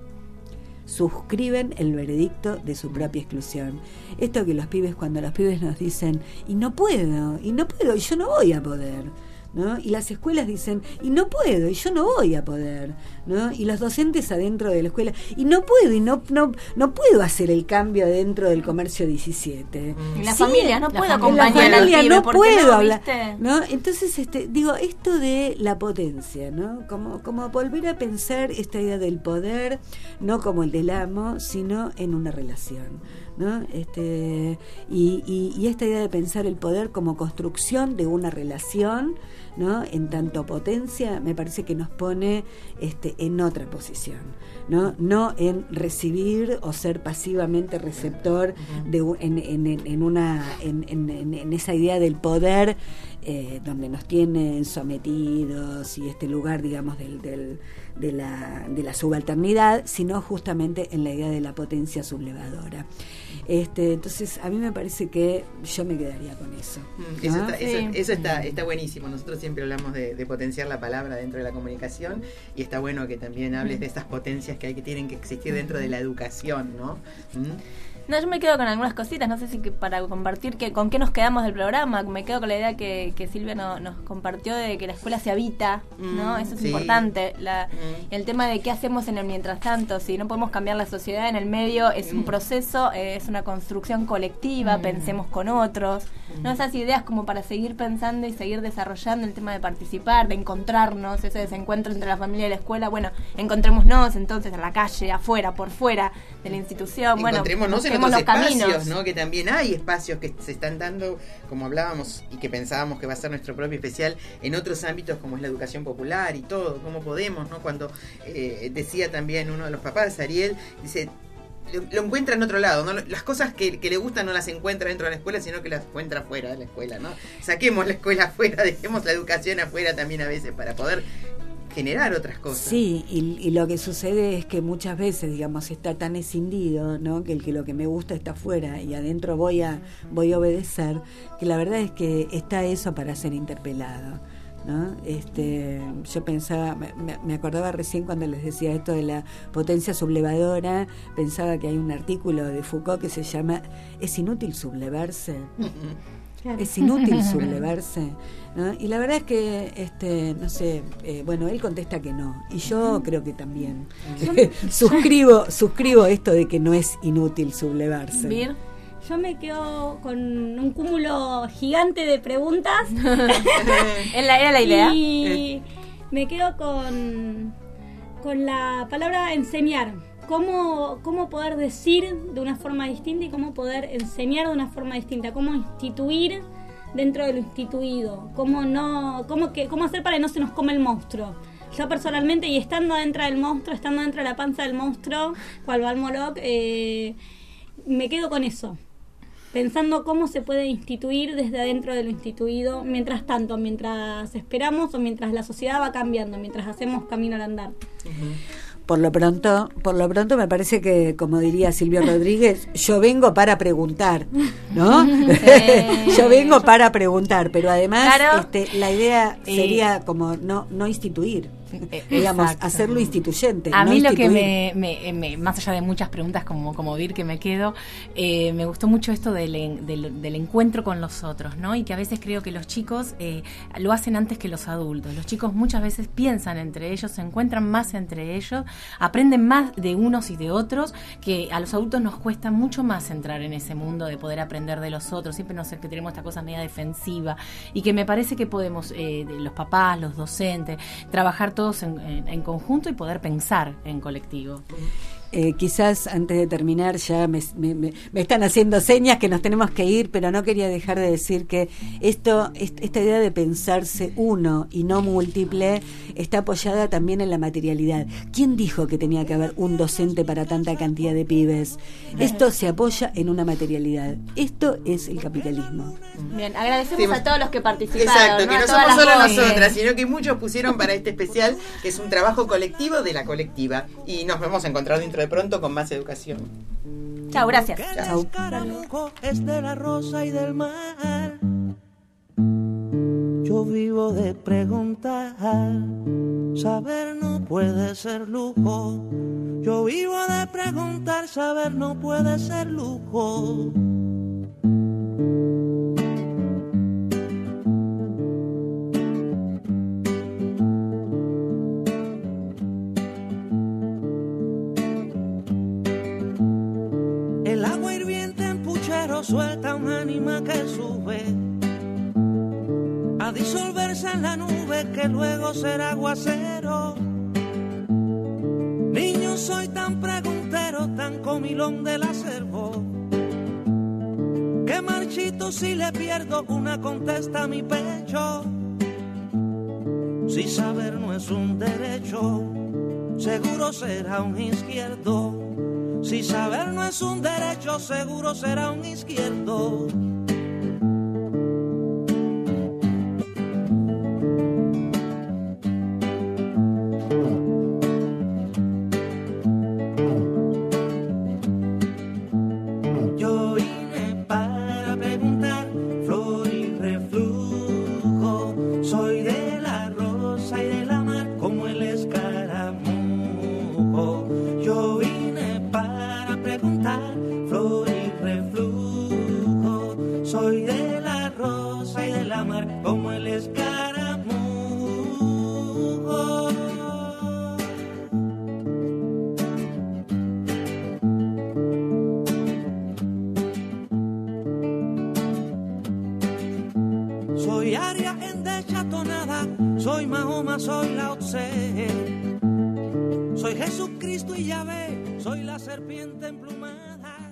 Suscriben el veredicto de su propia exclusión. Esto que los pibes, cuando los pibes nos dicen, y no puedo, y no puedo, y yo no voy a poder, ¿no? Y las escuelas dicen, y no puedo, y yo no voy a poder, ¿no? Y los docentes adentro de la escuela, y no puedo, y no no no puedo hacer el cambio dentro del comercio diecisiete. Y la sí, familia no puedo acompañar acompañar la familia, al pibe, no puedo no, hablar, ¿viste? ¿no? Entonces, este, digo, esto de la potencia, ¿no? Como como volver a pensar esta idea del poder, no como el del amo, sino en una relación, ¿no? Este, y, y, y esta idea de pensar el poder como construcción de una relación, ¿no? En tanto potencia, me parece que nos pone este, en otra posición, ¿no? No en recibir o ser pasivamente receptor de en, en, en una en, en, en esa idea del poder eh, donde nos tienen sometidos y este lugar, digamos, del, del de la de la subalternidad, sino justamente en la idea de la potencia sublevadora. Este, entonces a mí me parece que yo me quedaría con eso, ¿no? Eso, está, eso, Sí. eso está, está buenísimo. Nosotros siempre hablamos de, de potenciar la palabra dentro de la comunicación y está bueno que también hables de estas potencias que hay que tienen que existir dentro de la educación, ¿no? ¿Mm? No, yo me quedo con algunas cositas, no sé si que para compartir que, con qué nos quedamos del programa. Me quedo con la idea que, que Silvia no, nos compartió de que la escuela se habita, ¿no? Mm, Eso es sí. importante. La, Mm. El tema de qué hacemos en el mientras tanto, si no podemos cambiar la sociedad en el medio, es un proceso, eh, es una construcción colectiva, Mm. pensemos con otros, ¿no? Esas ideas como para seguir pensando y seguir desarrollando el tema de participar, de encontrarnos, ese desencuentro entre la familia y la escuela. Bueno, encontrémonos entonces en la calle, afuera, por fuera de la institución. Bueno, Encontrémonos en busquemos otros los espacios, caminos. ¿no? Que también hay espacios que se están dando, como hablábamos y que pensábamos que va a ser nuestro propio especial en otros ámbitos como es la educación popular y todo, cómo podemos, ¿no? Cuando eh, decía también uno de los papás, Ariel, dice, lo, lo encuentra en otro lado, ¿no? Las cosas que, que le gustan no las encuentra dentro de la escuela, sino que las encuentra fuera de la escuela, ¿no? Saquemos la escuela afuera, dejemos la educación afuera también a veces para poder generar otras cosas. Sí, y, y lo que sucede es que muchas veces, digamos, está tan escindido, ¿no? Que el que lo que me gusta está afuera y adentro voy a voy a obedecer, que la verdad es que está eso para ser interpelado, ¿no? Este, yo pensaba, me, me acordaba recién cuando les decía esto de la potencia sublevadora, pensaba que hay un artículo de Foucault que se llama ¿Es inútil sublevarse? Es inútil sublevarse, ¿no? Y la verdad es que, este, no sé, eh, bueno, él contesta que no, y yo creo que también. suscribo, suscribo esto de que no es inútil sublevarse. Vir, yo me quedo con un cúmulo gigante de preguntas. ¿Era la idea? Y me quedo con, con la palabra enseñar. Cómo, cómo poder decir de una forma distinta y cómo poder enseñar de una forma distinta, cómo instituir dentro de lo instituido, cómo no, cómo que, cómo hacer para que no se nos come el monstruo. Yo personalmente, y estando dentro del monstruo, estando dentro de la panza del monstruo, cual Balmoloc, eh, me quedo con eso, pensando cómo se puede instituir desde adentro de lo instituido, mientras tanto, mientras esperamos o mientras la sociedad va cambiando, mientras hacemos camino al andar. Uh-huh. Por lo pronto, por lo pronto me parece que, como diría Silvio Rodríguez, yo vengo para preguntar, ¿no? Sí. Yo vengo para preguntar, pero además claro, este, la idea sería eh, como no no instituir. Eh, digamos, exacto. Hacerlo instituyente. A no mí instituir. Lo que me, me, me, más allá de muchas preguntas como, como Vir que me quedo, eh, me gustó mucho esto del, del, del encuentro con los otros, ¿no? Y que a veces creo que los chicos eh, lo hacen antes que los adultos. Los chicos muchas veces piensan entre ellos, se encuentran más entre ellos, aprenden más de unos y de otros, que a los adultos nos cuesta mucho más entrar en ese mundo de poder aprender de los otros. Siempre nos sé que tenemos esta cosa media defensiva y que me parece que podemos, eh, los papás, los docentes, trabajar todos en, en, en conjunto y poder pensar en colectivo. Eh, quizás antes de terminar ya me, me, me están haciendo señas que nos tenemos que ir, pero no quería dejar de decir que esto, esta idea de pensarse uno y no múltiple está apoyada también en la materialidad. ¿Quién dijo que tenía que haber un docente para tanta cantidad de pibes? Esto se apoya en una materialidad. Esto es el capitalismo. Bien, agradecemos sí, a todos los que participaron. Exacto, ¿no? que a no somos solo voces. nosotras, sino que muchos pusieron para este especial, que es un trabajo colectivo de la colectiva. Y nos vamos a encontrar dentro de pronto con más educación. Chao, gracias. Chao. El escaramujo es de la rosa y del mar. Yo vivo de preguntar. Saber no puede ser lujo. Yo vivo de preguntar. Saber no puede ser lujo. Suelta un ánima que sube a disolverse en la nube que luego será aguacero. Niño, soy tan preguntero, tan comilón del acervo, que marchito si le pierdo una contesta a mi pecho. Si saber no es un derecho, seguro será un izquierdo. Si saber no es un derecho, seguro será un izquierdo. Yo vine para preguntar, flor y reflujo. Soy de la rosa y de la mar como el escaramujo. Yo vine para preguntar, flor y Soy de la rosa y de la mar como el escaramujo. Soy Aria en deschatonada, soy Mahoma, soy Lao Tse. Soy Jesucristo y Yahvé, soy la serpiente emplumada.